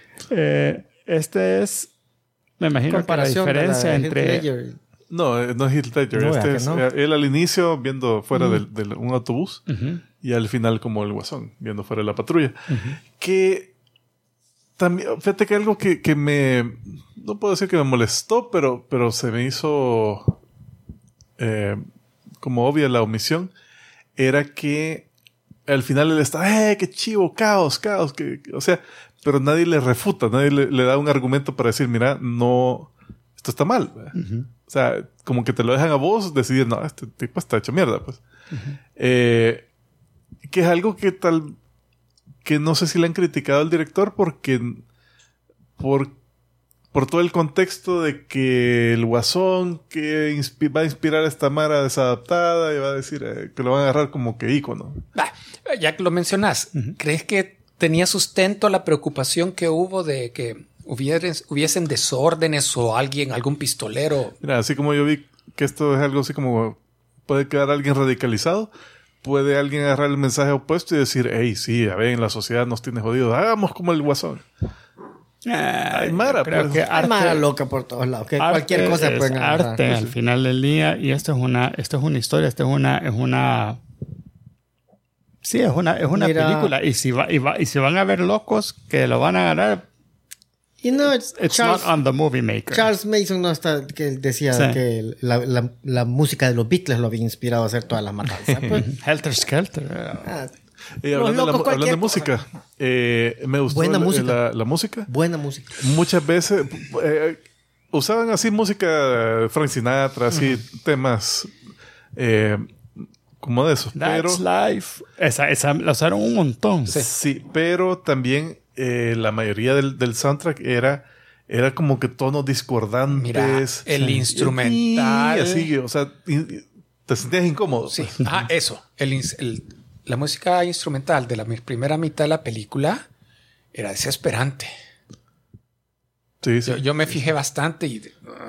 Speaker 1: Este es... Me imagino que la diferencia entre...
Speaker 2: No es Heath Ledger.
Speaker 3: No,
Speaker 2: Este
Speaker 3: ¿verdad
Speaker 2: es
Speaker 3: que no?
Speaker 2: él al inicio viendo fuera de un autobús y al final como el guasón viendo fuera de la patrulla. Que también, fíjate que algo que me... No puedo decir que me molestó, pero se me hizo como obvia la omisión. Era que al final él está, qué chivo, caos. O sea, pero nadie le refuta, nadie le da un argumento para decir, mira, no... Esto está mal. O sea, como que te lo dejan a vos decidir, no, este tipo está hecho mierda, pues. Que es algo que no sé si le han criticado al director porque por todo el contexto de que el guasón que va a inspirar a esta Mara desadaptada y va a decir que lo van a agarrar como que ícono.
Speaker 4: Ya que lo mencionas, ¿crees que tenía sustento la preocupación que hubo de que hubiesen desórdenes o algún pistolero?
Speaker 2: Mira, así como yo vi que esto es algo así como puede quedar alguien radicalizado, puede alguien agarrar el mensaje opuesto y decir, hey, sí, a ver, en la sociedad nos tiene jodidos, hagamos como el guasón. Hay Mara,
Speaker 1: creo
Speaker 2: pues.
Speaker 1: que
Speaker 3: Hay mala loca por todos lados. Que cualquier cosa pueden agarrar.
Speaker 1: arte al final del día y esto es una historia, esto es una sí, es una
Speaker 3: Mira,
Speaker 1: película y si van a ver locos que lo van a agarrar,
Speaker 3: Y no,
Speaker 1: it's
Speaker 3: Charles,
Speaker 1: not on the movie maker.
Speaker 3: Charles Mason no está, que él decía
Speaker 1: Sí.
Speaker 3: que la música de los Beatles lo había inspirado a hacer todas las matanzas. Pues,
Speaker 1: Helter Skelter.
Speaker 2: Hablando de música, me gustó
Speaker 3: Buena música.
Speaker 2: La música.
Speaker 3: Buena música.
Speaker 2: Muchas veces usaban así música Frank Sinatra, así temas como de esos.
Speaker 1: That's life. Esa la usaron un montón.
Speaker 2: Sí, pero también la mayoría del soundtrack era como que tonos discordantes.
Speaker 4: Mira, el instrumental.
Speaker 2: Y así, o sea, te sentías incómodo.
Speaker 4: Sí. Eso. La música instrumental de la primera mitad de la película era desesperante.
Speaker 2: Sí, sí.
Speaker 4: Yo me fijé bastante y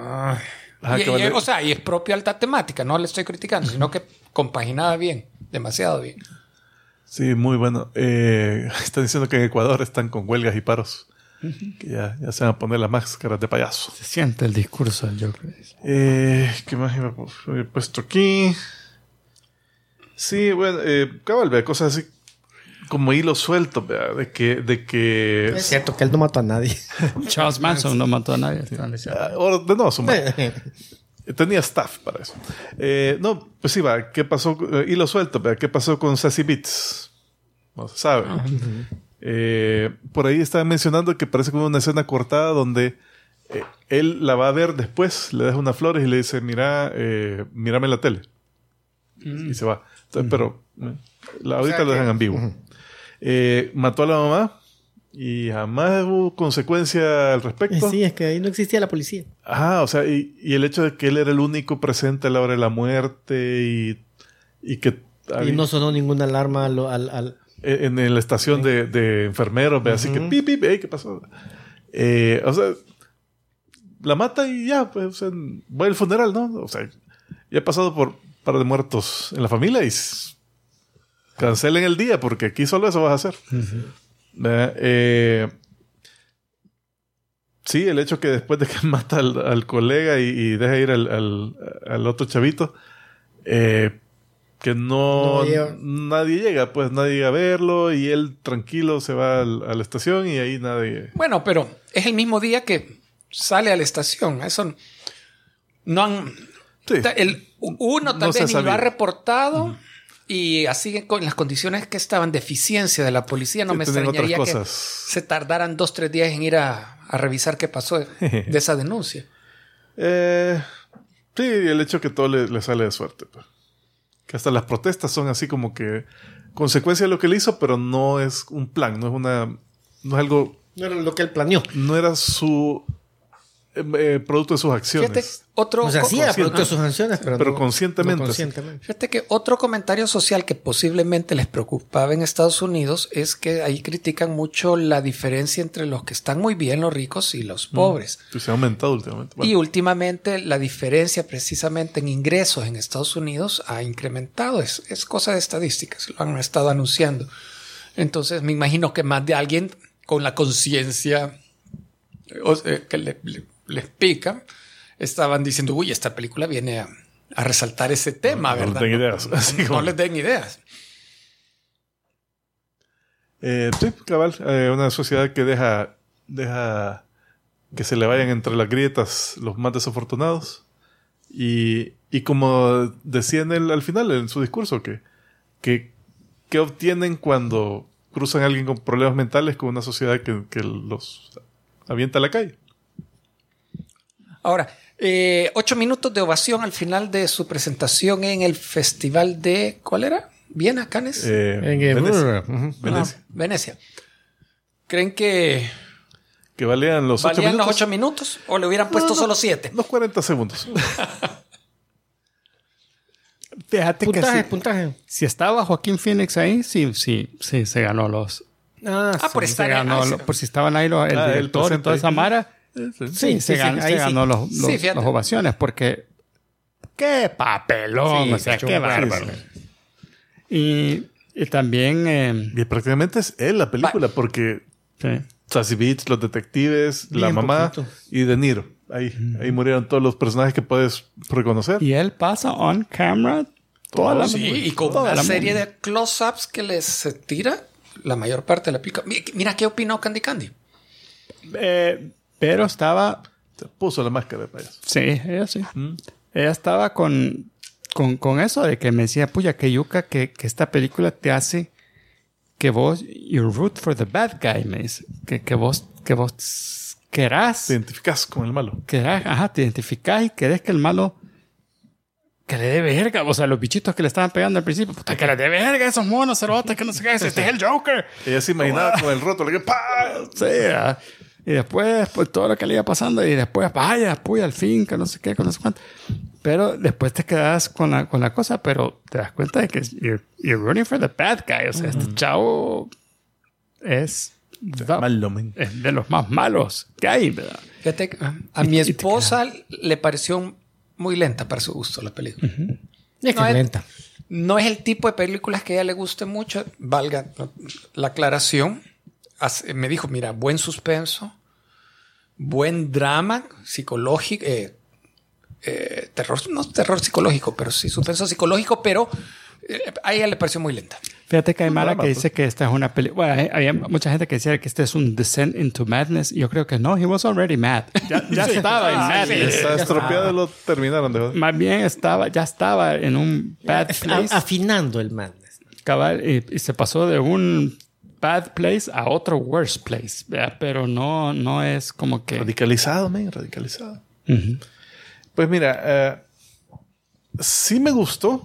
Speaker 4: y es propia alta temática, no le estoy criticando, sino que compaginaba bien, demasiado bien.
Speaker 2: Sí, muy bueno. Están diciendo que en Ecuador están con huelgas y paros. Que ya se van a poner las máscaras de payaso.
Speaker 1: Se siente el discurso del Joker.
Speaker 2: ¿Qué más he puesto aquí? Sí, bueno, cabal, vea, cosas así como hilo suelto, vea, de que
Speaker 3: Es cierto que él no mató a nadie.
Speaker 1: Charles Manson no mató a nadie.
Speaker 2: ordenó su madre. Tenía staff para eso. No, pues sí, va. ¿Qué pasó? Hilo suelto, vea. ¿Qué pasó con Sassy Beats? No se sabe. Por ahí estaba mencionando que parece como una escena cortada donde él la va a ver después, le deja unas flores y le dice, mírame en la tele. Y se va. Entonces, pero ahorita lo dejan en vivo. Mató a la mamá y jamás hubo consecuencia al respecto.
Speaker 3: Sí, es que ahí no existía la policía.
Speaker 2: O sea, y el hecho de que él era el único presente a la hora de la muerte y que...
Speaker 3: Y no sonó ninguna alarma
Speaker 2: en la estación de enfermeros, así que pip, pip, ¿qué pasó? O sea, la mata y ya, pues, o sea, va al funeral, ¿no? O sea, ya ha pasado por un par de muertos en la familia y cancelen el día porque aquí solo eso vas a hacer. Sí, el hecho que después de que mata al colega y deja ir al otro chavito, que nadie llega, pues nadie llega a verlo y él tranquilo se va a la estación y ahí nadie...
Speaker 4: Bueno, pero es el mismo día que sale a la estación. Eso no han...
Speaker 2: Sí.
Speaker 4: Uno tal vez ni lo ha reportado y así con las condiciones que estaban, deficiencia de la policía, no me extrañaría que se tardaran 2-3 días en ir a revisar qué pasó de esa denuncia.
Speaker 2: Sí, el hecho que todo le sale de suerte, pues. Que hasta las protestas son así como que consecuencia de lo que él hizo, pero no es un plan, no es algo...
Speaker 3: No era lo que él planeó.
Speaker 2: No era su producto de sus acciones.
Speaker 3: Fíjate, sí era producto de sus acciones, pero
Speaker 2: conscientemente.
Speaker 3: No conscientemente.
Speaker 4: Fíjate que otro comentario social que posiblemente les preocupaba en Estados Unidos es que ahí critican mucho la diferencia entre los que están muy bien, los ricos, y los pobres.
Speaker 2: Se ha aumentado últimamente.
Speaker 4: Bueno. Y últimamente la diferencia precisamente en ingresos en Estados Unidos ha incrementado. Es cosa de estadísticas, lo han estado anunciando. Entonces me imagino que más de alguien con la conciencia que les pica, estaban diciendo, uy, esta película viene a resaltar ese tema, ¿verdad?
Speaker 2: No les den ideas.
Speaker 4: No les den ideas.
Speaker 2: Sí, cabal. Una sociedad que deja que se le vayan entre las grietas los más desafortunados. Y como decía al final, en su discurso, que obtienen cuando cruzan a alguien con problemas mentales con una sociedad que los avienta a la calle.
Speaker 4: Ahora, 8 minutos de ovación al final de su presentación en el festival de... ¿Cuál era? ¿Viena? ¿Cannes?
Speaker 2: Venecia.
Speaker 4: Venecia. ¿Creen que
Speaker 2: valían los 8 minutos?
Speaker 4: ¿Valían los 8 minutos? ¿O le hubieran puesto solo 7?
Speaker 2: Los 40 segundos.
Speaker 1: Fíjate
Speaker 3: puntaje.
Speaker 1: Si estaba Joaquín Phoenix ahí, sí, se ganó los...
Speaker 4: por estar
Speaker 1: por si estaban ahí el director y toda esa mara. Sí, se ganó los ovaciones porque qué papelón,
Speaker 3: Sí,
Speaker 1: o sea,
Speaker 3: qué
Speaker 1: qué bárbaro. Y también
Speaker 2: y prácticamente es él la película porque Sassy Beats, los detectives,
Speaker 3: Bien
Speaker 2: la mamá
Speaker 3: poquito.
Speaker 2: y De Niro. Ahí murieron todos los personajes que puedes reconocer.
Speaker 1: y él pasa on camera toda la
Speaker 4: y con
Speaker 1: toda
Speaker 4: una
Speaker 1: la
Speaker 4: serie de close-ups que les tira la mayor parte de la película. Mira qué opinó Candy Candy.
Speaker 1: pero estaba
Speaker 2: Se puso la máscara de payaso.
Speaker 1: sí, ella sí. Ella estaba con eso de que me decía, puya, que yuca, que esta película te hace que vos, you root for the bad guy, me dice. Que vos querás.
Speaker 2: Te identificas con el malo.
Speaker 1: Te identificás y querés que el malo que le dé verga. O sea, los bichitos que le estaban pegando al principio, puta, que le dé verga a esos monos, cerotes, que no sé qué, este es el Joker.
Speaker 2: Ella se imaginaba con el roto, le que ¡pah!
Speaker 1: Sí, y después, pues todo lo que le iba pasando, y después, vaya, puya, al fin, que no sé qué, que no sé cuánto. Pero después te quedas con la cosa, pero te das cuenta de que you're running for the bad guy. O sea, este chavo es de los más malos que hay, ¿verdad?
Speaker 4: Fíjate, a mi esposa le pareció muy lenta para su gusto la película.
Speaker 3: Es que es lenta.
Speaker 4: No es el tipo de películas que a ella le guste mucho, valga la aclaración. Me dijo, mira, buen suspenso, buen drama psicológico, terror, no terror psicológico, pero sí suspenso psicológico, pero a ella le pareció muy lenta.
Speaker 1: Fíjate que hay mala que dice que esta es una película. Bueno, había mucha gente que decía que este es un descent into madness. Y yo creo que no, he was already mad. Ya estaba en madness.
Speaker 2: Está estropeado, lo terminaron de joder.
Speaker 1: Más bien ya estaba en un bad place.
Speaker 3: Afinando el madness.
Speaker 1: Cabal, y se pasó de un bad place a otro worse place. ¿Verdad? Pero no es como que...
Speaker 2: Radicalizado. Uh-huh. Pues mira, sí me gustó,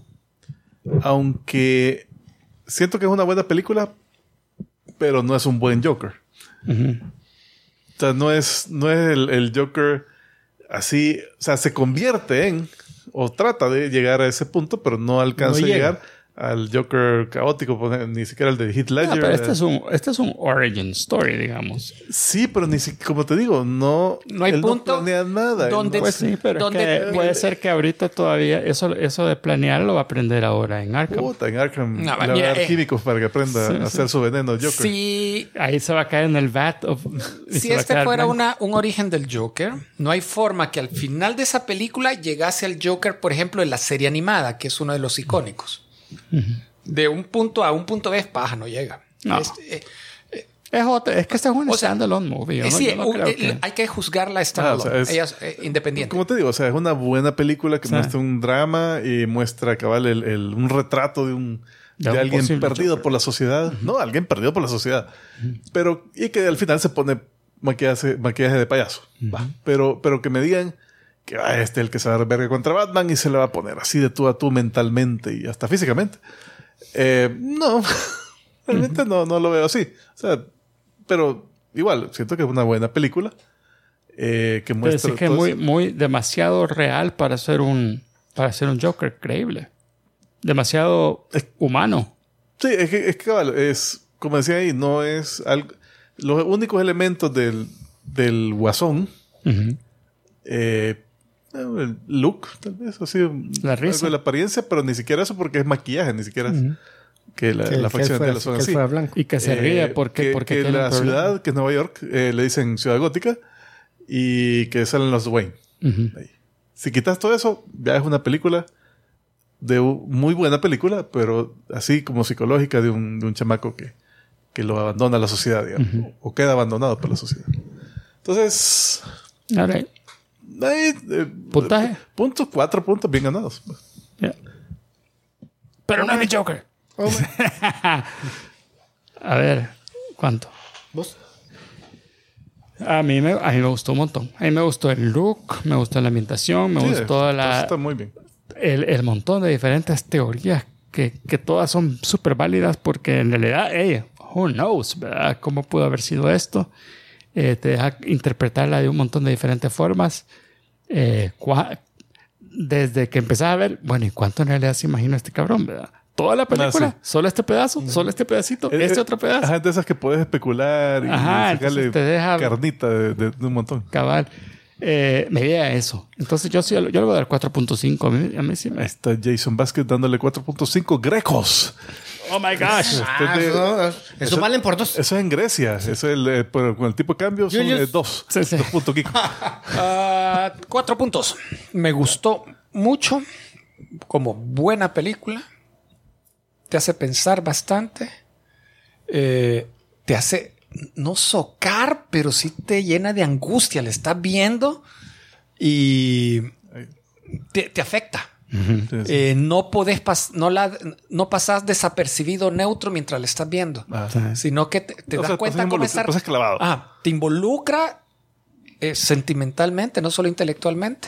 Speaker 2: aunque siento que es una buena película, pero no es un buen Joker. Uh-huh. O sea, no es el Joker así, o sea, se convierte en, o trata de llegar a ese punto, pero no alcanza a llegar al Joker caótico, ni siquiera el de Heath Ledger.
Speaker 1: No, pero este es un origin story, digamos.
Speaker 2: Sí, pero ni siquiera, como te digo, no
Speaker 4: hay
Speaker 2: él
Speaker 4: punto
Speaker 2: no planea nada.
Speaker 1: Pues sí, pero es que puede ser que ahorita todavía eso de planear lo va a aprender ahora en Arkham.
Speaker 2: Puta, en Arkham le va a dar químicos para que aprenda a hacer su veneno Joker.
Speaker 4: Sí.
Speaker 1: Ahí se va a caer en el vat.
Speaker 4: Si este fuera un origen del Joker, no hay forma que al final de esa película llegase al Joker, por ejemplo, en la serie animada, que es uno de los icónicos. Uh-huh. De un punto A a un punto B, paja, no llega.
Speaker 1: No. Es que este es un standalone movie.
Speaker 4: Hay que juzgarla standalone. Ella es independiente.
Speaker 2: Como te digo, o sea, es una buena película que muestra un drama y muestra cabal un retrato de alguien perdido por la sociedad. Uh-huh. No, alguien perdido por la sociedad. Uh-huh. Pero, y que al final se pone maquillaje de payaso. Uh-huh. Pero que me digan que este es el que se va a dar verga contra Batman y se le va a poner así de tú a tú mentalmente y hasta físicamente. No, realmente no lo veo así. O sea, pero igual, siento que es una buena película que muestra...
Speaker 1: Pero sí que es muy demasiado real para ser un Joker creíble. Demasiado humano.
Speaker 2: Sí, es que cabal, es, como decía ahí, no es algo... Los únicos elementos del Guasón... Uh-huh. El look, tal vez, así,
Speaker 1: la risa,
Speaker 2: la apariencia, pero ni siquiera eso porque es maquillaje, ni siquiera es que la facción de la zona así.
Speaker 1: Y que se ríe porque
Speaker 2: la ciudad, que es Nueva York, le dicen ciudad gótica y que salen los Wayne. Uh-huh. Si quitas todo eso, ya es una película muy buena película, pero así como psicológica de un chamaco que lo abandona la sociedad, digamos, uh-huh. o queda abandonado por la sociedad. Entonces...
Speaker 1: Right. ¿Puntaje?
Speaker 2: 4 puntos bien ganados.
Speaker 1: Yeah. Pero no es mi Joker. A ver, ¿cuánto?
Speaker 3: ¿Vos?
Speaker 1: A mí me gustó un montón. A mí me gustó el look, me gustó la ambientación, me gustó
Speaker 2: está muy bien.
Speaker 1: El montón de diferentes teorías que todas son súper válidas porque en realidad, who knows, ¿verdad? ¿Cómo pudo haber sido esto? Te deja interpretarla de un montón de diferentes formas. Desde que empezaba a ver, bueno, ¿y cuánto en realidad se imagina este cabrón, verdad? Toda la película, solo este pedazo, solo este pedacito, otro pedazo.
Speaker 2: Ajá, de esas que puedes especular y sacarle
Speaker 1: te deja
Speaker 2: carnita de un montón.
Speaker 1: Cabal. Me diría eso. Entonces yo le voy a dar 4.5. A mí sí me...
Speaker 2: Está Jason Vázquez dándole 4.5 grecos.
Speaker 1: Oh my gosh.
Speaker 3: Eso valen por 2.
Speaker 2: Eso es en Grecia. Eso es con el tipo de cambio son 2.
Speaker 1: Sí.
Speaker 2: 2 puntos, Kiko.
Speaker 4: 4 puntos. Me gustó mucho. Como buena película. Te hace pensar bastante. Te hace no socar, pero sí te llena de angustia. Le estás viendo y te afecta.
Speaker 2: Sí, sí.
Speaker 4: No pasas desapercibido neutro mientras la estás viendo, sino que te
Speaker 2: O
Speaker 4: das
Speaker 2: sea,
Speaker 4: cuenta cómo estar...
Speaker 2: pasas clavado.
Speaker 4: Te involucra sentimentalmente, no solo intelectualmente.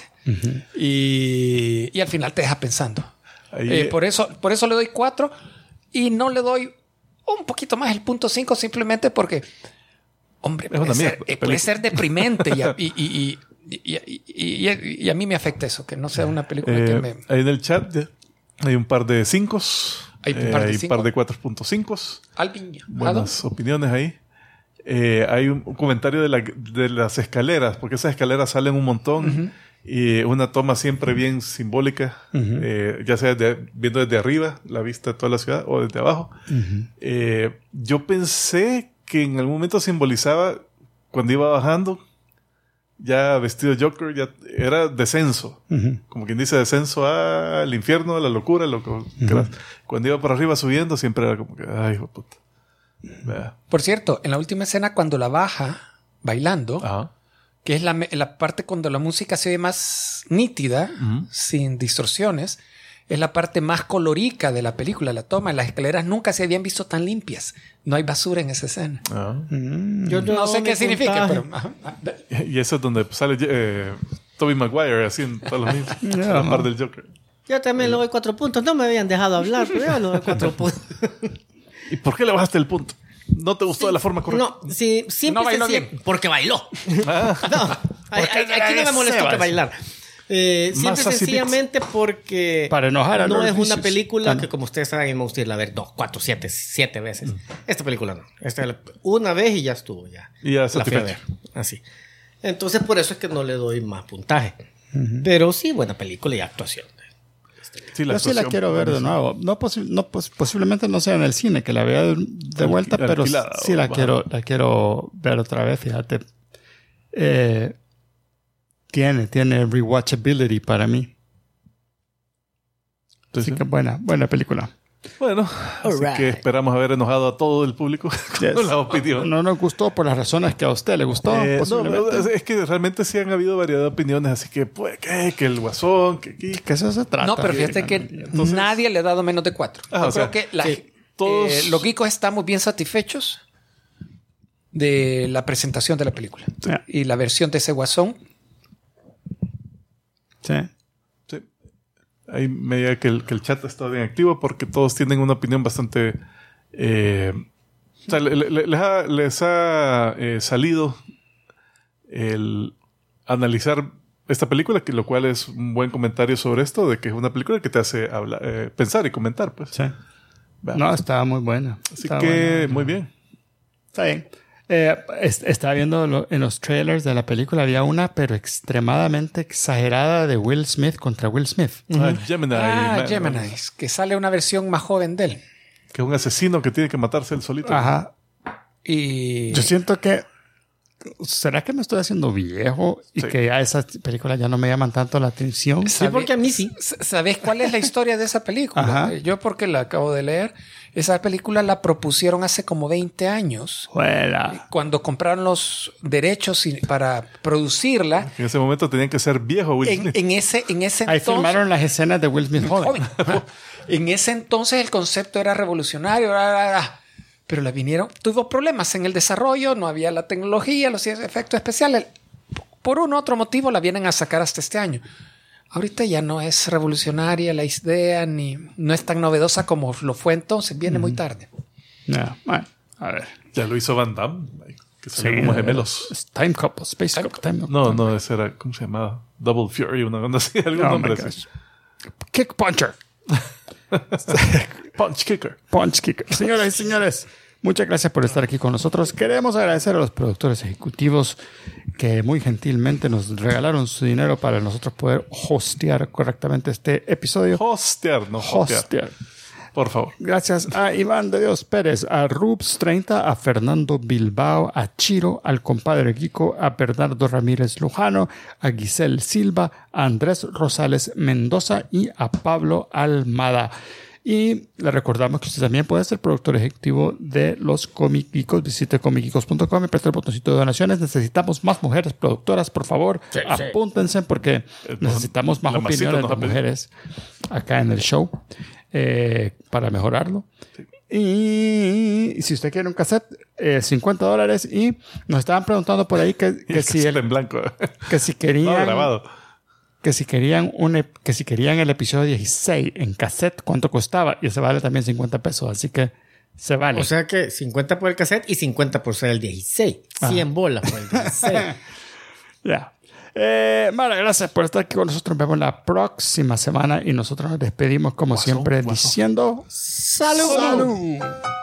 Speaker 4: Y al final te deja pensando.
Speaker 2: Ahí-
Speaker 4: Por eso le doy 4 y no le doy un poquito más el punto 5 simplemente porque, hombre,
Speaker 2: Es una mierda,
Speaker 4: puede
Speaker 2: película.
Speaker 4: ser deprimente y a mí me afecta eso, que no sea una película que me...
Speaker 2: Ahí en el chat ya hay un par de 5.
Speaker 4: Hay un par de
Speaker 2: hay un
Speaker 4: cinco.
Speaker 2: par de 4.5.
Speaker 4: Alvin,
Speaker 2: Buenas opiniones ahí. Hay un comentario de las escaleras, porque esas escaleras salen un montón y una toma siempre bien simbólica, ya sea viendo desde arriba la vista de toda la ciudad o desde abajo. Yo pensé que en algún momento simbolizaba cuando iba bajando, ya vestido Joker, ya era descenso. Como quien dice, descenso al infierno, a la locura, lo que quieras. Cuando iba por arriba subiendo, siempre era como que, ay, hijo de puta. Vea.
Speaker 4: Por cierto, en la última escena cuando la baja bailando,
Speaker 2: Ajá.
Speaker 4: que es la parte cuando la música se ve más nítida, sin distorsiones, es la parte más colorica de la película. La toma, las escaleras nunca se habían visto tan limpias. No hay basura en esa escena.
Speaker 2: Ajá.
Speaker 3: Yo
Speaker 4: No sé
Speaker 3: mi
Speaker 4: qué significa,
Speaker 3: puntaje.
Speaker 4: pero...
Speaker 2: Y eso es donde sale Tobey Maguire así en todos los mismos. A la par del Joker.
Speaker 3: Yo también le doy 4 puntos. No me habían dejado hablar, pero yo le doy 4 puntos.
Speaker 2: ¿Y por qué le bajaste el punto? ¿No te gustó de la forma correcta?
Speaker 3: No, sí, siempre
Speaker 4: No bailó
Speaker 3: se-
Speaker 4: bien.
Speaker 3: Porque bailó.
Speaker 2: Ah.
Speaker 3: No,
Speaker 1: Porque
Speaker 3: aquí no me molestó
Speaker 1: Sebas.
Speaker 3: que bailar. Simple
Speaker 2: Más así
Speaker 3: sencillamente porque
Speaker 1: Para enojar a
Speaker 3: no
Speaker 1: los
Speaker 3: es una
Speaker 1: vicios.
Speaker 3: película
Speaker 1: No.
Speaker 3: que, como ustedes saben, me gusta irla a ver 2, 4, 7 veces. Esta película no. Una vez y ya estuvo. Ya
Speaker 2: Y ya
Speaker 3: la fui a
Speaker 2: satisfecho.
Speaker 3: ver. Así. Entonces, por eso es que no le doy más puntaje. Pero sí, buena película y actuación.
Speaker 2: Sí,
Speaker 1: Yo sí la
Speaker 2: actuación,
Speaker 1: quiero ver de
Speaker 2: buenísima.
Speaker 1: nuevo. Posiblemente no sea en el cine, que la vea de vuelta, pero
Speaker 2: Alquilada
Speaker 1: sí
Speaker 2: o
Speaker 1: la
Speaker 2: bajada.
Speaker 1: quiero ver otra vez, fíjate. Tiene rewatchability para mí.
Speaker 2: Sí,
Speaker 1: Así
Speaker 2: sí.
Speaker 1: que buena película.
Speaker 2: Bueno, así
Speaker 3: Alright.
Speaker 2: que esperamos haber enojado a todo el público
Speaker 1: Yes.
Speaker 2: con la opinión.
Speaker 1: No nos gustó por las razones que a usted le gustó.
Speaker 2: No,
Speaker 1: posiblemente.
Speaker 2: es que realmente sí han habido variedad de opiniones, así que pues, que el guasón, que aquí.
Speaker 1: Que eso se trata.
Speaker 4: No, pero fíjate que
Speaker 2: Entonces-
Speaker 4: nadie le ha dado menos de 4.
Speaker 2: Ah,
Speaker 4: Yo
Speaker 2: o sea,
Speaker 4: creo que
Speaker 2: sí, todos-
Speaker 4: los geekos estamos bien satisfechos de la presentación de la película.
Speaker 1: Sí.
Speaker 4: Y la versión de ese guasón.
Speaker 1: Sí.
Speaker 2: Sí. Ahí me diga que el chat está bien activo porque todos tienen una opinión bastante... o sea, les ha salido el analizar esta película, que lo cual es un buen comentario sobre esto, de que es una película que te hace pensar y comentar, pues.
Speaker 1: Sí.
Speaker 2: Va.
Speaker 1: No, estaba muy buena.
Speaker 2: Así
Speaker 1: Estaba
Speaker 2: que,
Speaker 1: buena.
Speaker 2: muy bien.
Speaker 1: Está bien. Estaba viendo en los trailers de la película, había una, pero extremadamente exagerada de Will Smith contra Will Smith.
Speaker 2: Gemini.
Speaker 4: Gemini, que sale una versión más joven de él.
Speaker 2: Que es un asesino que tiene que matarse él solito.
Speaker 1: Ajá.
Speaker 4: Y
Speaker 1: Yo siento que... ¿Será que me estoy haciendo viejo y
Speaker 2: Sí.
Speaker 1: que ya esas películas ya no me llaman tanto la atención?
Speaker 3: Sí, porque a mí sí.
Speaker 4: ¿Sabes cuál es la historia de esa película?
Speaker 1: Ajá.
Speaker 4: Yo porque la acabo de leer. Esa película la propusieron hace como 20 años.
Speaker 1: Juela.
Speaker 4: Cuando compraron los derechos para producirla.
Speaker 2: En ese momento tenían que ser viejo Will Smith.
Speaker 4: En ese
Speaker 1: Ahí
Speaker 4: entonces...
Speaker 1: filmaron las escenas de Will Smith joven.
Speaker 4: joven. En ese entonces el concepto era revolucionario, pero la vinieron, tuvo problemas en el desarrollo, no había la tecnología, los efectos especiales. Por un otro motivo la vienen a sacar hasta este año. Ahorita ya no es revolucionaria la idea, ni no es tan novedosa como lo fue entonces, viene muy tarde.
Speaker 1: No, bueno, a ver.
Speaker 2: Ya lo hizo Van Damme, que
Speaker 1: Sí,
Speaker 2: salió como gemelos.
Speaker 1: es Time Couple, Space Couple. Time
Speaker 2: No, ese era, ¿cómo se llamaba? Double Fury, una onda así, algún
Speaker 1: Oh
Speaker 2: nombre
Speaker 1: my
Speaker 2: así.
Speaker 1: gosh. Kick Puncher.
Speaker 2: Punch Kicker.
Speaker 1: Punch Kicker. Señoras y señores, muchas gracias por estar aquí con nosotros. Queremos agradecer a los productores ejecutivos que muy gentilmente nos regalaron su dinero para nosotros poder hostear correctamente este episodio.
Speaker 2: Hostear, no hostear.
Speaker 1: Hostear.
Speaker 2: Por favor.
Speaker 1: Gracias a Iván de Dios Pérez, a Rubs30, a Fernando Bilbao, a Chiro, al compadre Guico, a Bernardo Ramírez Lujano, a Giselle Silva, a Andrés Rosales Mendoza y a Pablo Almada. Y le recordamos que usted también puede ser productor ejecutivo de los Comic Geekos. Visite comicgeekos.com y preste el botoncito de donaciones. Necesitamos más mujeres productoras, por favor. Apúntense porque necesitamos más
Speaker 2: la masita
Speaker 1: opiniones
Speaker 2: nos
Speaker 1: de
Speaker 2: ha pedido.
Speaker 1: mujeres acá en el show para mejorarlo. Y si usted quiere un cassette, $50. Y nos estaban preguntando por ahí que si
Speaker 2: en blanco.
Speaker 1: que si
Speaker 2: Todo
Speaker 1: querían
Speaker 2: grabado.
Speaker 1: que si querían el episodio 16 en cassette, ¿cuánto costaba? Y ese vale también $50, así que se vale.
Speaker 3: O sea que 50 por el cassette y 50 por ser el 16. 100 bolas por el 16.
Speaker 1: Ya. Mara, gracias por estar aquí con nosotros. Nos vemos la próxima semana y nosotros nos despedimos como siempre diciendo
Speaker 3: ¡Salud!
Speaker 1: ¡Salud!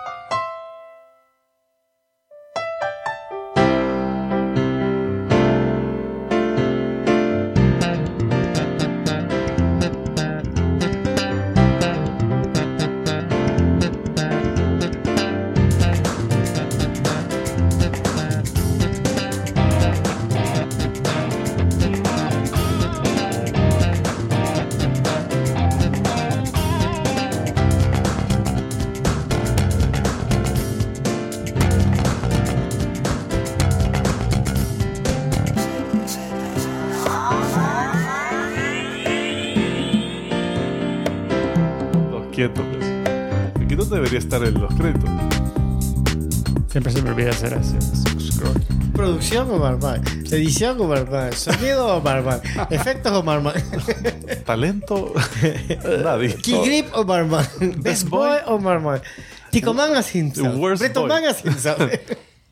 Speaker 2: Quieto, pues. Aquí no debería estar en los créditos.
Speaker 1: Siempre se me olvida hacer ese scroll.
Speaker 3: Producción Omar Mac. Edición Omar Mac. Sonido Omar Mac. Efectos Omar Mac.
Speaker 2: Talento. Nadie.
Speaker 3: Key Grip Omar Mac. Best Boy Omar Mac. Ticoman sin
Speaker 2: The worst
Speaker 3: Breto
Speaker 2: boy.
Speaker 3: Man sin saber.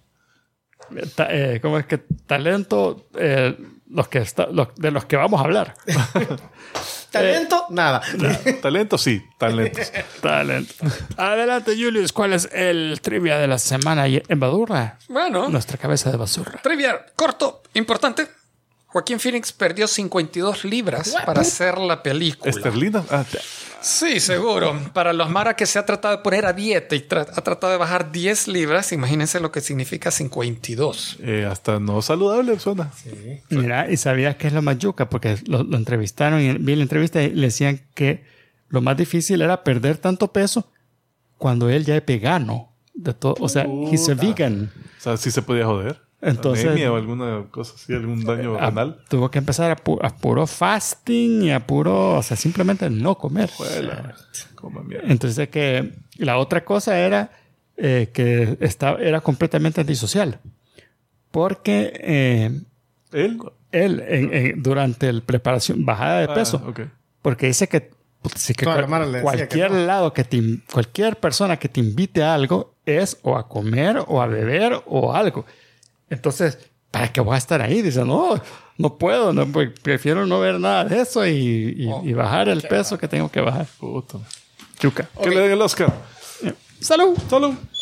Speaker 1: ¿Cómo es que talento? De los que vamos a hablar.
Speaker 3: Talento, nada.
Speaker 2: Talento, sí. Talentos.
Speaker 1: Talento. Adelante, Julius. ¿Cuál es el trivia de la semana en Badurra?
Speaker 4: Bueno,
Speaker 1: Nuestra cabeza de basura.
Speaker 4: trivia corto, importante. Joaquín Phoenix perdió 52 libras para hacer la película.
Speaker 2: ¿Esterlina?
Speaker 4: Sí, seguro. Para los Mara que se ha tratado de poner a dieta y ha tratado de bajar 10 libras, imagínense lo que significa 52.
Speaker 2: Hasta no saludable suena.
Speaker 1: Mira, y sabías que es lo más yuca, porque lo entrevistaron y vi la entrevista y le decían que lo más difícil era perder tanto peso cuando él ya es vegano. De todo, o sea, he's a vegan.
Speaker 2: O sea, sí se podía joder.
Speaker 1: Entonces,
Speaker 2: Anemia o alguna cosa así, algún daño renal.
Speaker 1: tuvo que empezar a puro fasting y a puro, o sea, simplemente no comer.
Speaker 2: Juela, coma mierda.
Speaker 1: Entonces que la otra cosa era que era completamente antisocial. Porque
Speaker 2: ¿Él?
Speaker 1: durante la preparación, bajada de peso,
Speaker 2: Ok.
Speaker 1: porque dice que,
Speaker 3: Toda la mara le decía
Speaker 1: cualquier
Speaker 3: que no.
Speaker 1: lado cualquier persona que te invite a algo es o a comer o a beber o algo. Entonces, ¿para qué voy a estar ahí? Dice, no puedo, prefiero no ver nada de eso y bajar el peso que tengo que bajar.
Speaker 2: Puta.
Speaker 1: Chuca.
Speaker 2: Que le den el Oscar.
Speaker 1: ¡Salud!
Speaker 2: Salud.